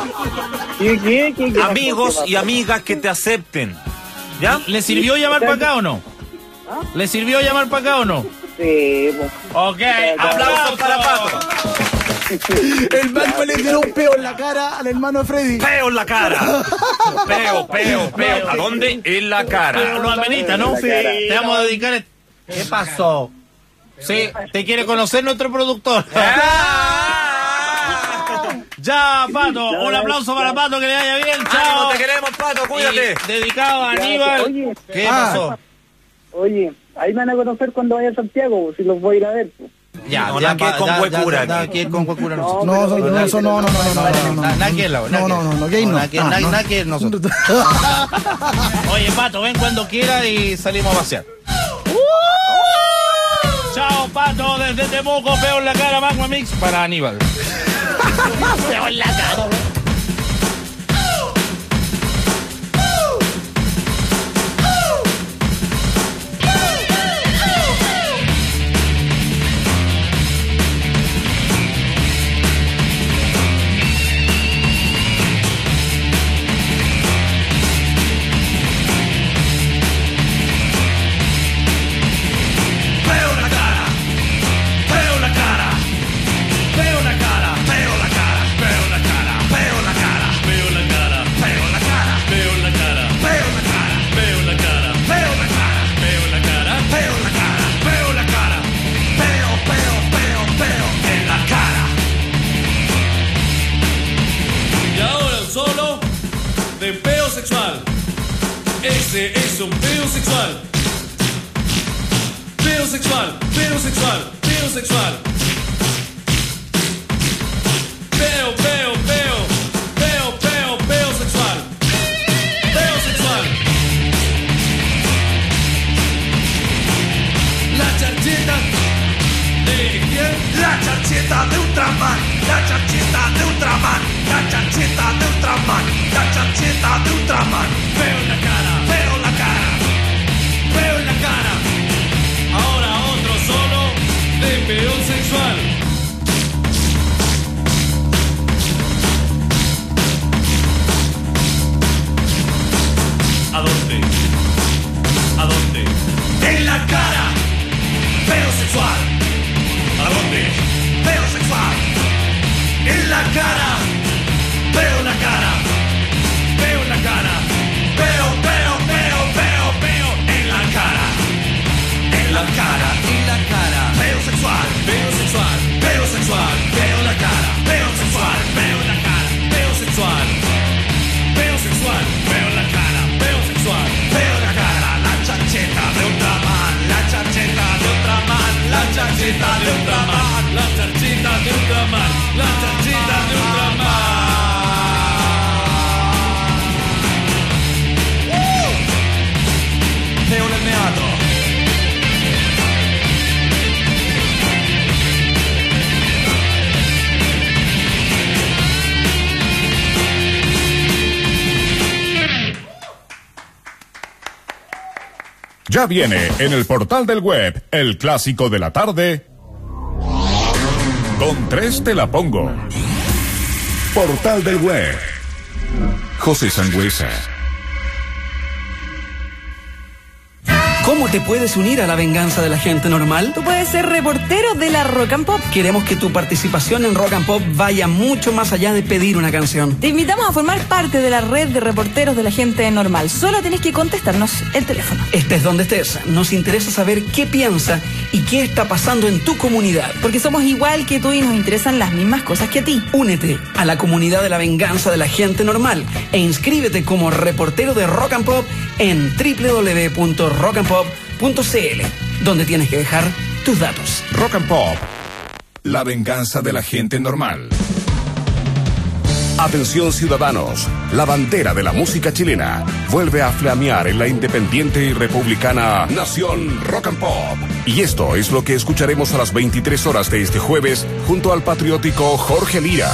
S4: amigos y amigas que te acepten. ¿Ya?
S10: ¿Le sirvió llamar para acá o no? ¿Le sirvió llamar para acá o no?
S6: Sí,
S10: ok, aplausos para Pato.
S1: El banco le dio un peo en la cara al hermano de Freddy.
S4: Peo en la cara. Peo. ¿A dónde? En la cara.
S10: No amerita, ¿no?
S1: Sí.
S10: Te vamos a dedicar. ¿Qué pasó? Sí, te quiere conocer nuestro productor. Ya, Pato, un aplauso para Pato, que le vaya bien, chao.
S4: Te queremos, Pato, cuídate.
S10: Y dedicado a Aníbal. ¿Qué pasó?
S6: Oye, ahí me van a conocer cuando vaya a Santiago, si los voy a ir a ver.
S10: Ya,
S4: con huecura.
S10: Nada que ir con huecura.
S1: No,
S10: Nada que ir, nada que ir nosotros. Oye, Pato, ven cuando quiera y salimos a pasear. Chao, Pato, desde Temuco, peo en la cara, Magma Mix para Aníbal. Peo en la cara.
S9: Ese es un peo sexual. Peo sexual, peo sexual, peo sexual. Peo, peo, peo, peo, peo, peo sexual. Peo sexual. La charcheta de quién? La charcheta de Ultraman. La charcheta de Ultraman. La charcheta de Ultraman. La charcheta de Ultraman. Peo en la cara, peo en la cara, peo en la cara. Ahora otro solo de peo sexual.
S7: Ya viene en el portal del web, el clásico de la tarde. Con 3 te la pongo.
S2: Portal del web.
S7: José Sangüesa.
S8: ¿Cómo te puedes unir a la venganza de la gente normal?
S13: Tú puedes ser reportero de la Rock and Pop.
S8: Queremos que tu participación en Rock and Pop vaya mucho más allá de pedir una canción.
S13: Te invitamos a formar parte de la red de reporteros de la gente normal. Solo tenés que contestarnos el teléfono.
S8: Estés donde estés, nos interesa saber qué piensa y qué está pasando en tu comunidad.
S13: Porque somos igual que tú y nos interesan las mismas cosas que a ti.
S8: Únete a la comunidad de la venganza de la gente normal e inscríbete como reportero de Rock and Pop en www.rockandpop.cl, donde tienes que dejar tus datos.
S7: Rock and Pop, la venganza de la gente normal.
S20: Atención ciudadanos, la bandera de la música chilena vuelve a flamear en la independiente y republicana Nación Rock and Pop. Y esto es lo que escucharemos a las 23 horas de este jueves junto al patriótico Jorge Lira.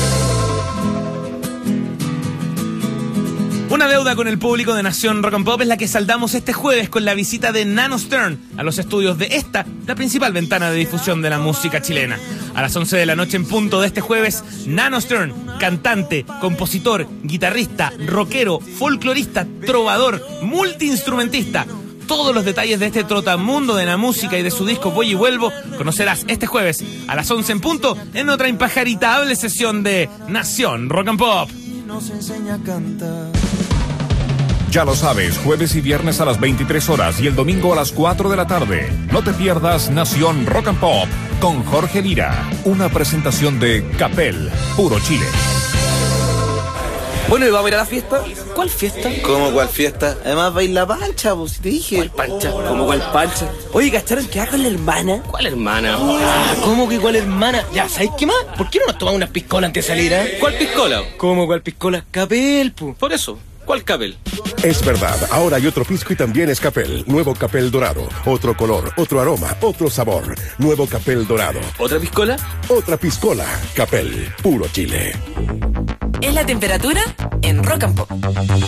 S4: Una deuda con el público de Nación Rock and Pop es la que saldamos este jueves con la visita de Nano Stern a los estudios de esta, la principal ventana de difusión de la música chilena. A las 11 de la noche en punto de este jueves, Nano Stern, cantante, compositor, guitarrista, rockero, folclorista, trovador, multiinstrumentista. Todos los detalles de este trotamundo de la música y de su disco Voy y Vuelvo conocerás este jueves a las 11 en punto en otra impajaritable sesión de Nación Rock and Pop.
S14: Nos enseña a cantar.
S7: Ya lo sabes, jueves y viernes a las 23 horas y el domingo a las 4 de la tarde. No te pierdas Nación Rock and Pop con Jorge Lira. Una presentación de Capel, puro Chile.
S25: Bueno, ¿y vamos a ir a la fiesta?
S8: ¿Cuál fiesta?
S25: ¿Cómo cuál fiesta? Además va a ir la pancha, pues, si te dije.
S8: ¿Cuál pancha?
S25: ¿Cómo cuál pancha?
S8: Oye, ¿cacharon que haga con la hermana?
S25: ¿Cuál hermana?
S8: Ah, ¿cómo que cuál hermana? Ya, ¿sabes qué más? ¿Por qué no nos tomamos unas piscolas antes de salir, eh?
S25: ¿Cuál piscola?
S8: ¿Cómo cuál piscola? Capel, pu.
S25: Por eso. ¿Cuál Capel?
S2: Es verdad, ahora hay otro pisco y también es Capel. Nuevo Capel Dorado. Otro color, otro aroma, otro sabor. Nuevo Capel Dorado.
S25: ¿Otra piscola?
S2: Otra piscola. Capel, puro Chile.
S13: ¿Es la temperatura? En Rock and Pop.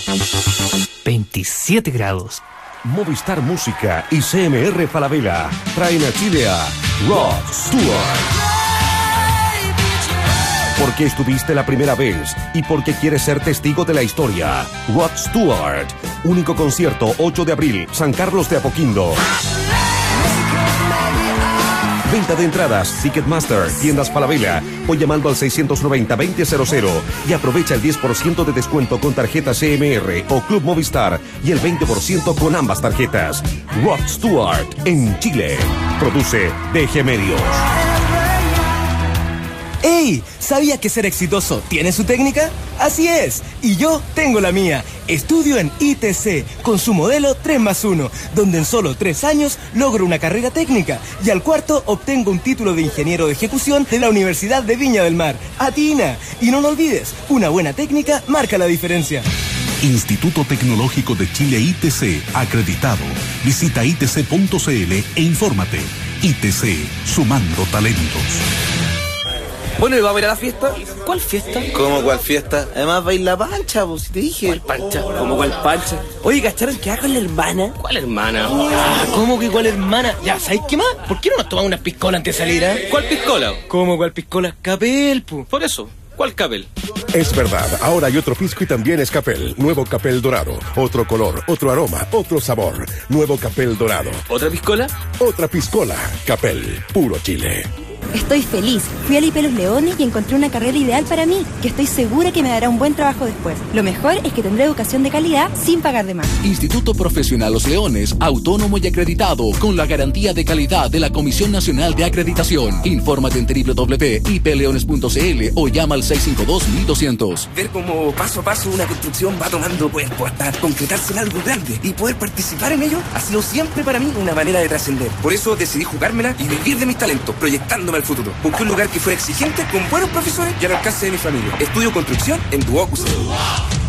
S15: 27 grados.
S20: Movistar Música y CMR Falabella traen a Chile a Rod Stewart. Porque estuviste la primera vez y porque quieres ser testigo de la historia. Rod Stewart. Único concierto 8 de abril, San Carlos de Apoquindo. Venta de entradas, Ticketmaster, Tiendas Falabella o llamando al 690-2000 y aprovecha el 10% de descuento con tarjeta CMR o Club Movistar y el 20% con ambas tarjetas. Rod Stewart en Chile. Produce DG Medios.
S21: ¡Ey! ¿Sabía que ser exitoso tiene su técnica? Así es, y yo tengo la mía. Estudio en ITC con su modelo 3+1, donde en solo 3 años logro una carrera técnica y al cuarto obtengo un título de ingeniero de ejecución de la Universidad de Viña del Mar. ¡Atina! Y no lo olvides, una buena técnica marca la diferencia.
S22: Instituto Tecnológico de Chile ITC, acreditado. Visita itc.cl e infórmate. ITC, sumando talentos.
S25: Bueno, ¿y vamos a ir a la fiesta?
S8: ¿Cuál fiesta?
S25: ¿Cómo cuál fiesta? Además va a ir la pancha, pues, si te dije.
S8: ¿Cuál pancha?
S25: ¿Cómo cuál pancha?
S8: Oye, ¿cacharon que haga con la hermana?
S25: ¿Cuál hermana?
S8: Ah, ¿cómo que cuál hermana? Ya, ¿sabes qué más? ¿Por qué no nos tomamos unas piscolas antes de salir, eh?
S25: ¿Cuál piscola?
S8: ¿Cómo cuál piscola? Capel, pu.
S25: Por eso. ¿Cuál Capel?
S2: Es verdad, ahora hay otro pisco y también es Capel. Nuevo Capel Dorado. Otro color, otro aroma, otro sabor. Nuevo Capel Dorado.
S25: ¿Otra piscola?
S2: Otra piscola. Capel, puro Chile.
S23: Estoy feliz. Fui al IP Los Leones y encontré una carrera ideal para mí, que estoy segura que me dará un buen trabajo después. Lo mejor es que tendré educación de calidad sin pagar de más.
S24: Instituto Profesional Los Leones, autónomo y acreditado, con la garantía de calidad de la Comisión Nacional de Acreditación. Infórmate en www.ipleones.cl o llama al 652-1200.
S16: Ver cómo paso a paso una construcción va tomando cuerpo hasta concretarse en algo grande y poder participar en ello ha sido siempre para mí una manera de trascender. Por eso decidí jugármela y vivir de mis talentos, proyectándome al futuro. Busqué un lugar que fuera exigente, con buenos profesores y al alcance de mi familia. Estudio construcción en Duoc UC.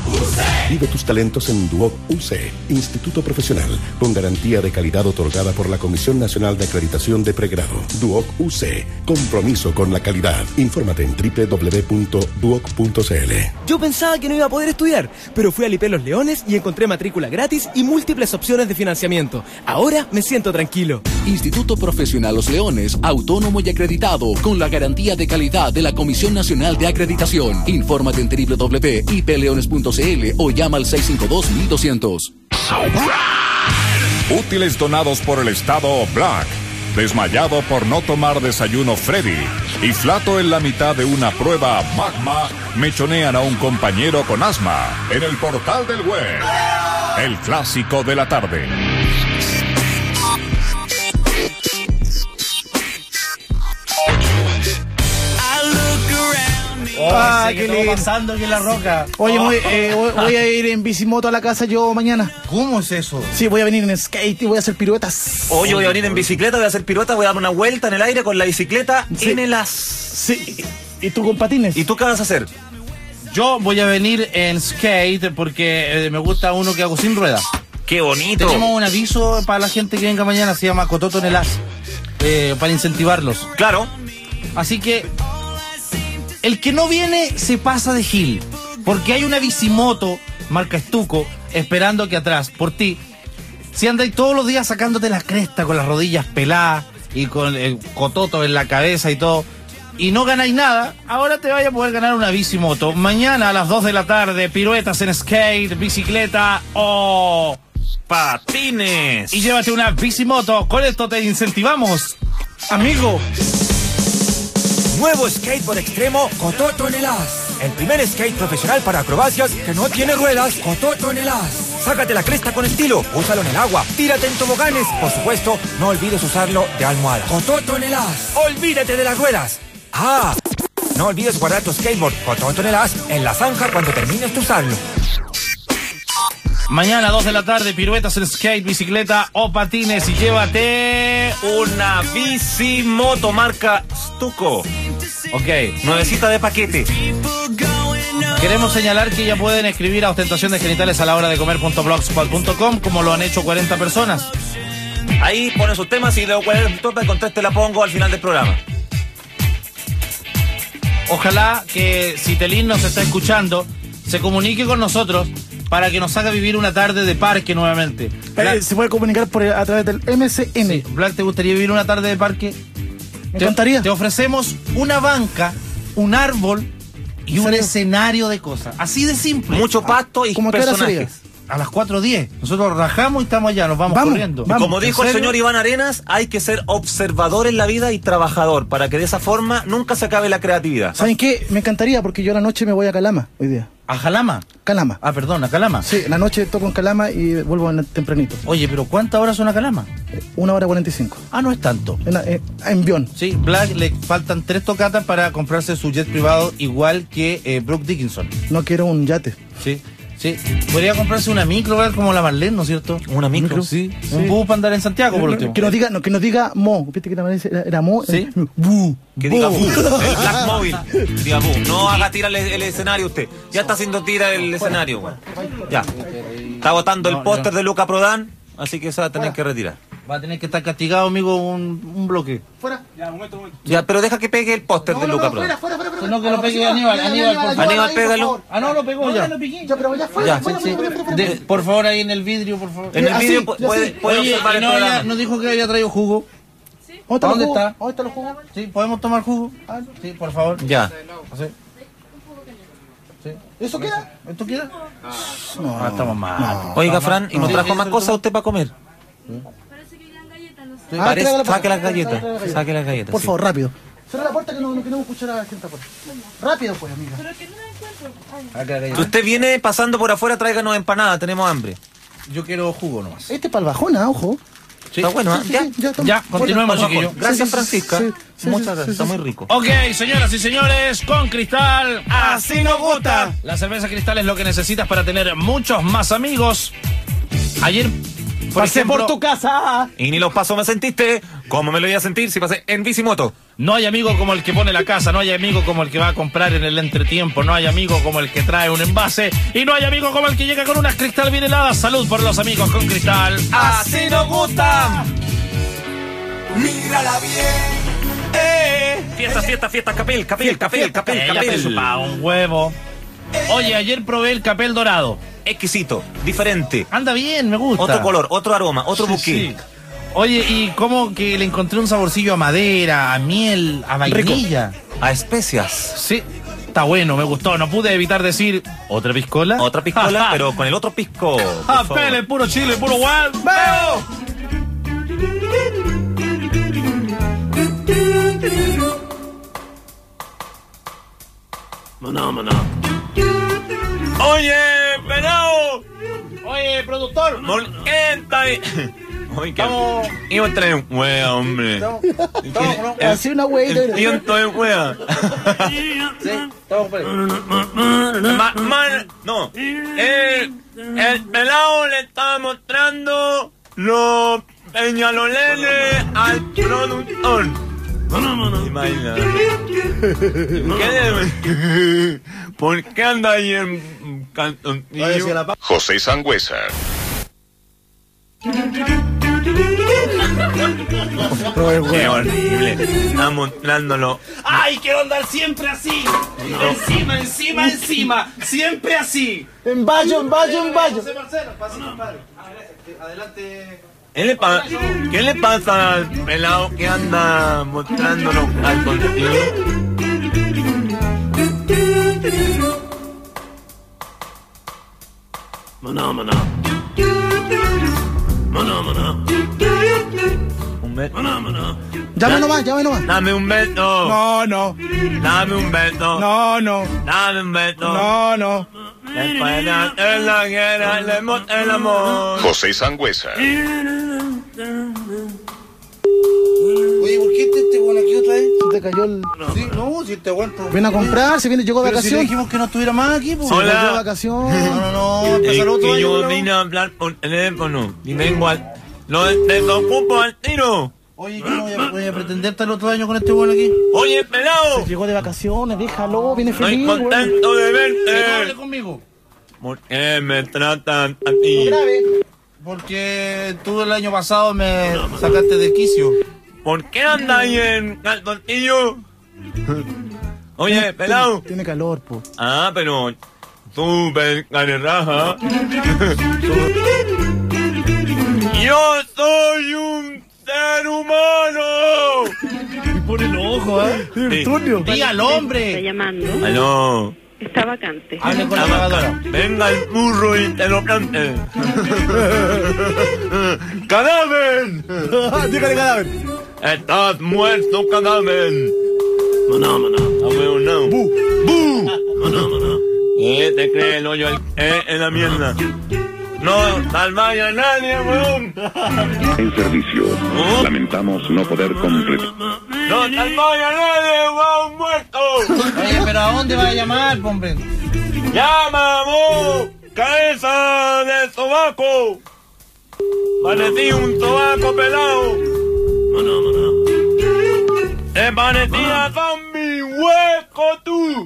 S2: Vive tus talentos en Duoc UC, Instituto Profesional, con garantía de calidad otorgada por la Comisión Nacional de Acreditación de Pregrado. Duoc UC, compromiso con la calidad. Infórmate en www.duoc.cl.
S21: Yo pensaba que no iba a poder estudiar, pero fui al IP Los Leones y encontré matrícula gratis y múltiples opciones de financiamiento. Ahora me siento tranquilo.
S24: Instituto Profesional Los Leones, autónomo y acreditado, con la garantía de calidad de la Comisión Nacional de Acreditación. Infórmate en www.ipleones.cl o llama al 652-1200.
S7: Útiles donados por el Estado Black. Desmayado por no tomar desayuno Freddy. Y flato en la mitad de una prueba Magma, mechonean a un compañero con asma en el portal del web. El clásico de la tarde.
S1: Qué lindo.
S10: Pasando aquí en La Roca.
S1: Oye, voy a ir en bicimoto a la casa yo mañana.
S10: ¿Cómo es eso?
S1: Sí, voy a venir en skate y voy a hacer piruetas.
S4: Oye, voy a venir en bicicleta, voy a hacer piruetas, voy a dar una vuelta en el aire con la bicicleta en el as.
S1: Sí. ¿Y tú con patines?
S4: ¿Y tú qué vas a hacer?
S10: Yo voy a venir en skate porque me gusta uno que hago sin ruedas.
S4: ¡Qué bonito!
S10: Tenemos un aviso para la gente que venga mañana, se llama Cototo en el as, para incentivarlos.
S4: Claro.
S10: Así que el que no viene se pasa de gil, porque hay una bicimoto marca Estuco esperando que atrás, por ti. Si andáis todos los días sacándote la cresta con las rodillas peladas y con el cototo en la cabeza y todo, y no ganáis nada, ahora te vaya a poder ganar una bicimoto. Mañana a las 2 de la tarde, piruetas en skate, bicicleta o
S4: patines.
S10: Y llévate una bicimoto. Con esto te incentivamos, amigo.
S11: Nuevo skateboard extremo Cototo en el as. El primer skate profesional para acrobacias que no tiene ruedas. Cototo en el as. Sácate la cresta con estilo, úsalo en el agua, tírate en toboganes. Por supuesto, no olvides usarlo de almohada. Cototo en el as. Olvídate de las ruedas. No olvides guardar tu skateboard Cototo en el as en la zanja cuando termines de usarlo.
S10: Mañana 2 de la tarde, piruetas en skate, bicicleta o patines y llévate
S4: una bicimoto marca Stuco.
S10: Ok.
S4: Nuevecita de paquete.
S10: Queremos señalar que ya pueden escribir a ostentación de genitales a la hora de comer.blogspot.com como lo han hecho 40 personas.
S4: Ahí ponen sus temas y luego cualquier tope conteste la pongo al final del programa.
S10: Ojalá que si Telín nos está escuchando, se comunique con nosotros para que nos haga vivir una tarde de parque nuevamente.
S1: Se puede comunicar a través del MCN.
S10: Sí. Black, ¿te gustaría vivir una tarde de parque?
S1: Me encantaría.
S10: Te ofrecemos una banca, un árbol y un escenario de cosas. Así de simple.
S4: Mucho pasto y personajes.
S10: A las 4:10. Nosotros rajamos y estamos allá, nos vamos corriendo.
S4: Y como dijo el señor Iván Arenas, hay que ser observador en la vida y trabajador, para que de esa forma nunca se acabe la creatividad.
S1: ¿Saben qué? Me encantaría, porque yo a la noche me voy a Calama hoy día.
S10: ¿A Jalama?
S1: Calama.
S10: Ah, perdón, ¿a Calama?
S1: Sí, la noche toco en Calama y vuelvo tempranito.
S10: Oye, pero ¿cuántas horas son a Calama?
S1: 1:45.
S10: Ah, no es tanto.
S1: En Bion.
S10: Sí, Black le faltan 3 tocatas para comprarse su jet privado, igual que Brooke Dickinson.
S1: No quiero un yate.
S10: Sí. Sí, podría comprarse una micro, ¿verdad? Como la Marlene, ¿no es cierto?
S4: ¿Una micro?
S10: Sí. Un bus para andar en Santiago, por último.
S1: Que nos diga Mo. ¿Viste que era Mo?
S10: Sí.
S1: Bu.
S4: Que diga Bu. El Black Mobile. Diga Bu. No haga tira el escenario usted. Ya está haciendo tira el escenario, güey. Ya. Está botando el póster de Luca Prodan, así que se va a tener que retirar.
S10: Va a tener que estar castigado, amigo, un bloque.
S1: Fuera.
S4: Ya, pero deja que pegue el póster de Luca Prodan.
S1: Fuera.
S10: No, que lo pegue Aníbal, por favor.
S4: Aníbal, pégalo.
S10: Ah, no, lo pegó ya.
S1: Ya, pero ya fuera.
S10: Por favor, ahí en el vidrio, por favor.
S4: En el vidrio puede observar el programa.
S10: Nos dijo que había traído jugo.
S1: ¿Sí?
S10: ¿Dónde está?
S1: ¿Dónde están los jugos?
S10: Sí, ¿podemos tomar jugo? Sí, por favor.
S4: Ya.
S10: Sí.
S1: ¿Eso queda?
S10: ¿Esto queda?
S1: No,
S10: estamos mal.
S4: Oiga, Fran, ¿y nos trajo más cosas usted para comer? Saque las galletas. Saque las galletas.
S1: Por favor, rápido. Cierra la puerta que no queremos escuchar a la gente afuera. Rápido, pues, amiga. Pero que no la
S4: encuentro. Si usted viene pasando por afuera, tráiganos empanadas, tenemos hambre.
S10: Yo quiero jugo nomás.
S1: Este es para el bajón, ojo.
S4: Sí. Está bueno, ¿eh?
S10: Ya, continuemos, chiquillos.
S4: Gracias, Francisca. Muchas gracias, está muy rico.
S10: Ok, señoras y señores, con Cristal, así nos gusta. La cerveza Cristal es lo que necesitas para tener muchos más amigos. Ayer,
S1: pasé por tu casa
S4: y ni los pasos me sentiste ¿Cómo me lo iba a sentir si pasé en bicimoto?
S10: No hay amigo como el que pone la casa, no hay amigo como el que va a comprar en el entretiempo, no hay amigo como el que trae un envase y no hay amigo como el que llega con unas Cristal bien heladas. Salud por los amigos con Cristal.
S4: ¡Así nos gusta!
S14: Mírala bien.
S4: Fiesta, Capel.
S10: Un huevo. Oye, ayer probé el Capel dorado.
S4: Exquisito, diferente.
S10: Anda bien, me gusta.
S4: Otro color, otro aroma, otro buqué.
S10: Sí. Oye, y como que le encontré un saborcillo a madera, a miel, a vainilla.
S4: Rico. A especias.
S10: Sí, está bueno, me gustó. No pude evitar decir, ¿otra piscola?
S4: Otra piscola, pero con el otro pisco.
S10: Pele, puro chile, puro guan. ¡Veo!
S9: Maná.
S4: Oye, pelao.
S10: Oye, productor.
S4: ¿Por qué está ahí? Oye, que iba a traer wea, hombre.
S1: Así una wea.
S4: El tiento es wea.
S10: Sí, estamos por ahí.
S4: No. El pelao le está mostrando los peñalolenes al productor. Imagina. ¿Por qué anda ahí en Cantonillo?
S2: José Sangüesa.
S4: Qué horrible. Está mostrándolo.
S10: ¡Ay, quiero andar siempre así! Encima. Siempre así.
S1: En vallo.
S10: José Marcelo, pasito, padre. Adelante.
S4: ¿Qué le pasa al pelado que anda mostrándonos al contenido?
S9: Maná.
S4: Un beso.
S1: Llame nomás.
S4: Dame un beso.
S1: No.
S4: Dame un beso.
S1: No.
S4: Dame un beso.
S1: No.
S4: Después de hacer la guerra, haremos el amor.
S2: José Sangüesa.
S12: Oye, ¿por qué te bueno aquí otra vez?
S1: Se te cayó el...
S12: Sí, no, si te aguanto.
S1: Ven a comprar, llegó de
S12: Pero si le
S1: vacaciones.
S12: dijimos que no estuviera más aquí, pues.
S4: Hola.
S1: Llegó de vacaciones.
S12: No, empezar otro
S4: que
S12: año.
S4: yo
S12: ¿no?
S4: vine a hablar por teléfono y vengo al... Lo desocupo al tiro.
S12: Oye, ¿qué no voy a pretender estar el otro año con este bueno aquí?
S4: Oye, pelado.
S1: Llegó de vacaciones, déjalo, viene
S4: Estoy
S1: feliz.
S4: contento de
S10: Hable
S4: verte.
S10: conmigo.
S4: ¿Por qué me tratan a ti?
S10: Porque tú el año pasado me sacaste de quicio.
S4: ¿Por qué anda ahí en calzoncillo? Oye, pelado.
S1: Tiene calor, po.
S4: Ah, pero... Súper carerraja. ¡Yo soy un ser humano!
S1: Y pone el ojo, ¿eh?
S4: Sí.
S10: Diga al hombre.
S5: Está llamando.
S4: Aló.
S5: Está vacante.
S10: Hable con la lavadora.
S4: Venga el burro y te lo plante. ¡Cadáver!
S1: Dígale cadáver.
S4: ¡Estás muerto, cadáver!
S9: Maná.
S4: ¡Bu! ¿Qué te cree el hoyo en la mierda? ¡No salváis a nadie, weón!
S2: En servicio. Lamentamos no poder completar.
S4: ¡No salváis a nadie, weón, muerto!
S10: Oye, pero ¿a dónde va a llamar, hombre?
S4: ¡Llama, vos! ¡Cabeza de sobaco! Parecí un sobaco pelado. ¡Te parecía zombie! ¡Hueco tú!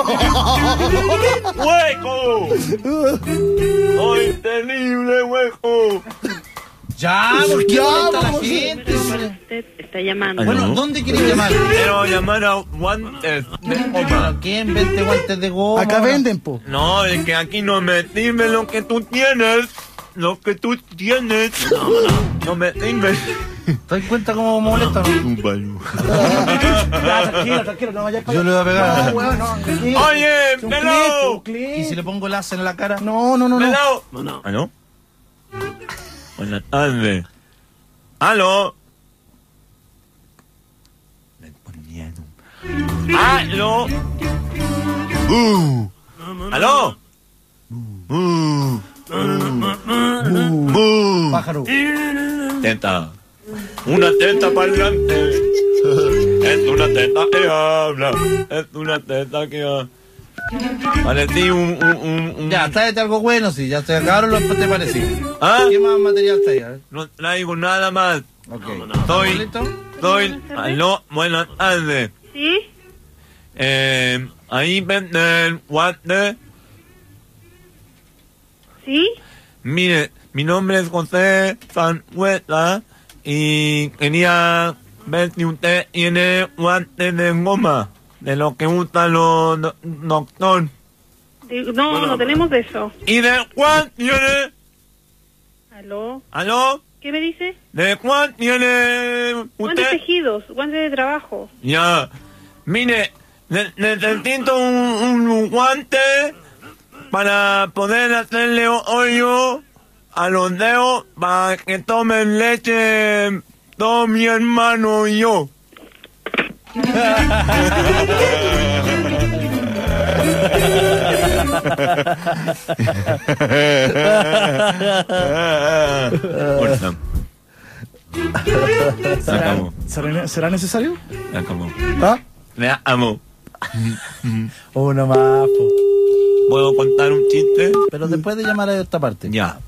S4: ¡Hueco! ¡Soy terrible, hueco!
S10: Ya, ¿por qué molesta a la gente?
S5: Usted está llamando.
S10: Bueno, ¿dónde quieres llamar?
S4: Quiero llamar a guantes de goma.
S10: ¿Quién vende guantes de goma?
S1: Acá venden, po.
S4: No, es que aquí no me sirve lo que tú tienes. Lo que tú tienes. No me sirve.
S10: ¿Te das cuenta cómo molesta?
S1: Tranquilo, no vayas para
S10: Yo le voy a pegar.
S1: No, weón, no.
S4: Oye, pelado.
S10: ¿Y si le pongo el as en la cara?
S1: No.
S4: Pelado. ¿Aló? Buenas tardes. ¿Aló? ¿Aló? ¿Aló?
S1: Pájaro.
S4: Teta. Una teta parlante. Es una teta que habla. Es una teta que habla. Parecí un...
S10: Ya, tráete algo bueno, si ya se acabaron los te parecí.
S4: ¿Ah?
S10: ¿Qué más material traes? A ver.
S4: No traigo nada más.
S10: Ok.
S4: Aló, buenas tardes.
S5: ¿Sí?
S4: Ahí venden guantes.
S5: ¿Sí?
S4: Mire, mi nombre es José Sanhueta y quería ver si usted tiene guantes de goma, de lo que usan los doctores.
S5: No, no tenemos de eso.
S4: ¿Y de cuál tiene?
S5: ¿Aló?
S4: ¿Aló?
S5: ¿Qué me dice?
S4: ¿De cuál tiene usted?
S5: Guantes tejidos, guantes de trabajo.
S4: Ya, mire, necesito un guante para poder hacerle hoyo a los dedos para que tomen leche todo mi hermano y yo.
S1: ¿Será necesario?
S4: Se acabó.
S1: ¿Ah?
S4: Le amo.
S10: Uno más, po.
S4: ¿Puedo contar un chiste?
S10: Pero después de llamar a esta parte.
S4: Ya.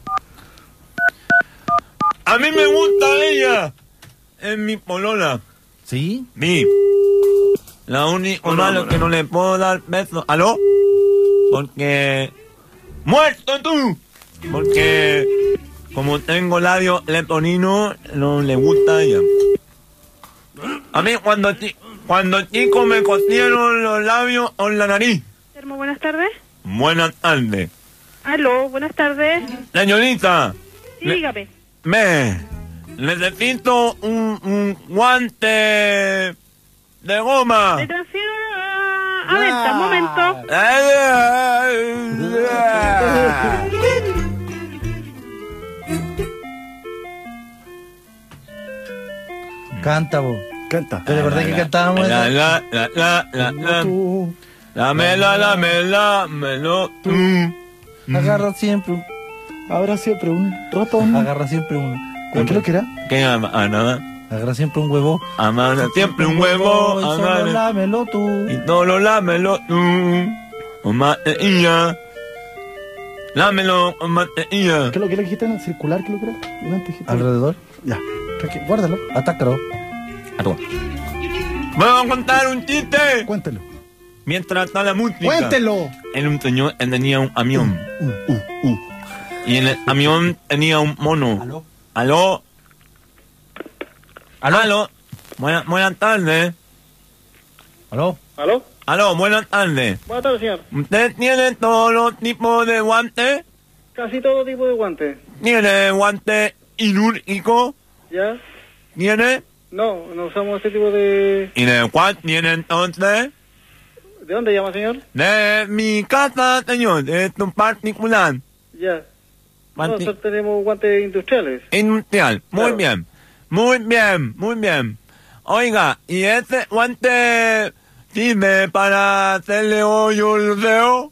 S4: A mí me gusta ella. Es mi polola.
S10: ¿Sí?
S4: Sí. La única malo que no le puedo dar besos. ¿Aló? Porque... ¡Muerto tú! Porque... Como tengo labios leponinos, no le gusta a ella. A mí cuando chico me cosieron los labios o la nariz.
S5: Termo, buenas tardes.
S4: Buenas tardes.
S5: Aló, buenas tardes.
S4: Señorita.
S5: Sí, dígame.
S4: Necesito un guante de goma.
S5: Le transfiero a venta, un momento.
S10: Canta, vos.
S1: Canta.
S10: ¿Te acordás que cantábamos eso?
S4: Dámelo.
S10: Agarra siempre.
S1: Habrá siempre un ratón.
S10: Agarra siempre uno.
S1: ¿Qué es lo que era?
S4: ¿Qué nada?
S10: Agarra siempre un huevo.
S4: Amarra siempre un huevo.
S10: Y solo lámelo tú.
S4: Y solo lámelo tú. Con mantequilla. Lámelo con mantequilla.
S1: ¿Qué es lo que le dijiste? ¿Circular? ¿Qué es lo que era?
S10: ¿Alrededor?
S1: Ya. Guárdalo.
S10: Atácalo.
S4: ¿Puedo contar un chiste?
S1: Cuéntelo.
S4: Mientras está la música.
S1: ¡Cuéntelo!
S4: Era un señor, él tenía un avión. Y en el avión tenía un mono. ¿Aló? Buenas tardes.
S10: ¿Aló?
S4: Buenas tardes.
S6: Buenas tardes, señor.
S4: ¿Usted tiene todos los tipos de guantes?
S6: Casi todo tipo de guantes.
S4: ¿Tiene guante quirúrgico?
S6: ¿Ya?
S4: ¿Tiene?
S6: No usamos ese tipo de...
S4: ¿Y de cuál tiene entonces?
S6: ¿De dónde llama, señor?
S4: De mi casa, señor, de tu particular.
S6: Ya. Nosotros tenemos guantes industriales.
S4: Industrial, muy bien. Oiga, ¿y ese guante sirve para hacerle hoyo al dedo?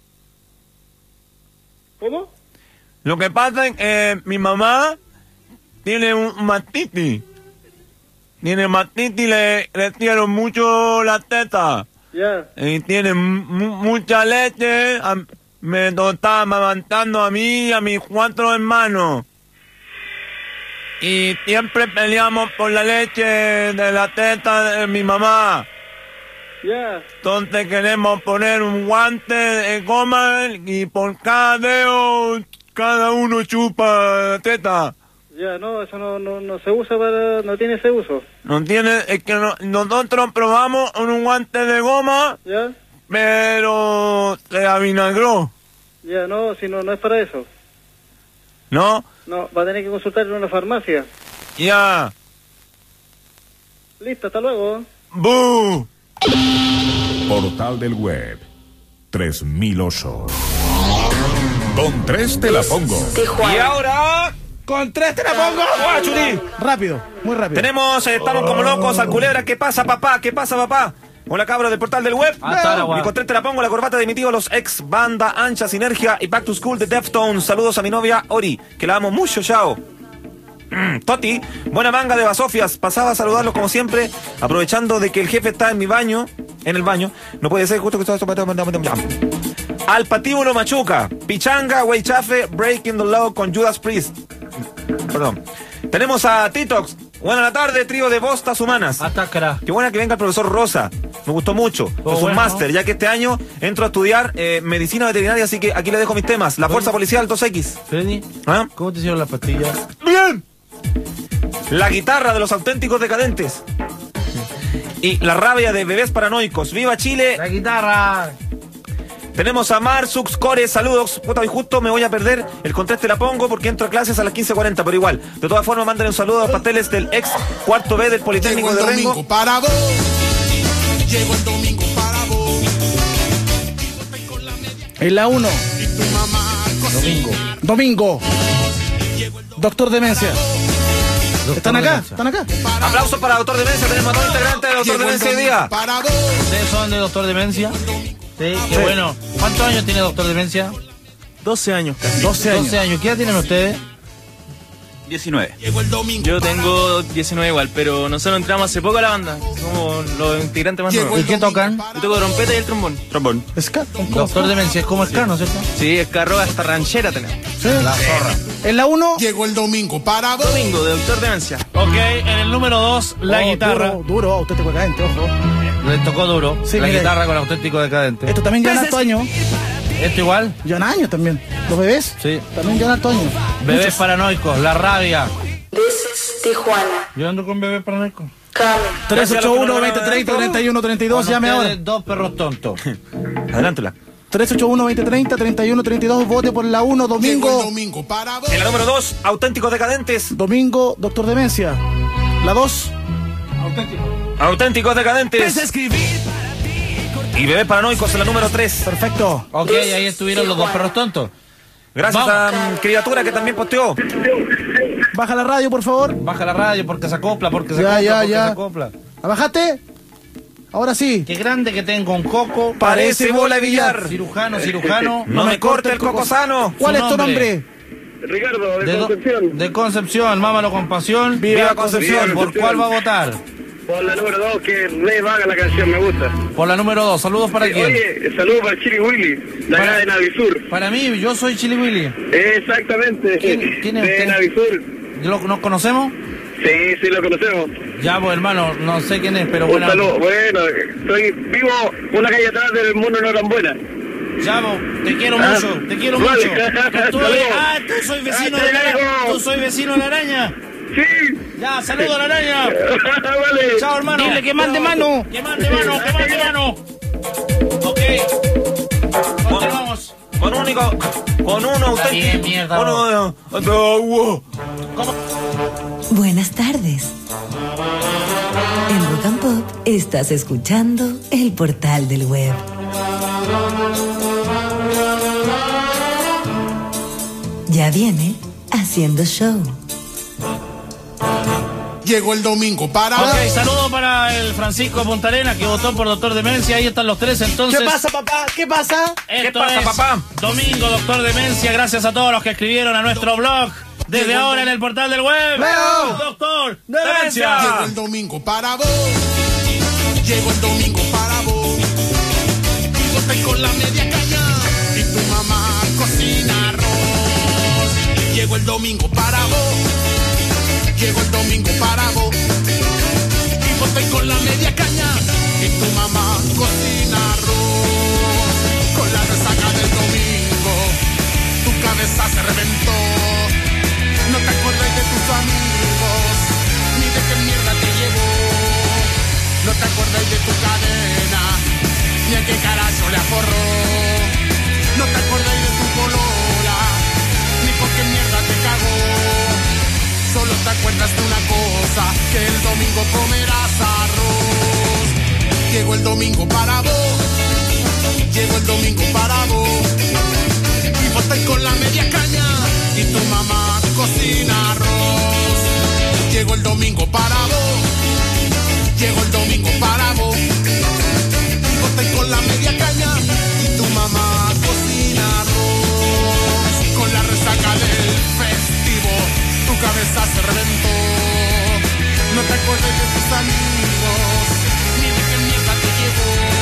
S6: ¿Cómo?
S4: Lo que pasa es que mi mamá tiene un mastitis. Le dieron mucho la teta.
S6: Ya.
S4: Y tiene mucha leche. Me está amamantando a mí y a mis 4 hermanos. Y siempre peleamos por la leche de la teta de mi mamá.
S6: Ya.
S4: Entonces queremos poner un guante de goma y por cada dedo cada uno chupa la teta.
S6: Ya, no, eso no se usa para... no tiene ese uso.
S4: No tiene... Es que nosotros probamos un guante de goma,
S6: ya,
S4: pero se avinagró.
S6: Ya, no, si no es para eso.
S4: ¿No?
S6: No, va a tener que consultar en una farmacia.
S4: Ya.
S6: Listo, hasta luego.
S4: ¡Bú!
S20: Portal del Web 3008. Con 3 te la pongo.
S4: Y ahora... Con 3 te la pongo. Churi.
S1: Rápido, muy rápido.
S4: Estamos como locos al Culebra. ¿Qué pasa, papá? Hola, cabros del Portal del Web. Y con 3 te la pongo, la corbata de mi tío, los ex Banda Ancha, Sinergia y Back to School de Deftones. Saludos a mi novia Ori, que la amo mucho, chao. Toti, buena manga de basofias. Pasaba a saludarlos como siempre, aprovechando de que el jefe está en mi baño. en el baño. No puede ser justo que todo esto... Al Patíbulo Machuca, Pichanga, Weichafe, Breaking the Law con Judas Priest. Perdón. Tenemos a Titox. Buenas tardes, trío de bostas humanas.
S10: Atácara.
S4: Qué buena que venga el profesor Rosa. Me gustó mucho. Es un
S10: bueno,
S4: máster, ya que este año entro a estudiar medicina veterinaria, así que aquí le dejo mis temas. La Fuerza Policial 2X.
S10: Freddy,
S4: ¿ah?
S10: ¿Cómo te hicieron las pastillas?
S4: ¡Bien! La guitarra de los auténticos decadentes. Y la rabia de bebés paranoicos. ¡Viva Chile!
S10: La guitarra.
S4: Tenemos a Marsux Core, saludos. Puta, hoy justo me voy a perder el conteste, la pongo porque entro a clases a las 15:40, pero igual. De todas formas, mándenle un saludo a los pasteles del ex cuarto B del Politécnico de Rengo.
S3: Para vos. Llegó el domingo para vos.
S1: En la 1. Domingo. Doctor Demencia. ¿Están acá? ¿Están acá?
S4: Aplausos para Doctor Demencia. Tenemos a dos integrantes de Doctor Demencia hoy día.
S10: ¿Ustedes son de Doctor Demencia? Sí, qué bueno. ¿Cuántos años tiene Doctor Demencia?
S15: 12 años.
S10: 12 años. ¿Qué edad tienen ustedes?
S15: 19. Yo tengo 19 igual, pero nosotros entramos hace poco a la banda. Somos los integrantes más nuevos.
S10: ¿Y qué tocan?
S15: Yo toco trompeta y el trombón. Trombón.
S1: Ska.
S10: Doctor Demencia es como Ska, ¿no es cierto?
S15: Sí, Ska rock hasta ranchera tenemos.
S1: Sí. La zorra. En la 1.
S3: Llegó el domingo para vos.
S15: Domingo de Doctor Demencia.
S10: Ok, en el número 2, la guitarra.
S1: Duro, auténtico decadente, ojo.
S10: Le tocó duro.
S1: Sí,
S10: la
S1: mire.
S10: guitarra con auténtico decadente.
S1: Esto también llevan harto años.
S10: ¿Esto igual?
S1: Llevan años también. ¿Los bebés?
S10: Sí.
S1: También llevan harto años.
S10: Bebés
S1: Muchos.
S10: paranoicos, la rabia.
S17: This is Tijuana.
S10: Yo ando con bebés paranoicos.
S1: 381-2030-3132, llame ahora.
S10: Dos perros tontos.
S4: Adelántela.
S1: 381-2030-3132, vote por la 1, domingo.
S4: En la número 2, auténticos decadentes.
S1: Domingo, Doctor Demencia. La 2.
S4: Auténticos decadentes. Y bebés paranoicos en la número 3.
S1: Perfecto.
S10: Ok, ahí estuvieron los dos perros tontos.
S4: Gracias a criatura que también posteó.
S1: Baja la radio, por favor.
S10: Baja la radio porque se acopla, porque se acopla.
S1: ¿La bajaste? Ahora sí.
S10: Qué grande que tengo un coco.
S4: Parece bola de billar.
S10: Cirujano.
S4: No me corte el coco sano.
S1: ¿Cuál es tu nombre?
S6: Ricardo, de Concepción.
S10: De Concepción, mámalo con pasión.
S4: Viva Concepción.
S10: ¿Por cuál va a votar?
S6: Por la número 2, que re vaga la canción, me gusta.
S10: Por la número 2, saludos para quién.
S6: Oye, saludos para Chili Willy, la acá de Navisur.
S10: Para mí, yo soy Chili Willy.
S6: Exactamente.
S10: ¿Quién es
S6: de
S10: usted?
S6: Navisur.
S10: ¿Nos conocemos?
S6: Sí, lo conocemos.
S10: Ya, pues hermano, no sé quién es, pero bueno.
S6: Bueno, vivo una calle atrás del mundo no tan buena.
S10: Ya, te quiero mucho, te quiero mucho. Tú soy vecino de la araña. Tú soy vecino de la araña.
S6: Sí.
S10: Ya, saludo a la araña.
S6: Vale.
S10: Chao, hermano.
S1: Dile que mande mano.
S10: Que mande mano. Ok. Continuamos.
S4: Con uno auténtico.
S10: Bien, mierda.
S18: Buenas tardes. En Rock and Pop estás escuchando El Portal del Web. Ya viene Haciendo Show.
S3: Llegó el domingo para
S10: Ok, saludo para el Francisco Puntarena que votó por Doctor Demencia. Ahí están los tres, entonces.
S1: ¿Qué pasa, papá? ¿Qué pasa?
S10: ¿Qué pasa, papá? Domingo, Doctor Demencia. Gracias a todos los que escribieron a nuestro blog. Desde ahora en el portal del web. Doctor Demencia.
S3: Llegó el domingo para vos. Llegó el domingo para vos. Y vos te con la media caña. Y tu mamá cocina arroz. Llegó el domingo para vos. Llegó el domingo para vos. Y vos te con la media caña. Y tu mamá cocina arroz. Con la resaca del domingo. Tu cabeza se reventó. No te acuerdas de tus amigos, ni de qué mierda te llevó. No te acuerdas de tu cadena, ni a qué carajo le aforró. No te acuerdas de tu polola, ni por qué mierda te cagó. Solo te acuerdas de una cosa, que el domingo comerás arroz. Llegó el domingo para vos, llegó el domingo para vos. Y vos estás con la media caña, y tu mamá cocina arroz. Llegó el domingo para vos. Llegó el domingo para vos. Y vos estás con la media caña. Y tu mamá cocina arroz. Con la resaca del festivo, tu cabeza se reventó. No te acuerdas de tus amigos, ni de qué mierda te llevó.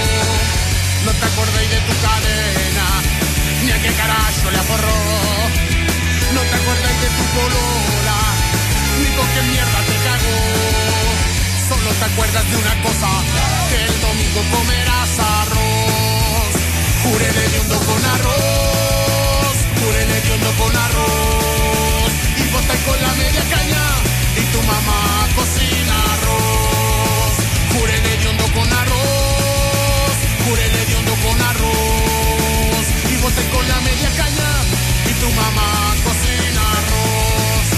S3: No te acordéis de tu cadena, ni a qué carajo le aforró. No te acordéis de tu polola, ni con qué mierda te cagó. Solo te acuerdas de una cosa, que el domingo comerás arroz. Puré de hondo con arroz, puré de hondo con arroz. Y vos estás con la media caña, y tu mamá cocina arroz. Puré de hondo con arroz, puré de hondo con arroz. Y vos estás con la media caña, y tu mamá cocina arroz.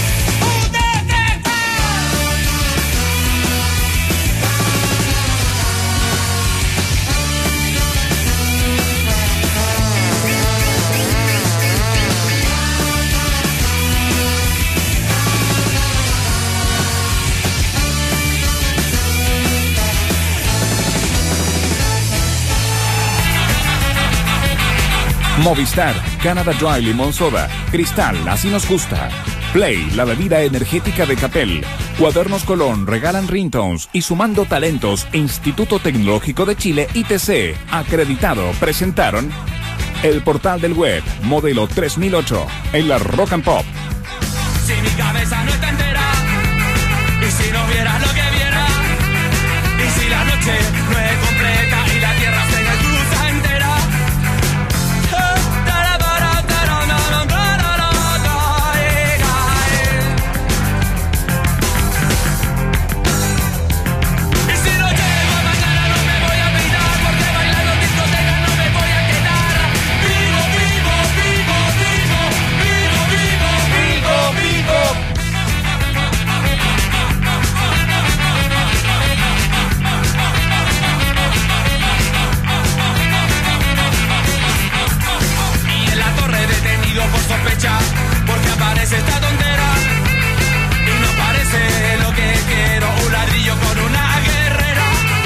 S7: Movistar, Canada Dry Limón Soda, Cristal, así nos gusta. Play, la bebida energética de Capel. Cuadernos Colón, regalan ringtones y Sumando Talentos, Instituto Tecnológico de Chile, ITC, acreditado, presentaron el portal del web, modelo 3008, en la Rock and Pop.
S9: Si mi cabeza no está entera, y si no vieras lo que viera, y si la noche no es completa y la tierra se cruza entera. Por sospecha, porque aparece esta tontera y no parece lo que quiero, un ladrillo con una guerrera.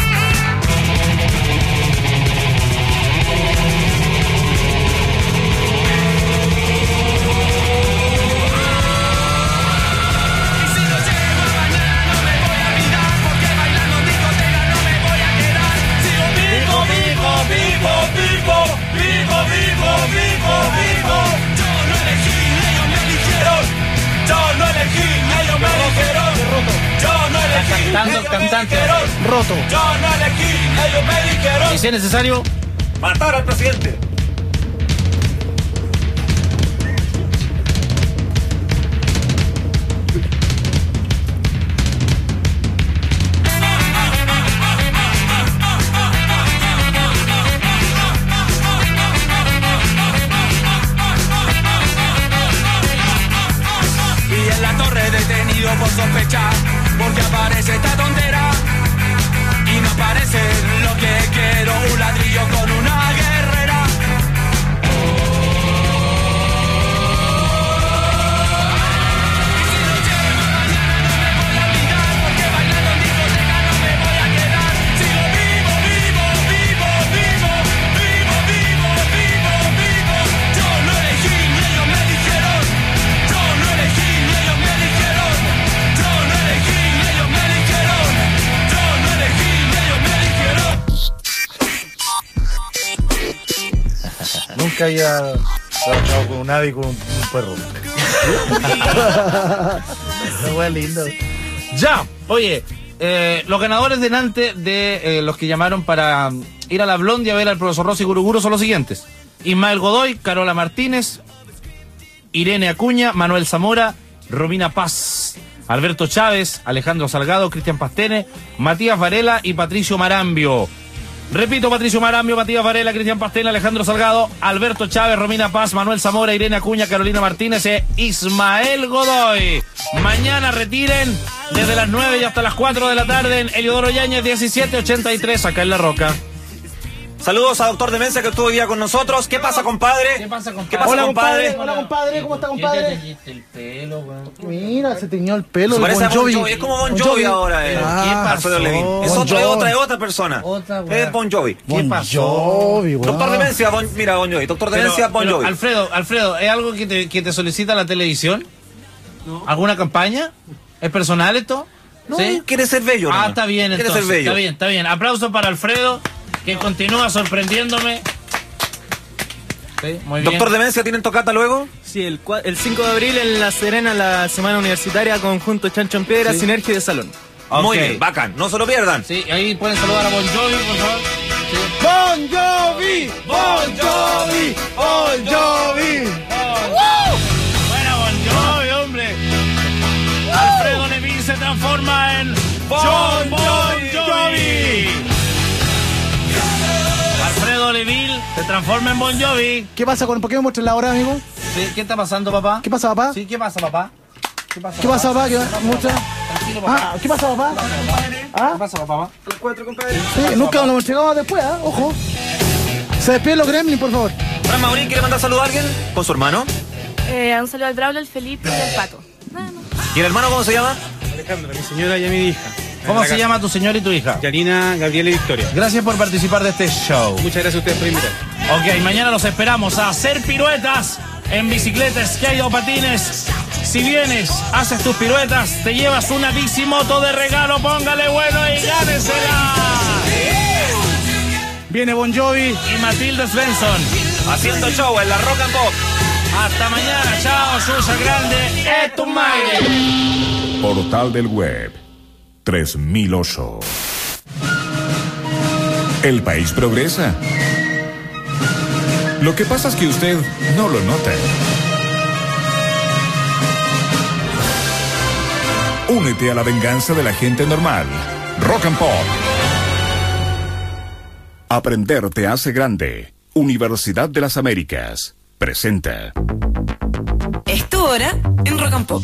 S9: Y si no llego a mañana no me voy a olvidar, porque bailando discoteca no me voy a quedar. Sigo vivo, vivo, vivo, vivo, vivo, vivo, vivo, vivo. Yo no elegí, ellos me dijeron. Yo no elegí,
S10: cantando el cantante
S9: roto. Yo no elegí, ellos me dijeron.
S10: Y si es necesario,
S4: matar al presidente.
S9: Detenido por sospecha, porque aparece esta tontera y no parece lo que quiero, un ladrillo con una guerrera. Y si no llego mañana no me voy a olvidar, porque bailando en discoteca no me voy a quedar. Sigo vivo, vivo, vivo, vivo, vivo, vivo, vivo, vivo. Yo no elegí, ellos me dijeron. Yo no elegí, ellos me dijeron. Yo no elegí, ellos me dijeron. Yo no elegí, ellos me dijeron.
S10: nunca había trabajado con un ave y con un perro. Fue lindo. Ya, oye, los ganadores delante de los que llamaron para ir a la Blondie a ver al profesor Rossi Guruguru son los siguientes: Ismael Godoy, Carola Martínez, Irene Acuña, Manuel Zamora, Romina Paz, Alberto Chávez, Alejandro Salgado, Cristian Pastene, Matías Varela y Patricio Marambio. Repito: Patricio Marambio, Matías Varela, Cristian Pastene, Alejandro Salgado, Alberto Chávez, Romina Paz, Manuel Zamora, Irene Acuña, Carolina Martínez e Ismael Godoy. Mañana retiren desde las 9 y hasta las 4 de la tarde en Eliodoro Yáñez 1783, acá en La Roca.
S4: Saludos a Doctor Demencia, que estuvo hoy día con nosotros. ¿Qué pasa, compadre?
S10: ¿Qué pasa, compadre?
S4: ¿Qué pasa,
S1: Hola,
S4: compadre?
S1: Hola, compadre. ¿Cómo está, compadre?
S10: ¿Qué te teñiste el pelo, weón?
S1: Mira, se teñió el pelo.
S4: Se parece
S1: Bon
S4: a Bon
S1: Jovi.
S4: Jovi. Es como Bon Jovi ahora.
S10: ¿Qué pasó?
S4: Alfredo Levin. Es
S1: Bon Jovi.
S4: otra persona.
S10: Otra, weón.
S4: Es Bon Jovi.
S10: ¿Qué
S1: Bon
S10: pasó?
S1: Jovi, weón.
S4: Doctor Demencia, mira, Bon Jovi. Doctor Demencia, Bon Jovi.
S10: Alfredo, ¿es algo que te solicita la televisión? No. ¿Alguna campaña? ¿Es personal esto?
S4: No,
S10: ¿sí?
S4: quiere ser bello.
S10: Ah,
S4: nomás.
S10: está bien,
S4: Quiere
S10: entonces.
S4: ser bello.
S10: Está bien. Aplausos para Alfredo, que continúa sorprendiéndome. Sí, muy bien.
S4: Doctor Demencia, ¿tienen tocata luego?
S15: Sí, el 5 de abril en La Serena, la semana universitaria, conjunto Chancho en Piedra,
S10: Sí.
S15: Sinergia de Salón.
S4: Muy bien, bacán, no se lo pierdan.
S10: Sí, ahí pueden saludar a Bon Jovi, por favor. Sí.
S12: Bon Jovi, Bon Jovi, Bon Jovi.
S10: Buena Bon Jovi, hombre. Alfredo Neville se transforma en John Bon Jovi. Alfredo Neville se transforma en Bon Jovi.
S1: ¿Qué pasa con... ¿Por qué me muestras la hora, amigo?
S10: Sí, ¿qué está pasando, papá?
S1: ¿Qué pasa, papá?
S10: Sí, ¿qué pasa, papá?
S1: ¿Qué pasa, papá? ¿Qué muestra?
S10: Tranquilo, papá.
S1: ¿Qué pasa, papá?
S10: ¿Qué pasa, papá?
S15: Los 4, compadre.
S1: Sí, nunca nos lo entregamos después, ojo. Se despiden los gremlins, por favor.
S4: Fran Maurín, ¿quiere mandar saludo a alguien? ¿Con su hermano?
S5: Un saludo al Braulio, al Felipe y al Pato.
S4: ¿Y el hermano cómo se llama?
S8: Alejandra, mi señora y a mi hija.
S10: ¿Cómo se llama tu señor y tu hija?
S8: Yarina, Gabriela y Victoria.
S10: Gracias por participar de este show.
S8: Muchas gracias a ustedes por invitar.
S10: Ok, mañana los esperamos a hacer piruetas en bicicletas, skate o patines. Si vienes, haces tus piruetas, te llevas una bicimoto de regalo, póngale bueno y gánesela.
S1: Viene Bon Jovi
S10: y Matilde Svensson
S4: haciendo show en la Rock and Pop.
S10: Hasta mañana, chao, Susa Grande, es tu madre.
S7: Portal del Web 3008. El país progresa. Lo que pasa es que usted no lo nota. Únete a la venganza de la gente normal. Rock and Pop. Aprender te hace grande. Universidad de las Américas presenta.
S18: Es tu hora en Rock and Pop.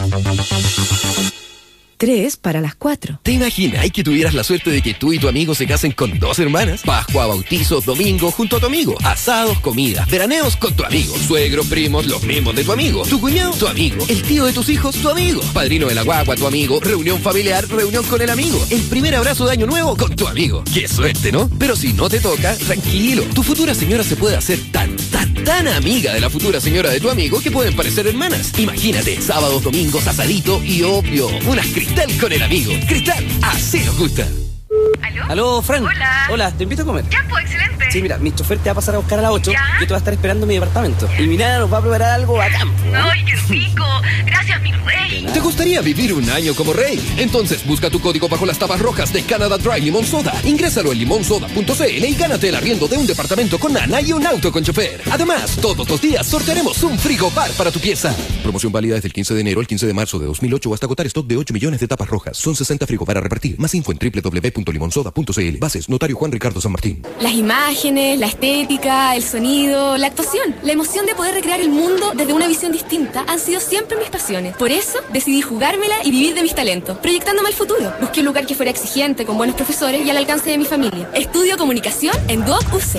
S18: 3 para las 4.
S13: ¿Te imaginas que tuvieras la suerte de que tú y tu amigo se casen con 2 hermanas? Pascua, bautizos, domingo, junto a tu amigo. Asados, comidas, veraneos con tu amigo. Suegros, primos, los mismos de tu amigo. Tu cuñado, tu amigo. El tío de tus hijos, tu amigo. Padrino de la guagua, tu amigo. Reunión familiar, reunión con el amigo. El primer abrazo de año nuevo con tu amigo. ¡Qué suerte!, ¿no? Pero si no te toca, tranquilo. Tu futura señora se puede hacer tan amiga de la futura señora de tu amigo que pueden parecer hermanas. Imagínate, sábados, domingos, asadito y obvio, unas Cristal con el amigo. Cristal, así nos gusta.
S19: ¿Aló? Aló, Fran.
S5: Hola.
S19: Hola, te invito a comer.
S5: Ya, pues, excelente.
S19: Sí, mira, mi chofer te va a pasar a buscar a las 8.
S5: ¿Ya?
S19: Yo te voy a estar esperando en mi departamento. Y mi nana nos va a preparar algo bacán.
S5: ¡Ay, qué rico! Gracias, mi rey.
S13: ¿Te gustaría vivir un año como rey? Entonces busca tu código bajo las tapas rojas de Canada Dry Limón Soda. Ingrésalo en limonsoda.cl y gánate el arriendo de un departamento con nana y un auto con chofer. Además, todos los días sortearemos un frigobar para tu pieza. Promoción válida desde el 15 de enero al 15 de marzo de 2008 hasta agotar stock de 8 millones de tapas rojas. Son 60 frigobar a repartir. Más info en www.limonsoda.cl. Bases, Notario Juan Ricardo San Martín.
S23: Las imágenes, la estética, el sonido, la actuación, la emoción de poder recrear el mundo desde una visión distinta han sido siempre mis pasiones. Por eso decidí jugármela y vivir de mis talentos, proyectándome al futuro. Busqué un lugar que fuera exigente, con buenos profesores y al alcance de mi familia. Estudio comunicación en Duoc UC.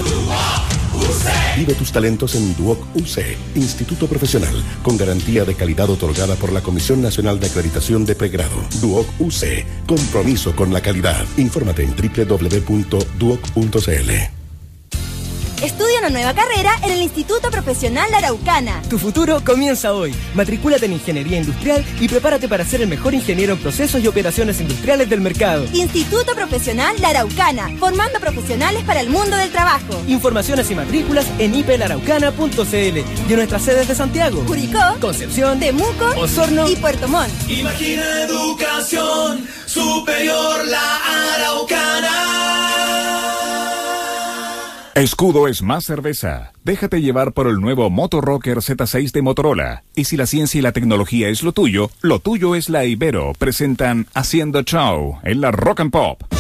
S2: Vive tus talentos en Duoc UC, Instituto Profesional, con garantía de calidad otorgada por la Comisión Nacional de Acreditación de Pregrado. Duoc UC, compromiso con la calidad. Infórmate en www.duoc.cl.
S23: Estudia una nueva carrera en el Instituto Profesional La Araucana.
S21: Tu futuro comienza hoy. Matricúlate en Ingeniería Industrial y prepárate para ser el mejor ingeniero en procesos y operaciones industriales del mercado.
S23: Instituto Profesional La Araucana, formando profesionales para el mundo del trabajo.
S21: Informaciones y matrículas en ipelaraucana.cl y en nuestras sedes de Santiago,
S23: Curicó,
S21: Concepción,
S23: Temuco,
S21: Osorno
S23: y Puerto Montt.
S3: Imagina educación superior La Araucana.
S7: Escudo es más cerveza. Déjate llevar por el nuevo Moto Rocker Z6 de Motorola. Y si la ciencia y la tecnología es lo tuyo es la Ibero. Presentan Haciendo Show en la Rock and Pop.